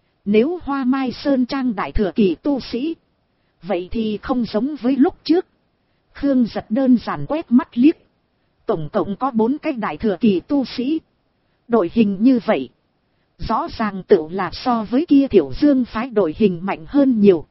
nếu Hoa Mai Sơn Trang đại thừa kỳ tu sĩ, vậy thì không giống với lúc trước. Khương Giật đơn giản quét mắt liếc, tổng cộng có 4 cái đại thừa kỳ tu sĩ. Đội hình như vậy, rõ ràng tự là so với kia Thiểu Dương phái đội hình mạnh hơn nhiều.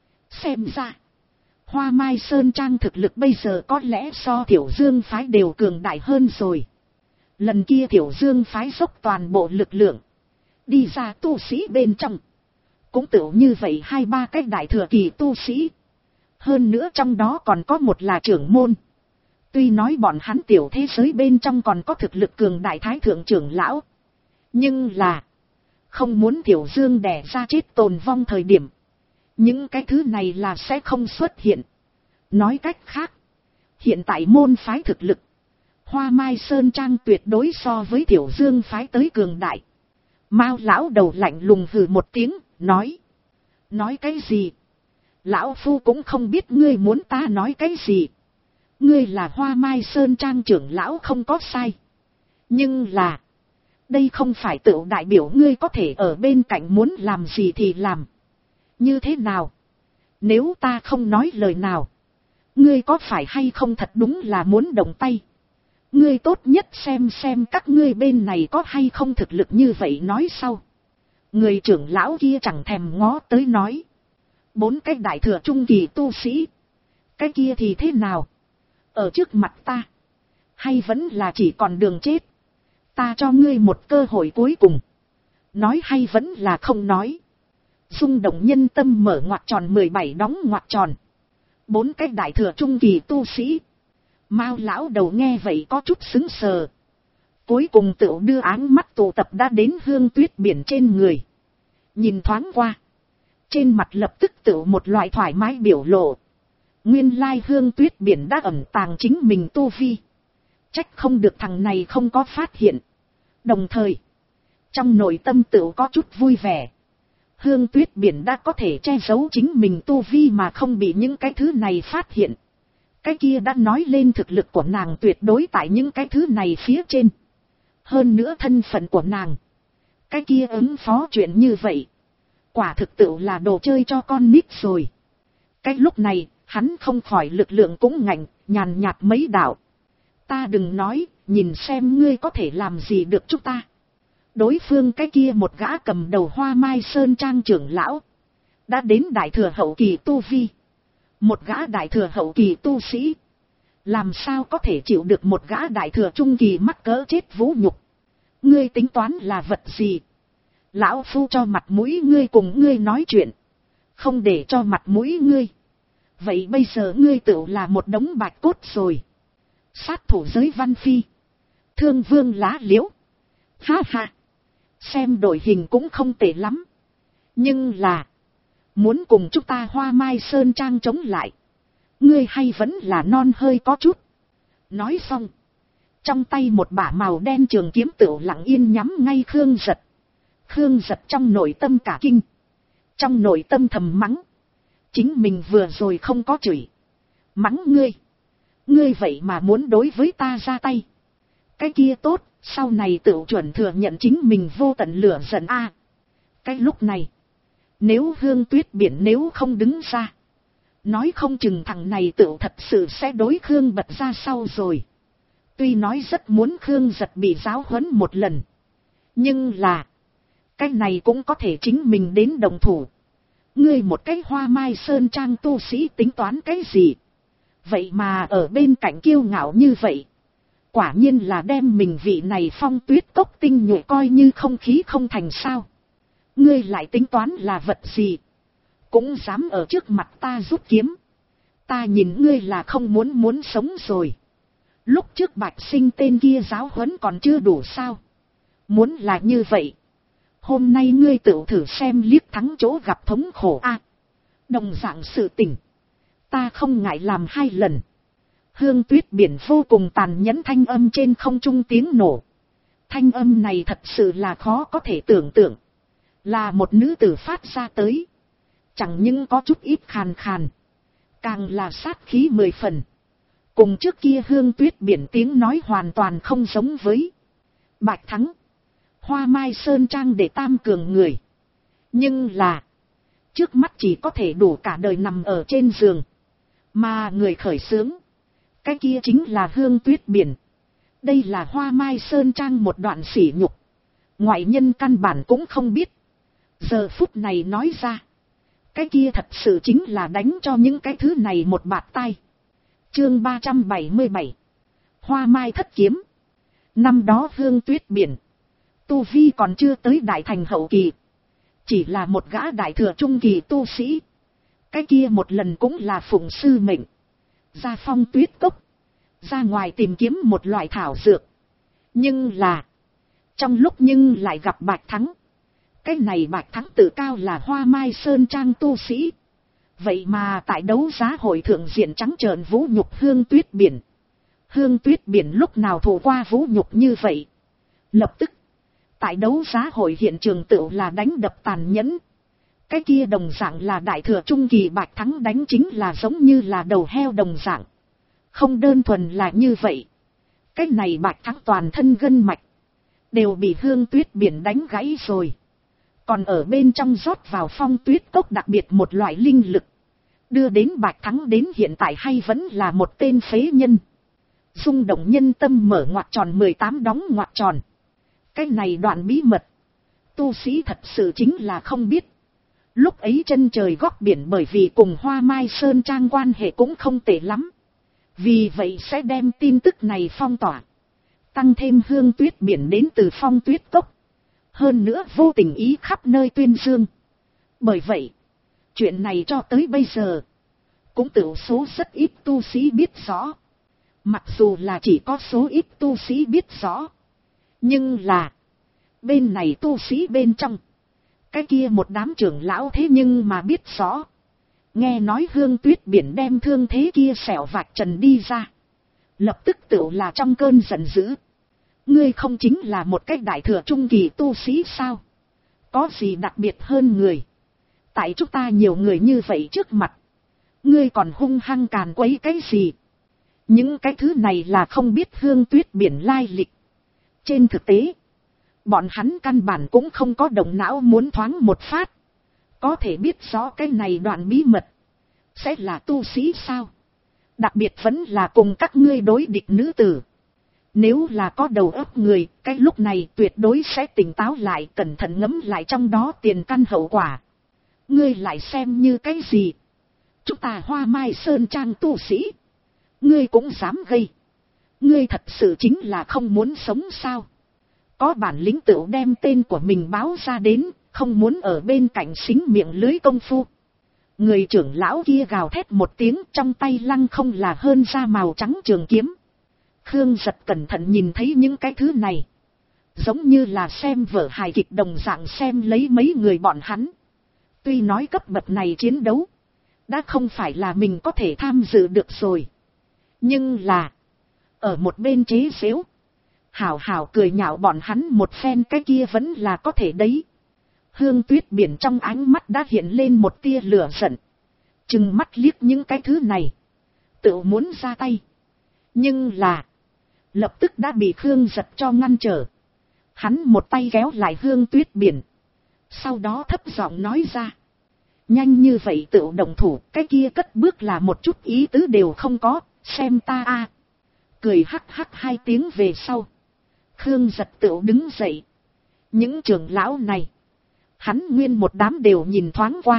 Xem ra, Hoa Mai Sơn Trang thực lực bây giờ có lẽ so Thiểu Dương phái đều cường đại hơn rồi. Lần kia Thiểu Dương phái dốc toàn bộ lực lượng đi ra tu sĩ bên trong, cũng tự như vậy 2-3 cái đại thừa kỳ tu sĩ. Hơn nữa trong đó còn có một là trưởng môn. Tuy nói bọn hắn tiểu thế giới bên trong còn có thực lực cường đại thái thượng trưởng lão, nhưng là không muốn Thiểu Dương đẻ ra chết tồn vong thời điểm, những cái thứ này là sẽ không xuất hiện. Nói cách khác, hiện tại môn phái thực lực, Hoa Mai Sơn Trang tuyệt đối so với Thiểu Dương phái tới cường đại. Mao lão đầu lạnh lùng hừ một tiếng, nói cái gì? Lão phu cũng không biết ngươi muốn ta nói cái gì. Ngươi là Hoa Mai Sơn Trang trưởng lão không có sai, nhưng là đây không phải tự đại biểu ngươi có thể ở bên cạnh muốn làm gì thì làm. Như thế nào? Nếu ta không nói lời nào, ngươi có phải hay không thật đúng là muốn động tay? Ngươi tốt nhất xem các ngươi bên này có hay không thực lực như vậy nói sau. Người trưởng lão kia chẳng thèm ngó tới nói, 4 cái đại thừa trung kỳ tu sĩ, cái kia thì thế nào? Ở trước mặt ta, hay vẫn là chỉ còn đường chết? Ta cho ngươi một cơ hội cuối cùng, nói hay vẫn là không nói? Rung động nhân tâm mở ngoặc tròn 17 đóng ngoặc tròn. 4 cái đại thừa trung kỳ tu sĩ. Mao lão đầu nghe vậy có chút sững sờ. Cuối cùng tự đưa áng mắt tụ tập đã đến Hương Tuyết biển trên người. Nhìn thoáng qua, trên mặt lập tức tự một loại thoải mái biểu lộ. Nguyên lai Hương Tuyết biển đã ẩn tàng chính mình tu vi. Trách không được thằng này không có phát hiện. Đồng thời, trong nội tâm tự có chút vui vẻ. Hương Tuyết biển đã có thể che giấu chính mình tu vi mà không bị những cái thứ này phát hiện. Cái kia đã nói lên thực lực của nàng tuyệt đối tại những cái thứ này phía trên. Hơn nữa thân phận của nàng, cái kia ứng phó chuyện như vậy, quả thực tự là đồ chơi cho con nít rồi. Cái lúc này, hắn không khỏi lực lượng cũng ngạnh, nhàn nhạt mấy đạo. Ta đừng nói, nhìn xem ngươi có thể làm gì được chúng ta. Đối phương cái kia một gã cầm đầu Hoa Mai Sơn Trang trưởng lão, đã đến đại thừa hậu kỳ tu vi. Một gã đại thừa hậu kỳ tu sĩ, làm sao có thể chịu được một gã đại thừa trung kỳ mắc cỡ chết vũ nhục? Ngươi tính toán là vật gì? Lão phu cho mặt mũi ngươi cùng ngươi nói chuyện, không để cho mặt mũi ngươi. Vậy bây giờ ngươi tự là một đống bạch cốt rồi. Sát thủ giới Văn Phi, Thương Vương Lá Liễu. Ha ha, xem đội hình cũng không tệ lắm. Nhưng là, Muốn cùng chúng ta Hoa Mai Sơn Trang chống lại, ngươi hay vẫn là non hơi có chút. Nói xong, trong tay một bả màu đen trường kiếm tựu lặng yên nhắm ngay Khương Giật. Khương Giật trong nội tâm cả kinh, trong nội tâm thầm mắng, chính mình vừa rồi không có chửi, mắng ngươi, ngươi vậy mà muốn đối với ta ra tay. Cái kia tốt, sau này tựu chuẩn thừa nhận chính mình vô tận lửa giận a. Cái lúc này, nếu Hương Tuyết Biển nếu không đứng ra, nói không chừng thằng này tựu thật sự sẽ đối Khương Bật ra sau rồi. Tuy nói rất muốn Khương Giật bị giáo huấn một lần, nhưng là, cái này cũng có thể chính mình đến đồng thủ. Ngươi một cái Hoa Mai Sơn Trang tu sĩ tính toán cái gì? Vậy mà ở bên cạnh kiêu ngạo như vậy. Quả nhiên là đem mình vị này Phong Tuyết Cốc tinh nhuệ coi như không khí không thành sao. Ngươi lại tính toán là vật gì? Cũng dám ở trước mặt ta rút kiếm. Ta nhìn ngươi là không muốn sống rồi. Lúc trước Bạch Sinh tên kia giáo huấn còn chưa đủ sao? Muốn là như vậy, hôm nay ngươi tự thử xem liếc thắng chỗ gặp thống khổ a. Đồng dạng sự tình, ta không ngại làm 2 lần. Hương Tuyết Biển vô cùng tàn nhẫn thanh âm trên không trung tiếng nổ. Thanh âm này thật sự là khó có thể tưởng tượng. Là một nữ tử phát ra tới. Chẳng những có chút ít khàn khàn, càng là sát khí 10 phần. Cùng trước kia Hương Tuyết Biển tiếng nói hoàn toàn không giống với. Bạch Thắng, Hoa Mai Sơn Trang để tam cường người. Nhưng là, trước mắt chỉ có thể đủ cả đời nằm ở trên giường. Mà người khởi xướng, cái kia chính là Hương Tuyết Biển. Đây là Hoa Mai Sơn Trang một đoạn sỉ nhục. Ngoại nhân căn bản cũng không biết. Giờ phút này nói ra, cái kia thật sự chính là đánh cho những cái thứ này một bạt tay. Chương 377, Hoa Mai Thất Kiếm. Năm đó Hương Tuyết Biển, tu vi còn chưa tới đại thành hậu kỳ, chỉ là một gã đại thừa trung kỳ tu sĩ. Cái kia một lần cũng là phụng sư mệnh, ra Phong Tuyết Cốc, ra ngoài tìm kiếm một loại thảo dược. Nhưng là, trong lúc nhưng lại gặp Bạch Thắng. Cái này Bạch Thắng tự cao là Hoa Mai Sơn Trang tu sĩ. Vậy mà tại đấu giá hội thượng diện trắng trợn vũ nhục Hương Tuyết Biển. Hương Tuyết Biển lúc nào thụ qua vũ nhục như vậy? Lập tức, tại đấu giá hội hiện trường tựu là đánh đập tàn nhẫn. Cái kia đồng dạng là đại thừa trung kỳ Bạch Thắng đánh chính là giống như là đầu heo đồng dạng. Không đơn thuần là như vậy. Cái này Bạch Thắng toàn thân gân mạch đều bị Hương Tuyết Biển đánh gãy rồi. Còn ở bên trong rót vào Phong Tuyết Cốc đặc biệt một loại linh lực, đưa đến Bạch Thắng đến hiện tại hay vẫn là một tên phế nhân. Rung động nhân tâm mở ngoặc tròn 18 đóng ngoặc tròn. Cái này đoạn bí mật, tu sĩ thật sự chính là không biết. Lúc ấy chân trời góc biển bởi vì cùng Hoa Mai Sơn Trang quan hệ cũng không tệ lắm. Vì vậy sẽ đem tin tức này phong tỏa. Tăng thêm Hương Tuyết Biển đến từ Phong Tuyết Cốc. Hơn nữa vô tình ý khắp nơi tuyên dương. Bởi vậy, chuyện này cho tới bây giờ, cũng tự số rất ít tu sĩ biết rõ. Mặc dù là chỉ có số ít tu sĩ biết rõ. Nhưng là, bên này tu sĩ bên trong, cái kia một đám trưởng lão thế nhưng mà biết rõ. Nghe nói Hương Tuyết Biển đem thương thế kia xẻo vạch trần đi ra. Lập tức tự là trong cơn giận dữ. Ngươi không chính là một cách đại thừa trung kỳ tu sĩ sao? Có gì đặc biệt hơn người? Tại chúng ta nhiều người như vậy trước mặt, ngươi còn hung hăng càn quấy cái gì? Những cái thứ này là không biết Hương Tuyết Biển lai lịch. Trên thực tế, bọn hắn căn bản cũng không có động não muốn thoáng một phát. Có thể biết rõ cái này đoạn bí mật, sẽ là tu sĩ sao? Đặc biệt vẫn là cùng các ngươi đối địch nữ tử. Nếu là có đầu óc người, cái lúc này tuyệt đối sẽ tỉnh táo lại, cẩn thận ngẫm lại trong đó tiền căn hậu quả. Ngươi lại xem như cái gì? Chúng ta Hoa Mai Sơn Trang tu sĩ, ngươi cũng dám gây? Ngươi thật sự chính là không muốn sống sao? Có bản lĩnh tựu đem tên của mình báo ra đến, không muốn ở bên cạnh xính miệng lưới công phu. Người trưởng lão kia gào thét một tiếng, trong tay lăng không là hơn da màu trắng trường kiếm. Khương Giật cẩn thận nhìn thấy những cái thứ này, giống như là xem vở hài kịch đồng dạng xem lấy mấy người bọn hắn. Tuy nói cấp bậc này chiến đấu, đã không phải là mình có thể tham dự được rồi. Nhưng là, ở một bên chế giễu, hảo hảo cười nhạo bọn hắn một phen, cái kia vẫn là có thể đấy. Hương Tuyết Biển trong ánh mắt đã hiện lên một tia lửa giận. Chừng mắt liếc những cái thứ này, tự muốn ra tay. Nhưng là, lập tức đã bị Khương Giật cho ngăn trở. Hắn một tay kéo lại Hương Tuyết Biển. Sau đó thấp giọng nói ra. Nhanh như vậy tự động thủ, cái kia cất bước là một chút ý tứ đều không có, xem ta a. Cười hắc hắc hai tiếng về sau, Khương Giật tự đứng dậy. Những trưởng lão này, hắn nguyên một đám đều nhìn thoáng qua.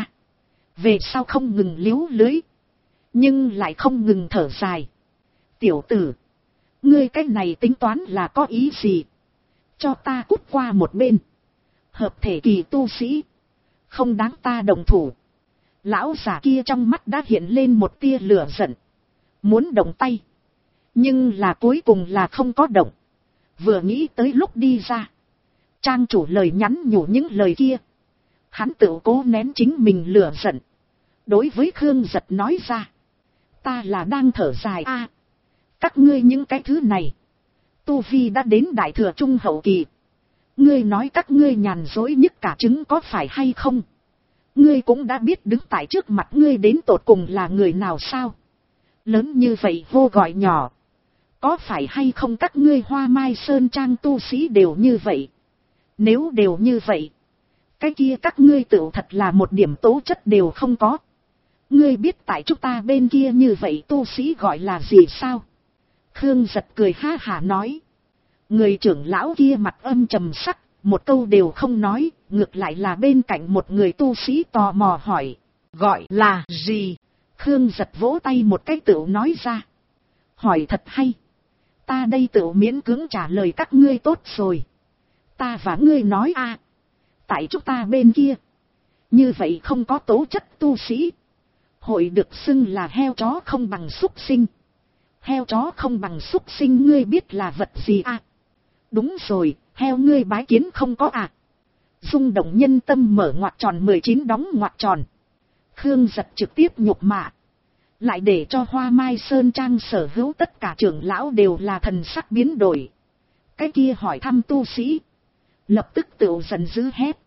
Về sau không ngừng liếu lưới, nhưng lại không ngừng thở dài. Tiểu tử, ngươi cái này tính toán là có ý gì? Cho ta cút qua một bên. Hợp thể kỳ tu sĩ, không đáng ta đồng thủ. Lão già kia trong mắt đã hiện lên một tia lửa giận. Muốn động tay, nhưng là cuối cùng là không có động. Vừa nghĩ tới lúc đi ra, trang chủ lời nhắn nhủ những lời kia, hắn tự cố nén chính mình lửa giận. Đối với Khương Giật nói ra. Ta là đang thở dài a. Các ngươi những cái thứ này, tu vi đã đến đại thừa trung hậu kỳ. Ngươi nói các ngươi nhàn dối nhất cả trứng có phải hay không? Ngươi cũng đã biết đứng tại trước mặt ngươi đến tột cùng là người nào sao? Lớn như vậy vô gọi nhỏ. Có phải hay không các ngươi Hoa Mai Sơn Trang tu sĩ đều như vậy? Nếu đều như vậy, cái kia các ngươi tự thật là một điểm tố chất đều không có. Ngươi biết tại chúng ta bên kia như vậy tu sĩ gọi là gì sao? Khương Giật cười ha hả nói. Người trưởng lão kia mặt âm trầm sắc, một câu đều không nói, ngược lại là bên cạnh một người tu sĩ tò mò hỏi. Gọi là gì? Khương Giật vỗ tay một cái tựu nói ra. Hỏi thật hay. Ta đây tựu miễn cưỡng trả lời các ngươi tốt rồi. Ta và ngươi nói a, tại chúng ta bên kia, như vậy không có tố chất tu sĩ, hội được xưng là heo chó không bằng súc sinh. Heo chó không bằng súc sinh ngươi biết là vật gì à? Đúng rồi, heo ngươi bái kiến không có à? Rung động nhân tâm mở ngoặc tròn 19 đóng ngoặc tròn. Khương Giật trực tiếp nhục mạ. Lại để cho Hoa Mai Sơn Trang sở hữu tất cả trưởng lão đều là thần sắc biến đổi. Cái kia hỏi thăm tu sĩ, lập tức tự giận dữ hét.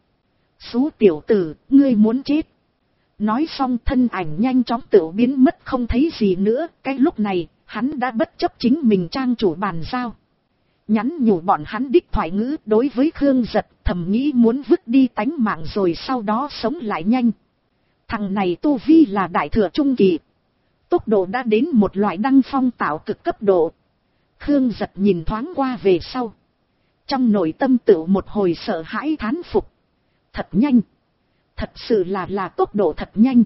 Xú tiểu tử, ngươi muốn chết. Nói xong thân ảnh nhanh chóng tự biến mất không thấy gì nữa. Cái lúc này, hắn đã bất chấp chính mình trang chủ bàn giao. Nhắn nhủ bọn hắn đích thoại ngữ đối với Khương Giật, thầm nghĩ muốn vứt đi tánh mạng rồi sau đó sống lại nhanh. Thằng này tu vi là đại thừa trung kỳ. Tốc độ đã đến một loại đăng phong tạo cực cấp độ. Khương Giật nhìn thoáng qua về sau. Trong nội tâm tự một hồi sợ hãi thán phục. Thật nhanh. Thật sự là tốc độ thật nhanh.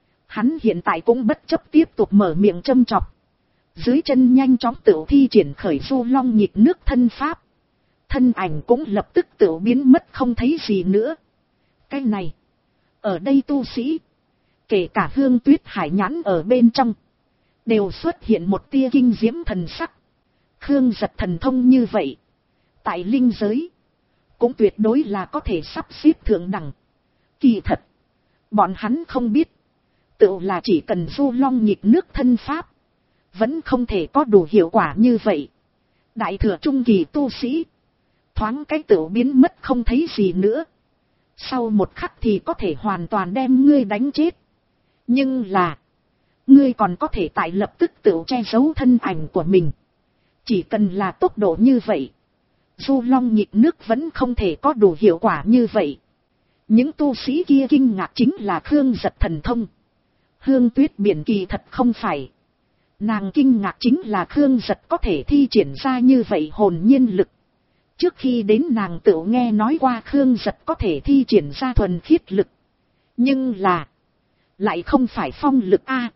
Hắn hiện tại cũng bất chấp tiếp tục mở miệng châm chọc. Dưới chân nhanh chóng tự thi triển khởi Du Long nhịp nước thân pháp. Thân ảnh cũng lập tức tự biến mất không thấy gì nữa. Cái này, ở đây tu sĩ, kể cả Hương Tuyết Hải nhãn ở bên trong, đều xuất hiện một tia kinh diễm thần sắc. Khương Giật thần thông như vậy, tại linh giới, cũng tuyệt đối là có thể sắp xếp thượng đẳng. Kỳ thật, bọn hắn không biết, tự là chỉ cần Du Long nhịp nước thân pháp, vẫn không thể có đủ hiệu quả như vậy. Đại thừa trung kỳ tu sĩ, thoáng cái tự biến mất không thấy gì nữa. Sau một khắc thì có thể hoàn toàn đem ngươi đánh chết. Nhưng là, ngươi còn có thể tại lập tức tự che giấu thân ảnh của mình. Chỉ cần là tốc độ như vậy, Du Long nhịp nước vẫn không thể có đủ hiệu quả như vậy. Những tu sĩ kia kinh ngạc chính là Khương Giật thần thông. Hương Tuyết Biển kỳ thật không phải. Nàng kinh ngạc chính là Khương Giật có thể thi triển ra như vậy hồn nhiên lực. Trước khi đến nàng tự nghe nói qua Khương Giật có thể thi triển ra thuần khiết lực. Nhưng là, lại không phải phong lực a.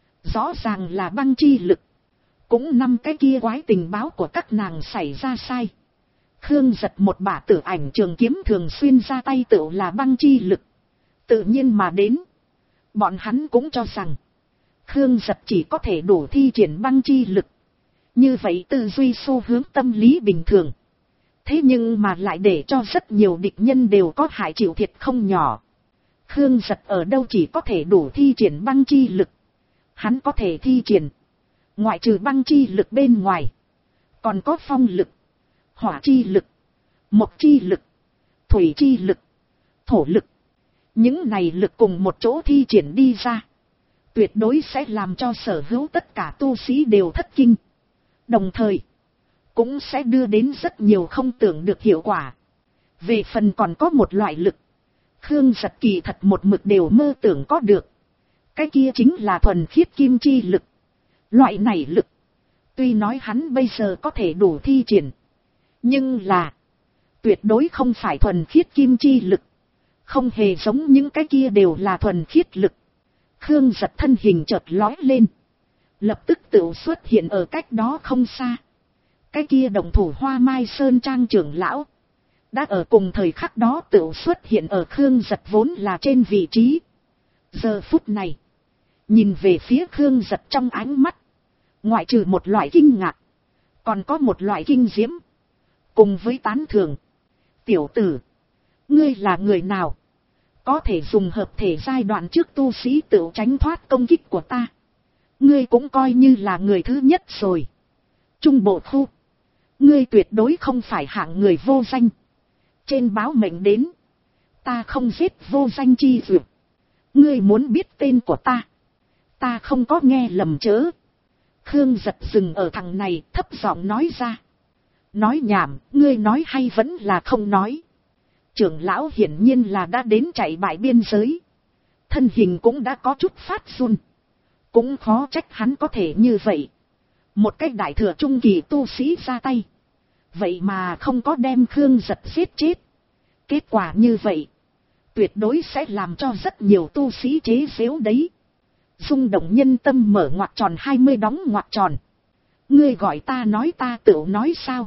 Rõ ràng là băng chi lực. Cũng năm cái kia quái tình báo của các nàng xảy ra sai. Khương Giật một bả tử ảnh trường kiếm thường xuyên ra tay tự là băng chi lực. Tự nhiên mà đến, bọn hắn cũng cho rằng Khương Giật chỉ có thể đủ thi triển băng chi lực. Như vậy tư duy xu hướng tâm lý bình thường. Thế nhưng mà lại để cho rất nhiều địch nhân đều có hại chịu thiệt không nhỏ. Khương Giật ở đâu chỉ có thể đủ thi triển băng chi lực. Hắn có thể thi triển. Ngoại trừ băng chi lực bên ngoài. Còn có phong lực. Hỏa chi lực. Mộc chi lực. Thủy chi lực. Thổ lực. Những này lực cùng một chỗ thi triển đi ra. Tuyệt đối sẽ làm cho sở hữu tất cả tu sĩ đều thất kinh. Đồng thời. Cũng sẽ đưa đến rất nhiều không tưởng được hiệu quả. Về phần còn có một loại lực. Khương Giật kỳ thật một mực đều mơ tưởng có được. Cái kia chính là thuần khiết kim chi lực. Loại này lực. Tuy nói hắn bây giờ có thể đủ thi triển. Nhưng là. Tuyệt đối không phải thuần khiết kim chi lực. Không hề giống những cái kia đều là thuần khiết lực. Khương Giật thân hình chợt lói lên. Lập tức tự xuất hiện ở cách đó không xa. Cái kia động thủ Hoa Mai Sơn Trang trưởng lão. Đã ở cùng thời khắc đó tự xuất hiện ở Khương Giật vốn là trên vị trí. Giờ phút này. Nhìn về phía Khương Giật trong ánh mắt. Ngoại trừ một loại kinh ngạc. Còn có một loại kinh diễm. Cùng với tán thưởng. Tiểu tử. Ngươi là người nào? Có thể dùng hợp thể giai đoạn trước tu sĩ tự tránh thoát công kích của ta. Ngươi cũng coi như là người thứ nhất rồi. Trung bộ khu. Ngươi tuyệt đối không phải hạng người vô danh. Trên báo mệnh đến. Ta không giết vô danh chi dược. Ngươi muốn biết tên của ta. Ta không có nghe lầm chớ. Khương Giật dừng ở thằng này thấp giọng nói ra. Nói nhảm, ngươi nói hay vẫn là không nói. Trưởng lão hiển nhiên là đã đến chạy bại biên giới. Thân hình cũng đã có chút phát run. Cũng khó trách hắn có thể như vậy. Một cách đại thừa trung kỳ tu sĩ ra tay. Vậy mà không có đem Khương Giật giết chết. Kết quả như vậy. Tuyệt đối sẽ làm cho rất nhiều tu sĩ chế giễu đấy. Rung động nhân tâm mở ngoặc tròn 20 đóng ngoặc tròn. Ngươi gọi ta nói ta tự nói sao?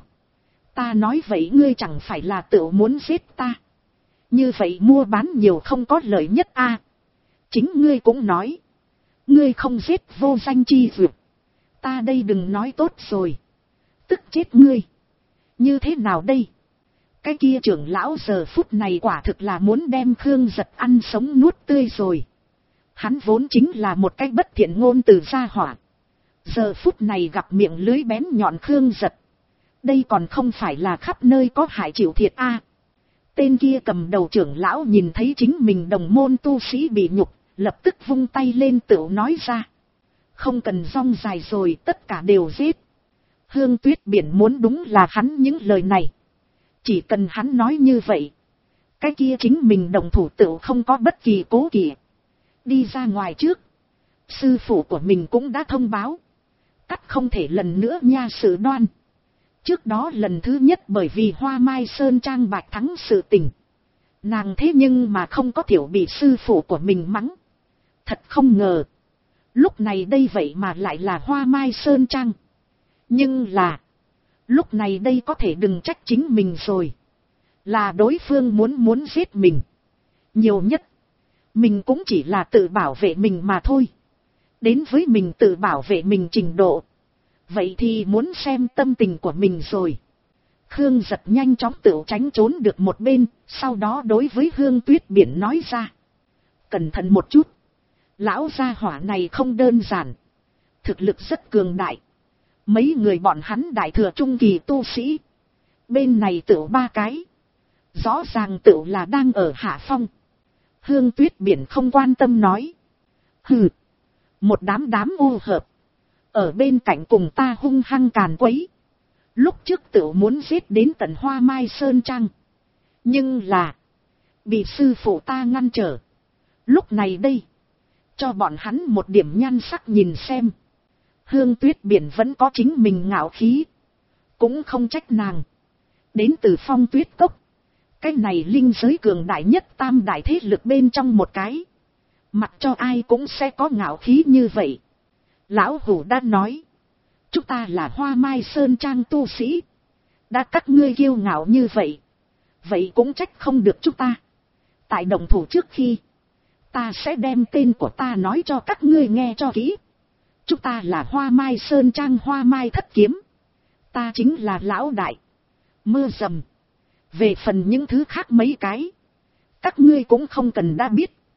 Ta nói vậy ngươi chẳng phải là tự muốn giết ta. Như vậy mua bán nhiều không có lợi nhất a. Chính ngươi cũng nói. Ngươi không giết vô danh chi dược. Ta đây đừng nói tốt rồi. Tức chết ngươi. Như thế nào đây? Cái kia trưởng lão giờ phút này quả thực là muốn đem Khương Giật ăn sống nuốt tươi rồi. Hắn vốn chính là một cái bất thiện ngôn từ gia hỏa. Giờ phút này gặp miệng lưới bén nhọn Khương Giật. Đây còn không phải là khắp nơi có hại chịu thiệt a. Tên kia cầm đầu trưởng lão nhìn thấy chính mình đồng môn tu sĩ bị nhục, lập tức vung tay lên tự nói ra. Không cần rong dài rồi, tất cả đều giết. Hương Tuyết Biển muốn đúng là hắn những lời này. Chỉ cần hắn nói như vậy. Cái kia chính mình đồng thủ tự không có bất kỳ cố kỵ. Đi ra ngoài trước. Sư phụ của mình cũng đã thông báo. Cắt không thể lần nữa nha sự đoan. Trước đó lần thứ nhất bởi vì Hoa Mai Sơn Trang bạch thắng sự tình. Nàng thế nhưng mà không có thiểu bị sư phụ của mình mắng. Thật không ngờ. Lúc này đây vậy mà lại là Hoa Mai Sơn Trang. Nhưng là. Lúc này đây có thể đừng trách chính mình rồi. Là đối phương muốn giết mình. Nhiều nhất. Mình cũng chỉ là tự bảo vệ mình mà thôi. Đến với mình tự bảo vệ mình trình độ. Vậy thì muốn xem tâm tình của mình rồi. Khương Giật nhanh chóng tự tránh trốn được một bên. Sau đó đối với Hương Tuyết Biển nói ra. Cẩn thận một chút. Lão gia hỏa này không đơn giản. Thực lực rất cường đại. Mấy người bọn hắn đại thừa trung kỳ tu sĩ. Bên này tự 3 cái. Rõ ràng tự là đang ở hạ phong. Hương Tuyết Biển không quan tâm nói. Hừ. Một đám u hợp. Ở bên cạnh cùng ta hung hăng càn quấy. Lúc trước tự muốn giết đến tận Hoa Mai Sơn Trang. Nhưng là. Bị sư phụ ta ngăn trở. Lúc này đây. Cho bọn hắn một điểm nhan sắc nhìn xem. Hương Tuyết Biển vẫn có chính mình ngạo khí. Cũng không trách nàng. Đến từ Phong Tuyết Cốc. Cái này linh giới cường đại nhất tam đại thế lực bên trong một cái. Mặc cho ai cũng sẽ có ngạo khí như vậy. Lão Hủ đã nói. Chúng ta là Hoa Mai Sơn Trang tu sĩ. Đã các ngươi kiêu ngạo như vậy. Vậy cũng trách không được chúng ta. Tại đồng thủ trước khi. Ta sẽ đem tên của ta nói cho các ngươi nghe cho kỹ. Chúng ta là Hoa Mai Sơn Trang Hoa Mai Thất Kiếm. Ta chính là lão đại. Mưa rầm. Về phần những thứ khác mấy cái. Các ngươi cũng không cần đã biết.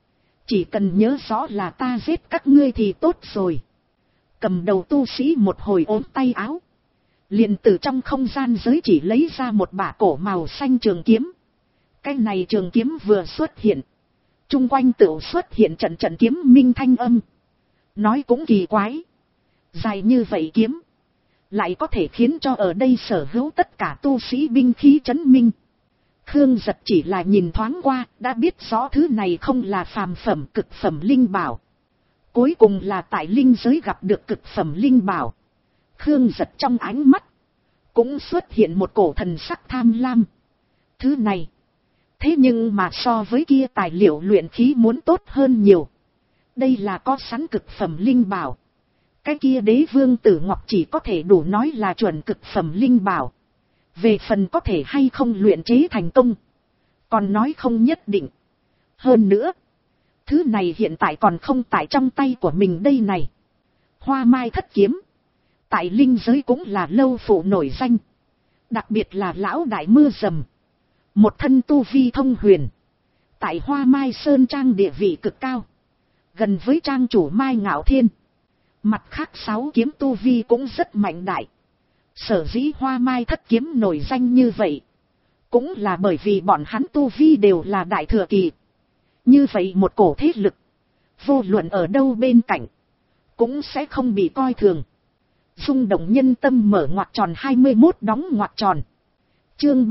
Chỉ cần nhớ rõ là ta giết các ngươi thì tốt rồi. Cầm đầu tu sĩ một hồi ốm tay áo. Liền từ trong không gian giới chỉ lấy ra một bả cổ màu xanh trường kiếm. Cái này trường kiếm vừa xuất hiện. Trung quanh tựu xuất hiện trận trận kiếm minh thanh âm. Nói cũng kỳ quái. Dài như vậy kiếm. Lại có thể khiến cho ở đây sở hữu tất cả tu sĩ binh khí chấn minh. Khương Giật chỉ là nhìn thoáng qua, đã biết rõ thứ này không là phàm phẩm cực phẩm linh bảo. Cuối cùng là tại linh giới gặp được cực phẩm linh bảo. Khương Giật trong ánh mắt, cũng xuất hiện một cổ thần sắc tham lam. Thứ này, thế nhưng mà so với kia tài liệu luyện khí muốn tốt hơn nhiều. Đây là có sẵn cực phẩm linh bảo. Cái kia Đế Vương Tử Ngọc chỉ có thể đủ nói là chuẩn cực phẩm linh bảo. Về phần có thể hay không luyện chế thành công, còn nói không nhất định. Hơn nữa, thứ này hiện tại còn không tại trong tay của mình đây này. Hoa Mai Thất Kiếm, tại linh giới cũng là lâu phụ nổi danh. Đặc biệt là lão đại Mưa Rầm, một thân tu vi thông huyền, tại Hoa Mai Sơn Trang địa vị cực cao, gần với trang chủ Mai Ngạo Thiên. Mặt khác 6 kiếm tu vi cũng rất mạnh đại. Sở dĩ Hoa Mai Thất Kiếm nổi danh như vậy, cũng là bởi vì bọn hắn tu vi đều là đại thừa kỳ. Như vậy một cổ thế lực, vô luận ở đâu bên cạnh, cũng sẽ không bị coi thường. Rung động nhân tâm mở ngoặc tròn 21 đóng ngoặc tròn. Chương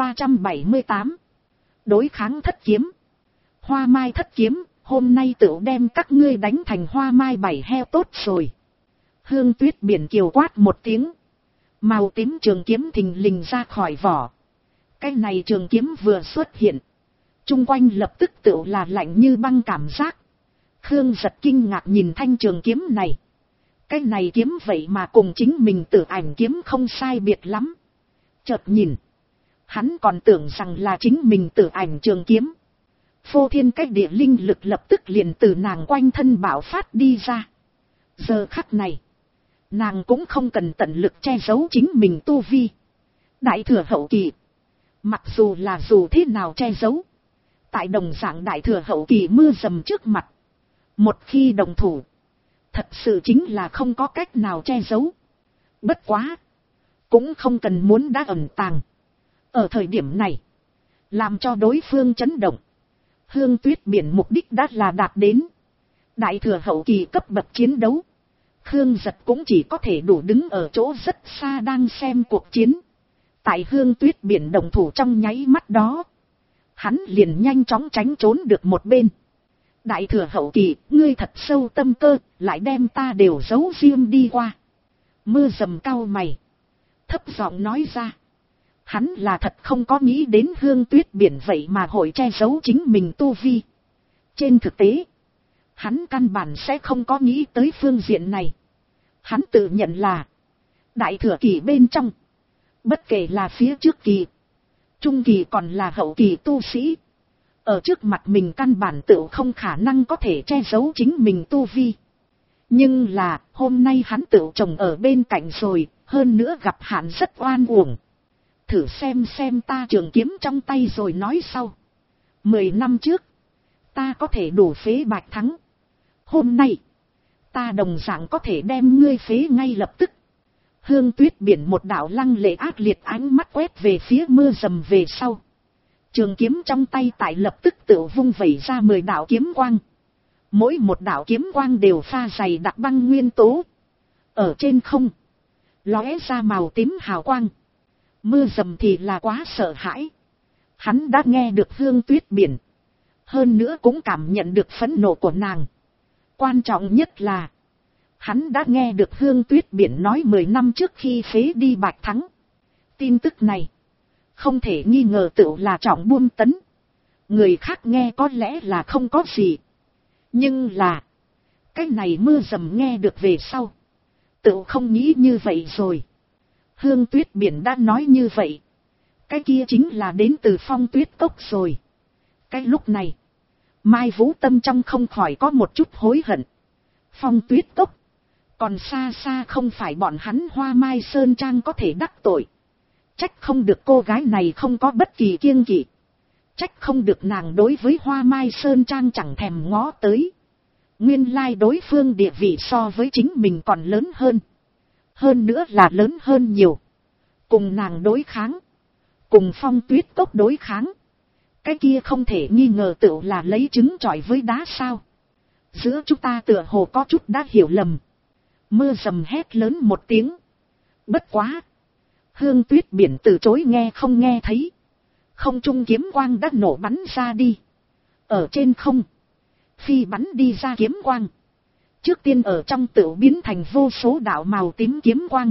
378. Đối kháng thất kiếm. Hoa Mai Thất Kiếm, hôm nay tựu đem các ngươi đánh thành hoa mai bảy heo tốt rồi. Hương Tuyết Biển kiều quát một tiếng. Màu tím trường kiếm thình lình ra khỏi vỏ. Cái này trường kiếm vừa xuất hiện, chung quanh lập tức tựu là lạnh như băng cảm giác. Khương Giật kinh ngạc nhìn thanh trường kiếm này. Cái này kiếm vậy mà cùng chính mình Tử Ảnh kiếm không sai biệt lắm. Chợt nhìn, hắn còn tưởng rằng là chính mình Tử Ảnh trường kiếm. Phô thiên cách địa linh lực lập tức liền từ nàng quanh thân bạo phát đi ra. Giờ khắc này, nàng cũng không cần tận lực che giấu chính mình tu vi. Đại thừa hậu kỳ, mặc dù là dù thế nào che giấu, tại đồng dạng đại thừa hậu kỳ Mưa Rầm trước mặt, một khi đồng thủ, thật sự chính là không có cách nào che giấu. Bất quá, cũng không cần muốn đã ẩn tàng. Ở thời điểm này, làm cho đối phương chấn động. Hương Tuyết Biển mục đích đã là đạt đến đại thừa hậu kỳ cấp bậc chiến đấu. Khương Giật cũng chỉ có thể đủ đứng ở chỗ rất xa đang xem cuộc chiến. Tại Hương Tuyết Biển đồng thủ trong nháy mắt đó, hắn liền nhanh chóng tránh trốn được một bên. Đại thừa hậu kỳ, ngươi thật sâu tâm cơ, lại đem ta đều giấu riêng đi qua. Mưa Rầm cau mày, thấp giọng nói ra. Hắn là thật không có nghĩ đến Hương Tuyết Biển vậy mà hội che giấu chính mình tu vi. Trên thực tế, hắn căn bản sẽ không có nghĩ tới phương diện này. Hắn tự nhận là đại thừa kỳ bên trong, bất kể là phía trước kỳ, trung kỳ còn là hậu kỳ tu sĩ, ở trước mặt mình căn bản tự không khả năng có thể che giấu chính mình tu vi. Nhưng là hôm nay hắn tự trồng ở bên cạnh rồi, hơn nữa gặp hạn rất oan uổng. Thử xem ta trường kiếm trong tay rồi nói sau. 10 năm trước, ta có thể đủ phế Bạch Thắng. Hôm nay, ta đồng dạng có thể đem ngươi phế ngay lập tức. Hương Tuyết Biển một đạo lăng lệ ác liệt ánh mắt quét về phía Mưa Rầm về sau. Trường kiếm trong tay tại lập tức tự vung vẩy ra 10 đạo kiếm quang. Mỗi một đạo kiếm quang đều pha dày đặc băng nguyên tố. Ở trên không, lóe ra màu tím hào quang. Mưa Rầm thì là quá sợ hãi. Hắn đã nghe được Hương Tuyết Biển, hơn nữa cũng cảm nhận được phẫn nộ của nàng. Quan trọng nhất là, hắn đã nghe được Hương Tuyết Biển nói 10 năm trước khi phế đi Bạch Thắng. Tin tức này, không thể nghi ngờ tựu là trọng buôn tấn. Người khác nghe có lẽ là không có gì. Nhưng là, cái này Mưa Rầm nghe được về sau, tựu không nghĩ như vậy rồi. Hương Tuyết Biển đã nói như vậy, cái kia chính là đến từ Phong Tuyết Cốc rồi. Cái lúc này, Mai Vũ tâm trong không khỏi có một chút hối hận. Phong Tuyết Cốc, còn xa xa không phải bọn hắn Hoa Mai Sơn Trang có thể đắc tội. Trách không được cô gái này không có bất kỳ kiêng kỵ. Trách không được nàng đối với Hoa Mai Sơn Trang chẳng thèm ngó tới. Nguyên lai đối phương địa vị so với chính mình còn lớn hơn. Hơn nữa là lớn hơn nhiều. Cùng nàng đối kháng. Cùng Phong Tuyết Cốc đối kháng. Cái kia không thể nghi ngờ tựu là lấy trứng chọi với đá sao. Giữa chúng ta tựa hồ có chút đã hiểu lầm. Mưa rầm hét lớn một tiếng. Bất quá. Hương Tuyết Biển từ chối nghe không nghe thấy. Không trung kiếm quang đã nổ bắn ra đi. Ở trên không. Phi bắn đi ra kiếm quang. Trước tiên ở trong tựu biến thành vô số đạo màu tím kiếm quang.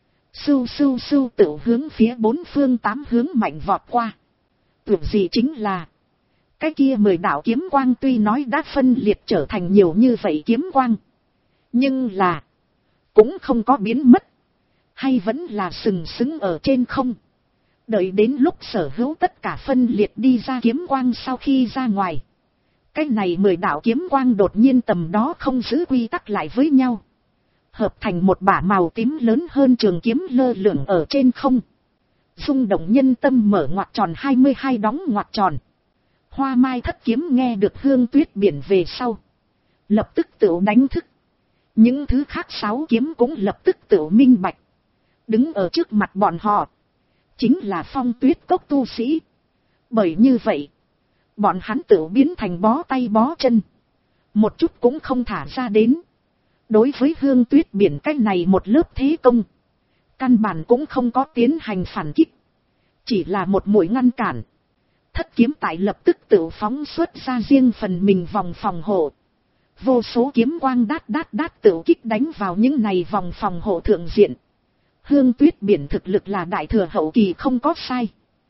Sưu sưu sưu tựu hướng phía bốn phương tám hướng mạnh vọt qua. Tưởng gì chính là. Cái kia 10 đạo kiếm quang tuy nói đã phân liệt trở thành nhiều như vậy kiếm quang. Nhưng là. Cũng không có biến mất. Hay vẫn là sừng sững ở trên không. Đợi đến lúc sở hữu tất cả phân liệt đi ra kiếm quang sau khi ra ngoài. Cái này 10 đạo kiếm quang đột nhiên tầm đó không giữ quy tắc lại với nhau. Hợp thành một bả màu tím lớn hơn trường kiếm lơ lửng ở trên không. Rung động nhân tâm mở ngoặc tròn 22 đóng ngoặc tròn. Hoa Mai Thất Kiếm nghe được Hương Tuyết Biển về sau. Lập tức tự đánh thức. Những thứ khác 6 kiếm cũng lập tức tự minh bạch. Đứng ở trước mặt bọn họ. Chính là Phong Tuyết Cốc tu sĩ. Bởi như vậy. Bọn hắn tự biến thành bó tay bó chân. Một chút cũng không thả ra đến. Đối với Hương Tuyết Biển cách này một lớp thế công. Căn bản cũng không có tiến hành phản kích. Chỉ là một mũi ngăn cản. Thất kiếm tại lập tức tự phóng xuất ra riêng phần mình vòng phòng hộ. Vô số kiếm quang đát đát đát tự kích đánh vào những này vòng phòng hộ thượng diện. Hương Tuyết Biển thực lực là đại thừa hậu kỳ không có sai.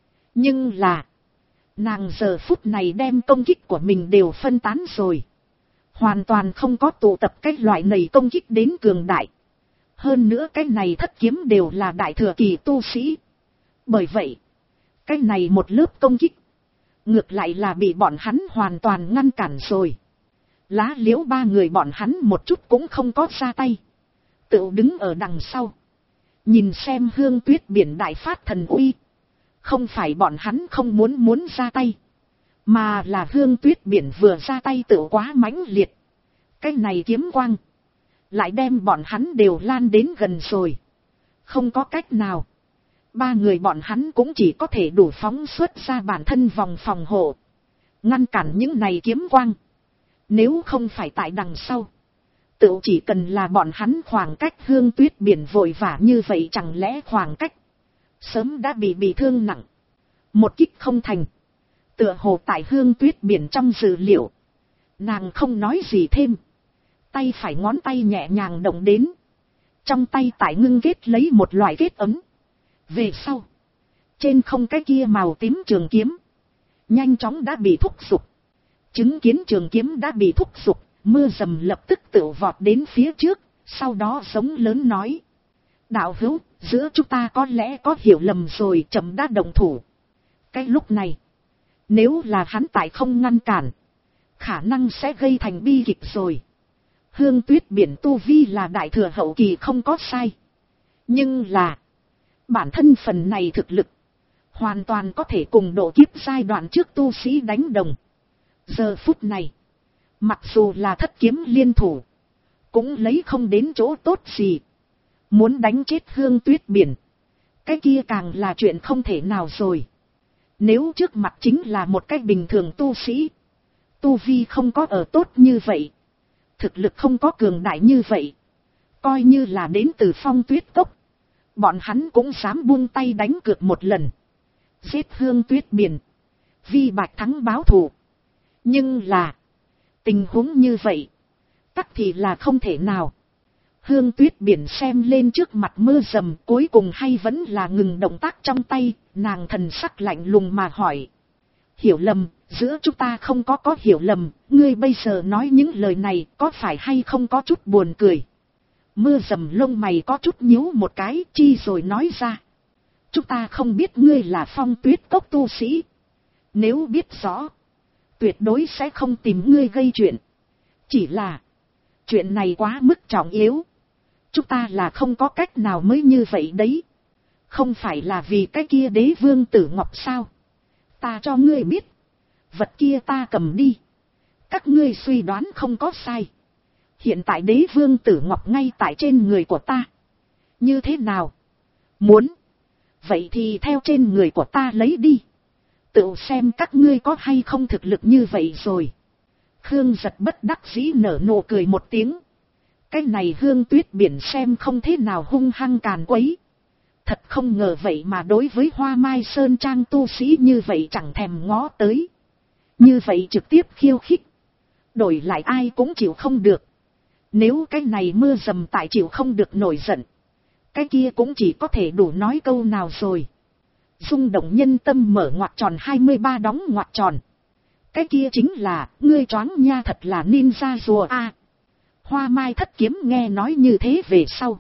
Nhưng là. Nàng giờ phút này đem công kích của mình đều phân tán rồi. Hoàn toàn không có tụ tập cái loại này công kích đến cường đại. Hơn nữa cái này thất kiếm đều là đại thừa kỳ tu sĩ. Bởi vậy. Cái này một lớp công kích. Ngược lại là bị bọn hắn hoàn toàn ngăn cản rồi. Lá liễu 3 người bọn hắn một chút cũng không có ra tay. Tự đứng ở đằng sau. Nhìn xem Hương Tuyết Biển đại phát thần uy. Không phải bọn hắn không muốn ra tay. Mà là Hương Tuyết Biển vừa ra tay tự quá mãnh liệt. Cái này kiếm quang. Lại đem bọn hắn đều lan đến gần rồi. Không có cách nào. 3 người bọn hắn cũng chỉ có thể đủ phóng xuất ra bản thân vòng phòng hộ. Ngăn cản những này kiếm quang. Nếu không phải tại đằng sau. Tự chỉ cần là bọn hắn khoảng cách Hương Tuyết Biển vội vã như vậy chẳng lẽ khoảng cách. Sớm đã bị thương nặng. Một kích không thành. Tựa hồ tại Hương Tuyết Biển trong dữ liệu. Nàng không nói gì thêm. Tay phải ngón tay nhẹ nhàng động đến. Trong tay tại ngưng kết lấy một loại kết ấm. Về sau. Trên không cái kia màu tím trường kiếm. Nhanh chóng đã bị thúc giục. Chứng kiến trường kiếm đã bị thúc giục. Mưa rầm lập tức tự vọt đến phía trước. Sau đó giống lớn nói. Đạo hữu, giữa chúng ta có lẽ có hiểu lầm rồi, chậm đã động thủ. Cái lúc này. Nếu là hắn tại không ngăn cản. Khả năng sẽ gây thành bi kịch rồi. Hương Tuyết Biển tu vi là đại thừa hậu kỳ không có sai. Nhưng là. Bản thân phần này thực lực. Hoàn toàn có thể cùng độ kiếp giai đoạn trước tu sĩ đánh đồng. Giờ phút này. Mặc dù là thất kiếm liên thủ. Cũng lấy không đến chỗ tốt gì. Muốn đánh chết Hương Tuyết Biển. Cái kia càng là chuyện không thể nào rồi. Nếu trước mặt chính là một cái bình thường tu sĩ. Tu vi không có ở tốt như vậy. Thực lực không có cường đại như vậy. Coi như là đến từ Phong Tuyết Cốc. Bọn hắn cũng dám buông tay đánh cược một lần. Giết Hương Tuyết Biển. Vi bạch thắng báo thù. Nhưng là. Tình huống như vậy. Tắc thì là không thể nào. Hương Tuyết Biển xem lên trước mặt mưa rầm, cuối cùng hay vẫn là ngừng động tác trong tay, nàng thần sắc lạnh lùng mà hỏi. Hiểu lầm, giữa chúng ta không có hiểu lầm, ngươi bây giờ nói những lời này có phải hay không có chút buồn cười. Mưa rầm lông mày có chút nhíu một cái, chi rồi nói ra. Chúng ta không biết ngươi là Phong Tuyết Cốc tu sĩ. Nếu biết rõ, tuyệt đối sẽ không tìm ngươi gây chuyện. Chỉ là, chuyện này quá mức trọng yếu. Chúng ta là không có cách nào mới như vậy đấy. Không phải là vì cái kia Đế Vương Tử Ngọc sao? Ta cho ngươi biết. Vật kia ta cầm đi. Các ngươi suy đoán không có sai. Hiện tại đế vương tử ngọc ngay tại trên người của ta. Như thế nào? Muốn. Vậy thì theo trên người của ta lấy đi. Tự xem các ngươi có hay không thực lực như vậy rồi. Khương Giật bất đắc dĩ nở nụ cười một tiếng. Cái này Hương Tuyết biển xem không thế nào hung hăng càn quấy. Thật không ngờ vậy mà đối với Hoa Mai Sơn Trang tu sĩ như vậy chẳng thèm ngó tới. Như vậy trực tiếp khiêu khích. Đổi lại ai cũng chịu không được. Nếu cái này mưa dầm tại chịu không được nổi giận. Cái kia cũng chỉ có thể đủ nói câu nào rồi. Rung động nhân tâm mở ngoặc tròn 23 đóng ngoặc tròn. Cái kia chính là, ngươi choáng nha thật là ninja rùa a. Hoa Mai Thất Kiếm nghe nói như thế về sau.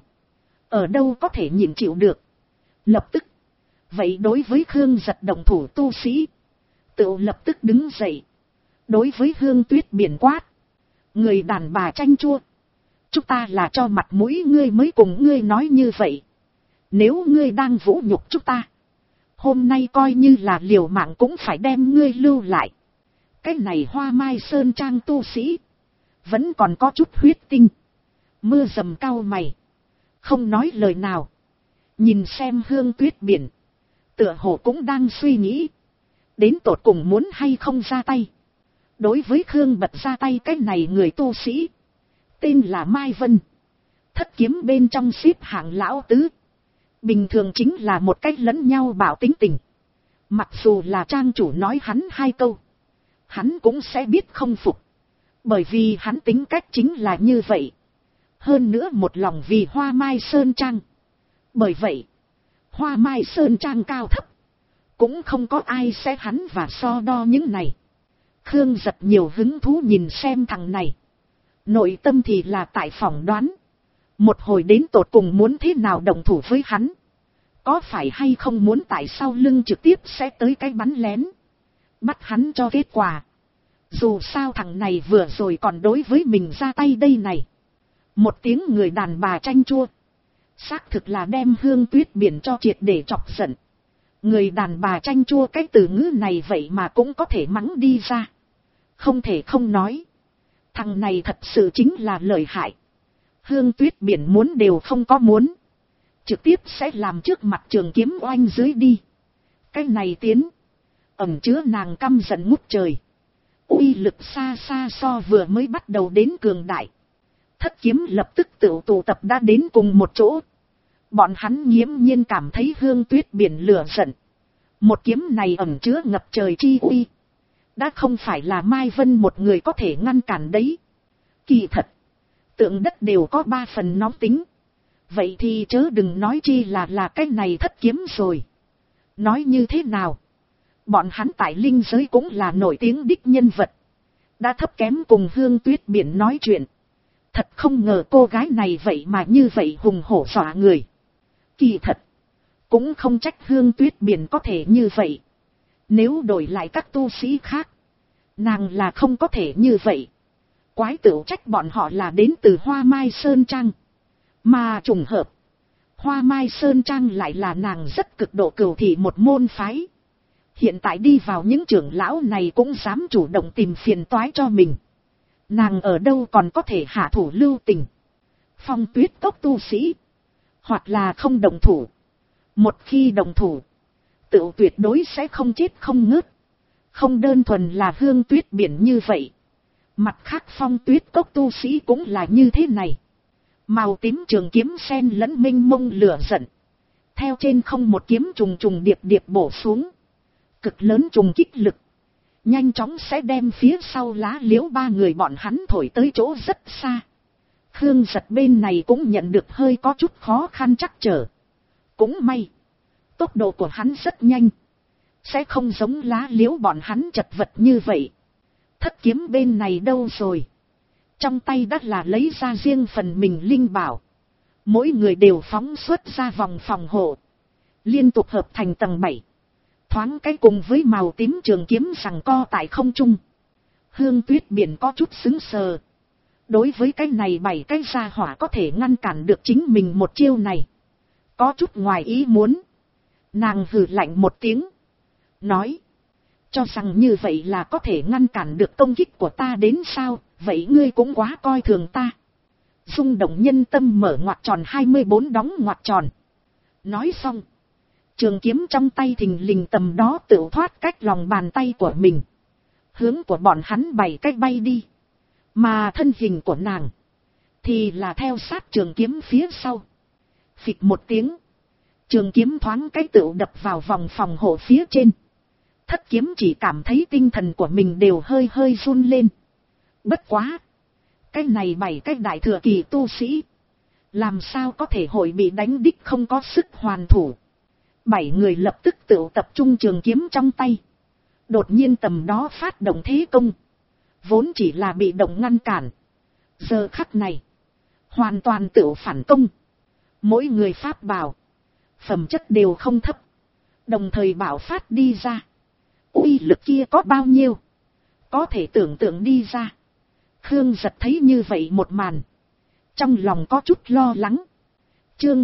Ở đâu có thể nhịn chịu được. Lập tức. Vậy đối với Khương Giật động thủ tu sĩ. Tự lập tức đứng dậy. Đối với Hương Tuyết biển quát. Người đàn bà chanh chua. Chúng ta là cho mặt mũi ngươi mới cùng ngươi nói như vậy. Nếu ngươi đang vũ nhục chúng ta. Hôm nay coi như là liều mạng cũng phải đem ngươi lưu lại. Cái này Hoa Mai Sơn Trang tu sĩ. Vẫn còn có chút huyết tinh. Mưa dầm cau mày. Không nói lời nào. Nhìn xem Hương Tuyết biển. Tựa hồ cũng đang suy nghĩ. Đến tột cùng muốn hay không ra tay. Đối với Khương Bật ra tay cái này người tu sĩ. Tên là Mai Vân. Thất kiếm bên trong xếp hạng lão tứ. Bình thường chính là một cách lẫn nhau bảo tính tình. Mặc dù là trang chủ nói hắn hai câu. Hắn cũng sẽ biết không phục. Bởi vì hắn tính cách chính là như vậy. Hơn nữa một lòng vì Hoa Mai Sơn Trang. Bởi vậy, Hoa Mai Sơn Trang cao thấp. Cũng không có ai sẽ hắn và so đo những này. Khương Giật nhiều hứng thú nhìn xem thằng này. Nội tâm thì là tại phỏng đoán. Một hồi đến tột cùng muốn thế nào động thủ với hắn. Có phải hay không muốn tại sau lưng trực tiếp sẽ tới cái bắn lén. Bắt hắn cho kết quả. Dù sao thằng này vừa rồi còn đối với mình ra tay đây này. Một tiếng người đàn bà chanh chua. Xác thực là đem Hương Tuyết biển cho triệt để chọc giận. Người đàn bà chanh chua cái từ ngữ này vậy mà cũng có thể mắng đi ra. Không thể không nói. Thằng này thật sự chính là lợi hại. Hương Tuyết biển muốn đều không có muốn. Trực tiếp sẽ làm trước mặt trường kiếm oanh dưới đi. Cái này tiến. Ẩn chứa nàng căm giận ngút trời. Uy lực xa xa so vừa mới bắt đầu đến cường đại. Thất kiếm lập tức tụ tập đã đến cùng một chỗ. Bọn hắn nghiễm nhiên cảm thấy Hương Tuyết biển lửa giận. Một kiếm này ẩn chứa ngập trời chi uy. Đã không phải là Mai Vân một người có thể ngăn cản đấy. Kỳ thật. Tượng đất đều có 3 phần nóng tính. Vậy thì chớ đừng nói chi là cái này thất kiếm rồi. Nói như thế nào? Bọn hắn tại linh giới cũng là nổi tiếng đích nhân vật. Đã thấp kém cùng Hương Tuyết biển nói chuyện. Thật không ngờ cô gái này vậy mà như vậy hùng hổ dọa người. Kỳ thật. Cũng không trách Hương Tuyết biển có thể như vậy. Nếu đổi lại các tu sĩ khác. Nàng là không có thể như vậy. Quái tửu trách bọn họ là đến từ Hoa Mai Sơn Trang. Mà trùng hợp. Hoa Mai Sơn Trang lại là nàng rất cực độ cừu thị một môn phái. Hiện tại đi vào những trưởng lão này cũng dám chủ động tìm phiền toái cho mình. Nàng ở đâu còn có thể hạ thủ lưu tình. Phong Tuyết Cốc tu sĩ. Hoặc là không đồng thủ. Một khi đồng thủ. Tự tuyệt đối sẽ không chết không ngớt. Không đơn thuần là Hương Tuyết biển như vậy. Mặt khác Phong Tuyết Cốc tu sĩ cũng là như thế này. Màu tím trường kiếm sen lẫn minh mông lửa giận. Theo trên không một kiếm trùng trùng điệp điệp bổ xuống. Cực lớn trùng kích lực. Nhanh chóng sẽ đem phía sau lá liễu 3 người bọn hắn thổi tới chỗ rất xa. Khương Giật bên này cũng nhận được hơi có chút khó khăn trắc trở. Cũng may. Tốc độ của hắn rất nhanh. Sẽ không giống lá liễu bọn hắn chật vật như vậy. Thất kiếm bên này đâu rồi? Trong tay đã là lấy ra riêng phần mình linh bảo. Mỗi người đều phóng xuất ra vòng phòng hộ. Liên tục hợp thành tầng 7. Thoáng cái cùng với màu tím trường kiếm giằng co tại không trung. Hương Tuyết biển có chút sững sờ. Đối với cái này 7 cái gia hỏa có thể ngăn cản được chính mình một chiêu này. Có chút ngoài ý muốn. Nàng hừ lạnh một tiếng. Nói. Cho rằng như vậy là có thể ngăn cản được công kích của ta đến sao. Vậy ngươi cũng quá coi thường ta. Rung động nhân tâm mở ngoặc tròn 24 đóng ngoặc tròn. Nói xong, trường kiếm trong tay thình lình tầm đó tự thoát cách lòng bàn tay của mình. Hướng của bọn hắn 7 cách bay đi. Mà thân hình của nàng thì là theo sát trường kiếm phía sau. Phịch một tiếng, trường kiếm thoáng cái tựu đập vào vòng phòng hộ phía trên. Thất kiếm chỉ cảm thấy tinh thần của mình đều hơi hơi run lên. Bất quá, cái này 7 cái đại thừa kỳ tu sĩ, làm sao có thể hội bị đánh đích không có sức hoàn thủ. 7 người lập tức tựu tập trung trường kiếm trong tay. Đột nhiên tầm đó phát động thế công. Vốn chỉ là bị động ngăn cản. Giờ khắc này, hoàn toàn tựu phản công. Mỗi người pháp bảo, phẩm chất đều không thấp. Đồng thời bảo phát đi ra. Uy lực kia có bao nhiêu, có thể tưởng tượng đi ra. Khương Giật thấy như vậy một màn, trong lòng có chút lo lắng. Chương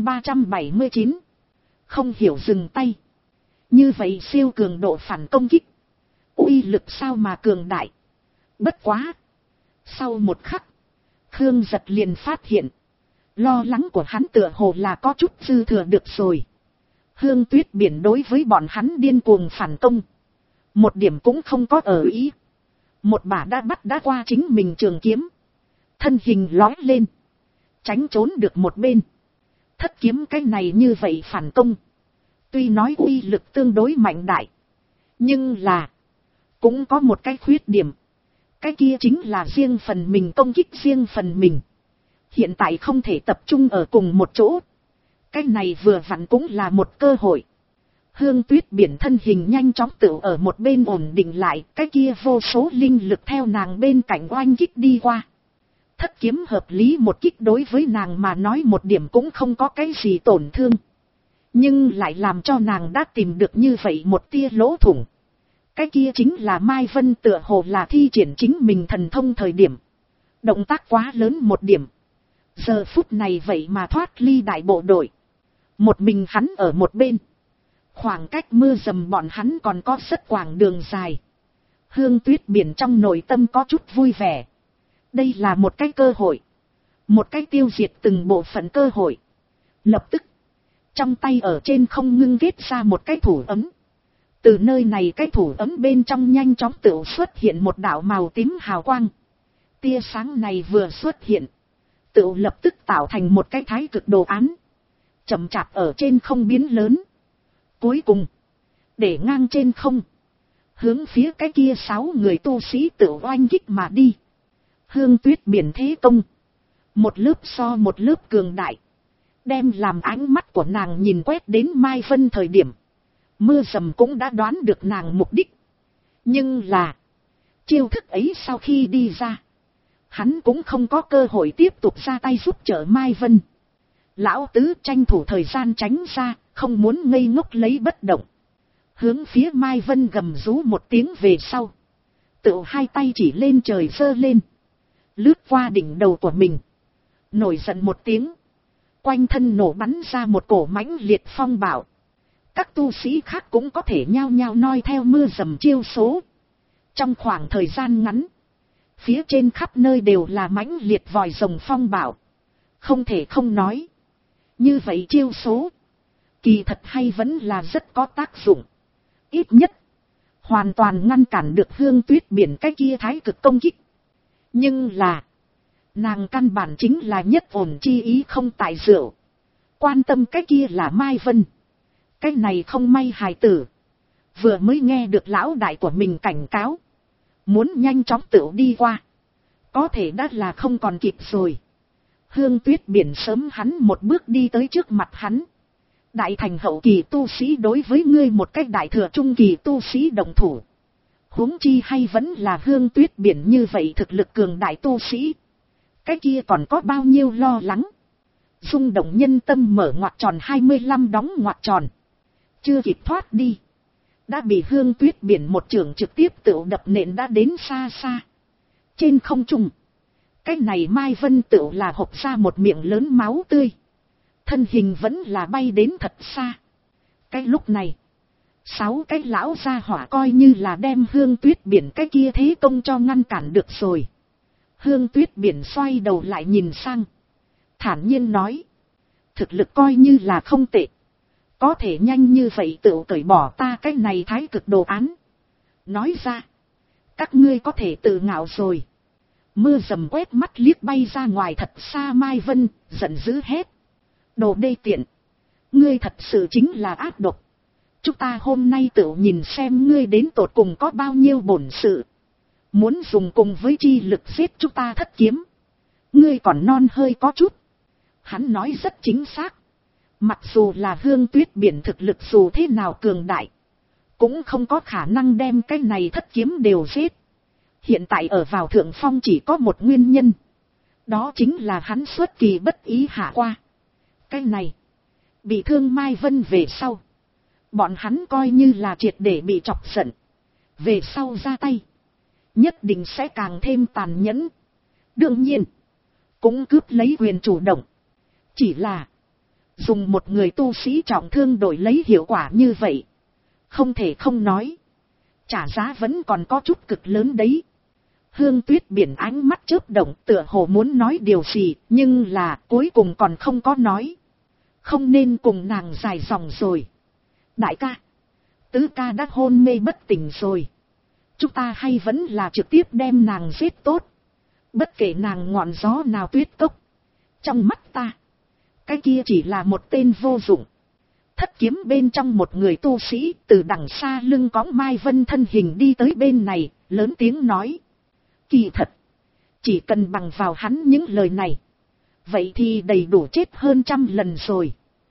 379, không hiểu dừng tay. Như vậy siêu cường độ phản công kích, uy lực sao mà cường đại. Bất quá, sau một khắc, Khương Giật liền phát hiện, lo lắng của hắn tựa hồ là có chút dư thừa được rồi. Hương Tuyết Biển đối với bọn hắn điên cuồng phản công, một điểm cũng không có ở ý. Một bả đã bắt đã qua chính mình trường kiếm, thân hình lói lên, tránh trốn được một bên. Thất kiếm cái này như vậy phản công, tuy nói uy lực tương đối mạnh đại, nhưng là cũng có một cái khuyết điểm. Cái kia chính là riêng phần mình công kích riêng phần mình, hiện tại không thể tập trung ở cùng một chỗ. Cái này vừa vặn cũng là một cơ hội. Hương Tuyết Biển thân hình nhanh chóng tự ở một bên ổn định lại, cái kia vô số linh lực theo nàng bên cạnh oanh kích đi qua. Thất kiếm hợp lý một kích đối với nàng mà nói một điểm cũng không có cái gì tổn thương. Nhưng lại làm cho nàng đã tìm được như vậy một tia lỗ thủng. Cái kia chính là Mai Vân tựa hồ là thi triển chính mình thần thông thời điểm. Động tác quá lớn một điểm. Giờ phút này vậy mà thoát ly đại bộ đội. Một mình hắn ở một bên. Khoảng cách mưa dầm bọn hắn còn có rất quãng đường dài. Hương Tuyết Biển trong nội tâm có chút vui vẻ. Đây là một cái cơ hội. Một cái tiêu diệt từng bộ phận cơ hội. Lập tức, trong tay ở trên không ngưng kết ra một cái thủ ấm. Từ nơi này cái thủ ấm bên trong nhanh chóng tự xuất hiện một đạo màu tím hào quang. Tia sáng này vừa xuất hiện, tự lập tức tạo thành một cái thái cực đồ án. Chậm chạp ở trên không biến lớn. Cuối cùng, để ngang trên không, hướng phía cái kia 6 người tu sĩ tự oanh kích mà đi. Hương Tuyết Biển thế công, một lớp so một lớp cường đại, đem làm ánh mắt của nàng nhìn quét đến Mai Vân thời điểm. Mưa dầm cũng đã đoán được nàng mục đích. Nhưng là, chiêu thức ấy sau khi đi ra, hắn cũng không có cơ hội tiếp tục ra tay giúp trợ Mai Vân. Lão tứ tranh thủ thời gian tránh ra, không muốn ngây ngốc lấy bất động. Hướng phía Mai Vân gầm rú một tiếng về sau, tự hai tay chỉ lên trời giơ lên, lướt qua đỉnh đầu của mình, nổi giận một tiếng, quanh thân nổ bắn ra một cổ mãnh liệt phong bạo. Các tu sĩ khác cũng có thể nhao nhao noi theo mưa dầm chiêu số. Trong khoảng thời gian ngắn, phía trên khắp nơi đều là mãnh liệt vòi rồng phong bạo. Không thể không nói, như vậy chiêu số, kỳ thật hay vẫn là rất có tác dụng. Ít nhất, hoàn toàn ngăn cản được Hương Tuyết Biển cái kia thái cực công kích. Nhưng là, nàng căn bản chính là nhất ổn chi ý không tại rượu. Quan tâm cái kia là Mai Vân. Cái này không may hài tử, vừa mới nghe được lão đại của mình cảnh cáo, muốn nhanh chóng tự đi qua, có thể đã là không còn kịp rồi. Hương Tuyết Biển sớm hắn một bước đi tới trước mặt hắn. Đại thành hậu kỳ tu sĩ đối với ngươi một cách đại thừa trung kỳ tu sĩ đồng thủ, huống chi hay vẫn là Hương Tuyết Biển như vậy thực lực cường đại tu sĩ, cái kia còn có bao nhiêu lo lắng. Rung động nhân tâm mở ngoặc tròn 25 đóng ngoặc tròn. Chưa kịp thoát đi, đã bị Hương Tuyết Biển một chưởng trực tiếp tự đập nện đã đến xa xa. Trên không trung, cái này Mai Vân tự là hộc ra một miệng lớn máu tươi, thân hình vẫn là bay đến thật xa. Cái lúc này, 6 cái lão gia hỏa coi như là đem Hương Tuyết Biển cái kia thế công cho ngăn cản được rồi. Hương Tuyết Biển xoay đầu lại nhìn sang, thản nhiên nói. Thực lực coi như là không tệ. Có thể nhanh như vậy tự cởi bỏ ta cái này thái cực đồ án. Nói ra. Các ngươi có thể tự ngạo rồi. Mưa rầm quét mắt liếc bay ra ngoài thật xa Mai Vân, giận dữ hét. Đồ đê tiện. Ngươi thật sự chính là ác độc. Chúng ta hôm nay tự nhìn xem ngươi đến tột cùng có bao nhiêu bổn sự. Muốn dùng cùng với chi lực giết chúng ta thất kiếm. Ngươi còn non hơi có chút. Hắn nói rất chính xác. Mặc dù là Hương Tuyết Biển thực lực dù thế nào cường đại. Cũng không có khả năng đem cái này thất kiếm đều giết. Hiện tại ở vào thượng phong chỉ có một nguyên nhân. Đó chính là hắn xuất kỳ bất ý hạ qua. Cái này. Bị thương Mai Vân về sau. Bọn hắn coi như là triệt để bị chọc giận. Về sau ra tay. Nhất định sẽ càng thêm tàn nhẫn. Đương nhiên. Cũng cướp lấy quyền chủ động. Chỉ là. Dùng một người tu sĩ trọng thương đổi lấy hiệu quả như vậy. Không thể không nói. Trả giá vẫn còn có chút cực lớn đấy. Hương Tuyết Biển ánh mắt chớp động tựa hồ muốn nói điều gì. Nhưng là cuối cùng còn không có nói. Không nên cùng nàng dài dòng rồi. Đại ca. Tứ ca đã hôn mê bất tỉnh rồi. Chúng ta hay vẫn là trực tiếp đem nàng giết tốt. Bất kể nàng ngọn gió nào tuyết cốc. Trong mắt ta. Cái kia chỉ là một tên vô dụng. Thất kiếm bên trong một người tu sĩ từ đằng xa lưng cõng Mai Vân thân hình đi tới bên này. Lớn tiếng nói. Kỳ thật. Chỉ cần bằng vào hắn những lời này. Vậy thì đầy đủ chết hơn 100 lần rồi.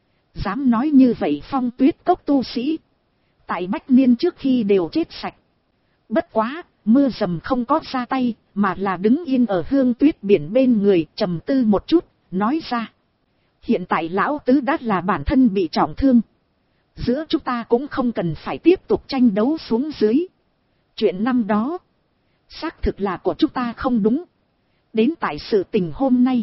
Dám nói như vậy Phong Tuyết Cốc tu sĩ. Tại Bách Niên trước khi đều chết sạch. Bất quá, mưa rầm không có ra tay, mà là đứng yên ở Hương Tuyết Biển bên người trầm tư một chút, nói ra. Hiện tại lão tứ đã là bản thân bị trọng thương. Giữa chúng ta cũng không cần phải tiếp tục tranh đấu xuống dưới. Chuyện năm đó, xác thực là của chúng ta không đúng. Đến tại sự tình hôm nay,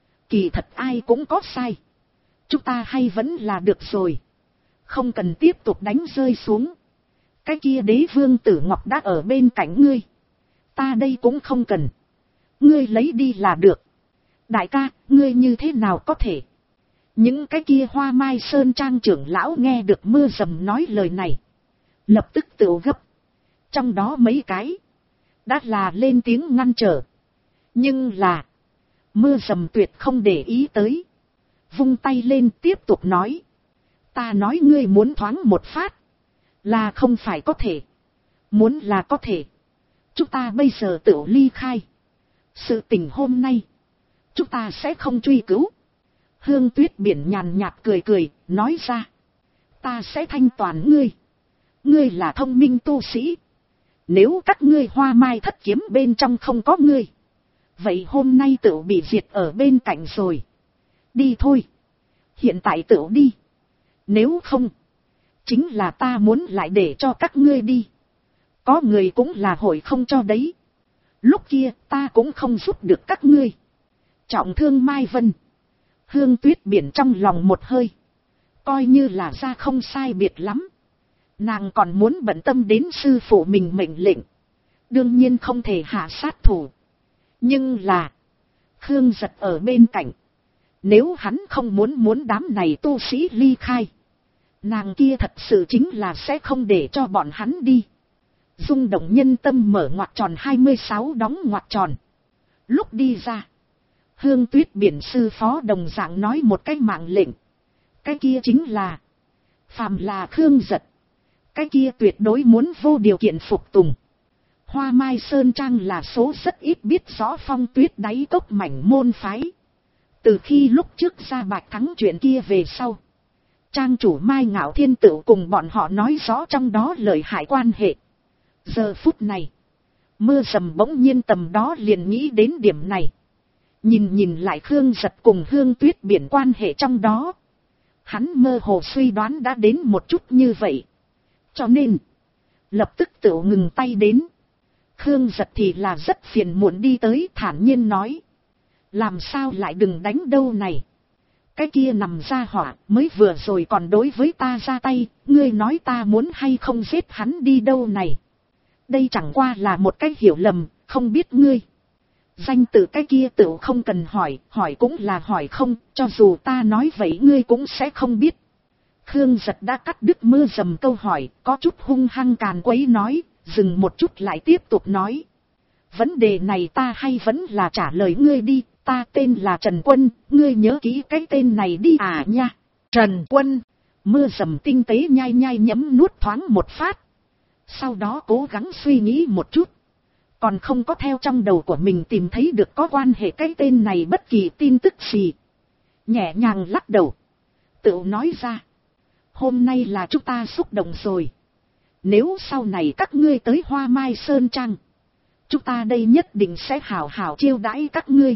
kỳ thật ai cũng có sai. Chúng ta hay vẫn là được rồi. Không cần tiếp tục đánh rơi xuống. Cái kia Đế Vương Tử Ngọc đã ở bên cạnh ngươi. Ta đây cũng không cần. Ngươi lấy đi là được. Đại ca, ngươi như thế nào có thể? Những cái kia Hoa Mai Sơn Trang trưởng lão nghe được mưa rầm nói lời này. Lập tức tự gấp. Trong đó mấy cái. Đã là lên tiếng ngăn trở. Nhưng là. Mưa rầm tuyệt không để ý tới. Vung tay lên tiếp tục nói. Ta nói ngươi muốn thoáng một phát. Là không phải có thể. Muốn là có thể. Chúng ta bây giờ tự ly khai. Sự tình hôm nay. Chúng ta sẽ không truy cứu. Hương Tuyết Biển nhàn nhạt cười cười. Nói ra. Ta sẽ thanh toàn ngươi. Ngươi là thông minh tu sĩ. Nếu các ngươi Hoa Mai thất kiếm bên trong không có ngươi. Vậy hôm nay tự bị diệt ở bên cạnh rồi. Đi thôi. Hiện tại tự đi. Nếu không. Chính là ta muốn lại để cho các ngươi đi. Có người cũng là hội không cho đấy. Lúc kia ta cũng không giúp được các ngươi. Trọng thương Mai Vân. Hương Tuyết Biển trong lòng một hơi. Coi như là ra không sai biệt lắm. Nàng còn muốn bận tâm đến sư phụ mình mệnh lệnh. Đương nhiên không thể hạ sát thủ. Nhưng là. Khương Giật ở bên cạnh. Nếu hắn không muốn đám này tu sĩ ly khai. Nàng kia thật sự chính là sẽ không để cho bọn hắn đi. Rung động nhân tâm mở ngoặc tròn 26 đóng ngoặc tròn. Lúc đi ra. Hương Tuyết Biển sư phó đồng dạng nói một cái mạng lệnh. Cái kia chính là. Phàm là Khương Giật. Cái kia tuyệt đối muốn vô điều kiện phục tùng. Hoa Mai Sơn Trang là số rất ít biết rõ Phong Tuyết đáy cốc mảnh môn phái. Từ khi lúc trước ra Bạch Thắng chuyện kia về sau. Trang chủ Mai Ngạo Thiên Tựu cùng bọn họ nói rõ trong đó lợi hại quan hệ. Giờ phút này. Mưa rầm bỗng nhiên tầm đó liền nghĩ đến điểm này. Nhìn lại Khương Giật cùng Hương Tuyết Biển quan hệ trong đó. Hắn mơ hồ suy đoán đã đến một chút như vậy. Cho nên. Lập tức tự ngừng tay đến. Khương Giật thì là rất phiền muộn đi tới thản nhiên nói. Làm sao lại đừng đánh đâu này. Cái kia nằm ra hỏa mới vừa rồi còn đối với ta ra tay. Ngươi nói ta muốn hay không giết hắn đi đâu này. Đây chẳng qua là một cái hiểu lầm. Không biết ngươi. Danh tự cái kia tựu không cần hỏi, hỏi cũng là hỏi không, cho dù ta nói vậy ngươi cũng sẽ không biết. Khương Giật đã cắt đứt Mưa Dầm câu hỏi, có chút hung hăng càn quấy nói, dừng một chút lại tiếp tục nói. Vấn đề này ta hay vẫn là trả lời ngươi đi, ta tên là Trần Quân, ngươi nhớ kỹ cái tên này đi à nha. Trần Quân, Mưa Dầm tinh tế nhai nhai nhấm nuốt thoáng một phát. Sau đó cố gắng suy nghĩ một chút. Còn không có theo trong đầu của mình tìm thấy được có quan hệ cái tên này bất kỳ tin tức gì. Nhẹ nhàng lắc đầu. Tự nói ra. Hôm nay là chúng ta xúc động rồi. Nếu sau này các ngươi tới Hoa Mai Sơn Trang, chúng ta đây nhất định sẽ hào hào chiêu đãi các ngươi.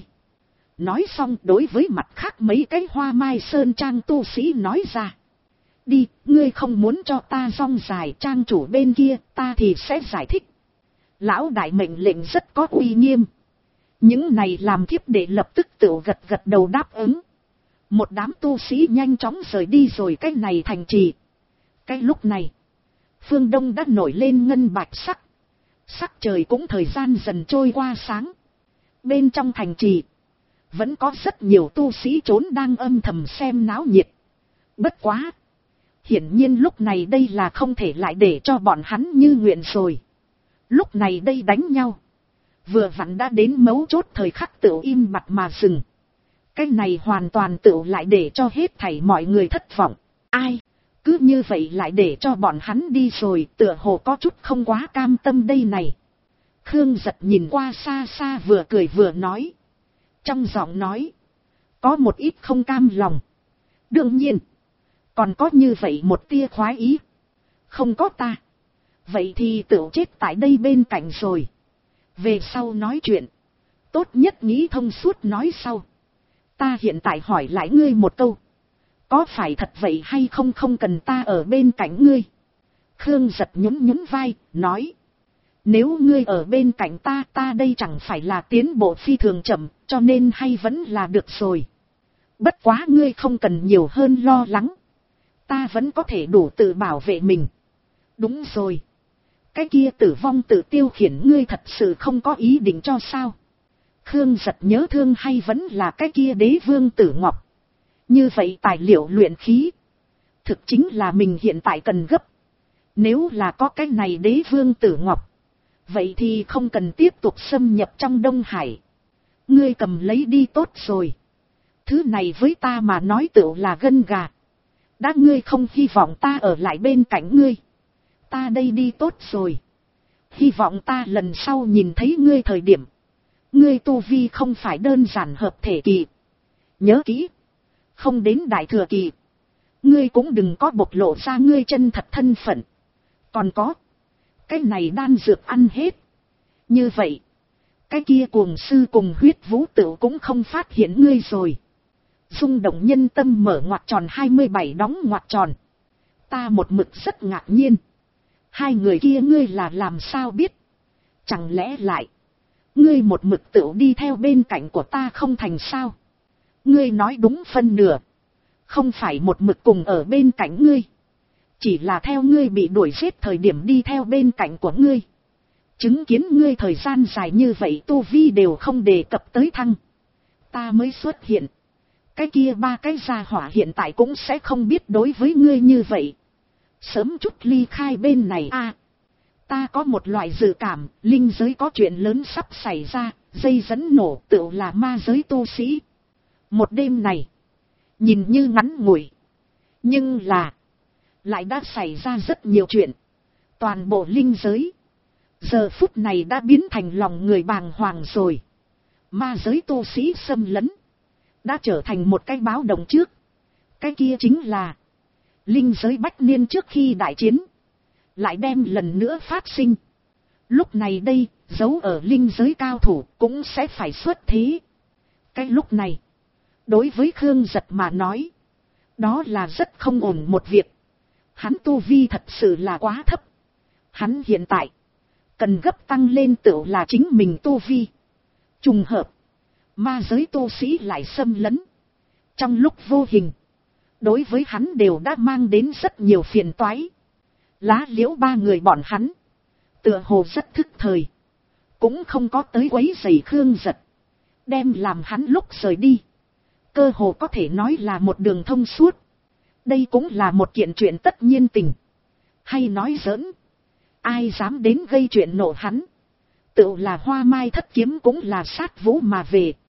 Nói xong đối với mặt khác mấy cái Hoa Mai Sơn Trang tu sĩ nói ra. Đi, ngươi không muốn cho ta rong dài trang chủ bên kia, ta thì sẽ giải thích. Lão đại mệnh lệnh rất có uy nghiêm. Những này làm thiếp để lập tức tự gật gật đầu đáp ứng. Một đám tu sĩ nhanh chóng rời đi rồi cái này thành trì. Cái lúc này, phương đông đã nổi lên ngân bạch sắc. Sắc trời cũng thời gian dần trôi qua sáng. Bên trong thành trì, vẫn có rất nhiều tu sĩ trốn đang âm thầm xem náo nhiệt. Bất quá. Hiển nhiên lúc này đây là không thể lại để cho bọn hắn như nguyện rồi. Lúc này đây đánh nhau. Vừa vặn đã đến mấu chốt thời khắc tự im bặt mà dừng. Cái này hoàn toàn tự lại để cho hết thảy mọi người thất vọng. Ai? Cứ như vậy lại để cho bọn hắn đi rồi, tựa hồ có chút không quá cam tâm đây này. Khương Giật nhìn qua xa xa vừa cười vừa nói. Trong giọng nói, có một ít không cam lòng. Đương nhiên, còn có như vậy một tia khoái ý. Không có ta. Vậy thì tự chết tại đây bên cạnh rồi. Về sau nói chuyện. Tốt nhất nghĩ thông suốt nói sau. Ta hiện tại hỏi lại ngươi một câu. Có phải thật vậy hay không không cần ta ở bên cạnh ngươi? Khương Giật nhún nhún vai, nói. Nếu ngươi ở bên cạnh ta, ta đây chẳng phải là tiến bộ phi thường chậm, cho nên hay vẫn là được rồi. Bất quá ngươi không cần nhiều hơn lo lắng. Ta vẫn có thể đủ tự bảo vệ mình. Đúng rồi. Cái kia tử vong tự tiêu khiển ngươi thật sự không có ý định cho sao? Khương Giật nhớ thương hay vẫn là cái kia Đế Vương Tử Ngọc. Như vậy tài liệu luyện khí. Thực chính là mình hiện tại cần gấp. Nếu là có cái này Đế Vương Tử Ngọc. Vậy thì không cần tiếp tục xâm nhập trong Đông Hải. Ngươi cầm lấy đi tốt rồi. Thứ này với ta mà nói tựu là gân gà. Đã ngươi không hy vọng ta ở lại bên cạnh ngươi. Ta đây đi tốt rồi. Hy vọng ta lần sau nhìn thấy ngươi thời điểm. Ngươi tu vi không phải đơn giản hợp thể kỳ. Nhớ kỹ. Không đến đại thừa kỳ. Ngươi cũng đừng có bộc lộ ra ngươi chân thật thân phận. Còn có. Cái này đan dược ăn hết. Như vậy. Cái kia cuồng sư cùng huyết vũ tự cũng không phát hiện ngươi rồi. Rung động nhân tâm mở ngoặc tròn 27 đóng ngoặc tròn. Ta một mực rất ngạc nhiên. Hai người kia ngươi là làm sao biết? Chẳng lẽ lại. Ngươi một mực tự đi theo bên cạnh của ta không thành sao? Ngươi nói đúng phân nửa. Không phải một mực cùng ở bên cạnh ngươi. Chỉ là theo ngươi bị đuổi giết thời điểm đi theo bên cạnh của ngươi. Chứng kiến ngươi thời gian dài như vậy tu vi đều không đề cập tới thăng. Ta mới xuất hiện. Cái kia ba cái gia hỏa hiện tại cũng sẽ không biết đối với ngươi như vậy. Sớm chút ly khai bên này a. Ta có một loại dự cảm, linh giới có chuyện lớn sắp xảy ra, dây dẫn nổ tựu là ma giới tu sĩ. Một đêm này, nhìn như ngắn ngủi, nhưng là, lại đã xảy ra rất nhiều chuyện. Toàn bộ linh giới, giờ phút này đã biến thành lòng người bàng hoàng rồi. Ma giới tu sĩ xâm lấn, đã trở thành một cái báo động trước. Cái kia chính là, linh giới bách niên trước khi đại chiến, lại đem lần nữa phát sinh. Lúc này đây, giấu ở linh giới cao thủ cũng sẽ phải xuất thế. Cái lúc này, đối với Khương Giật mà nói, đó là rất không ổn một việc. Hắn tu vi thật sự là quá thấp. Hắn hiện tại, cần gấp tăng lên tựu là chính mình tu vi. Trùng hợp, ma giới tu sĩ lại xâm lấn. Trong lúc vô hình, đối với hắn đều đã mang đến rất nhiều phiền toái. Lá liễu ba người bọn hắn, tựa hồ rất thức thời, cũng không có tới quấy rầy Khương Giật. đem làm hắn lúc rời đi, cơ hồ có thể nói là một đường thông suốt. Đây cũng là một kiện chuyện tất nhiên tình. Hay nói giỡn, ai dám đến gây chuyện nộ hắn, tự là Hoa Mai Thất Kiếm cũng là sát vũ mà về.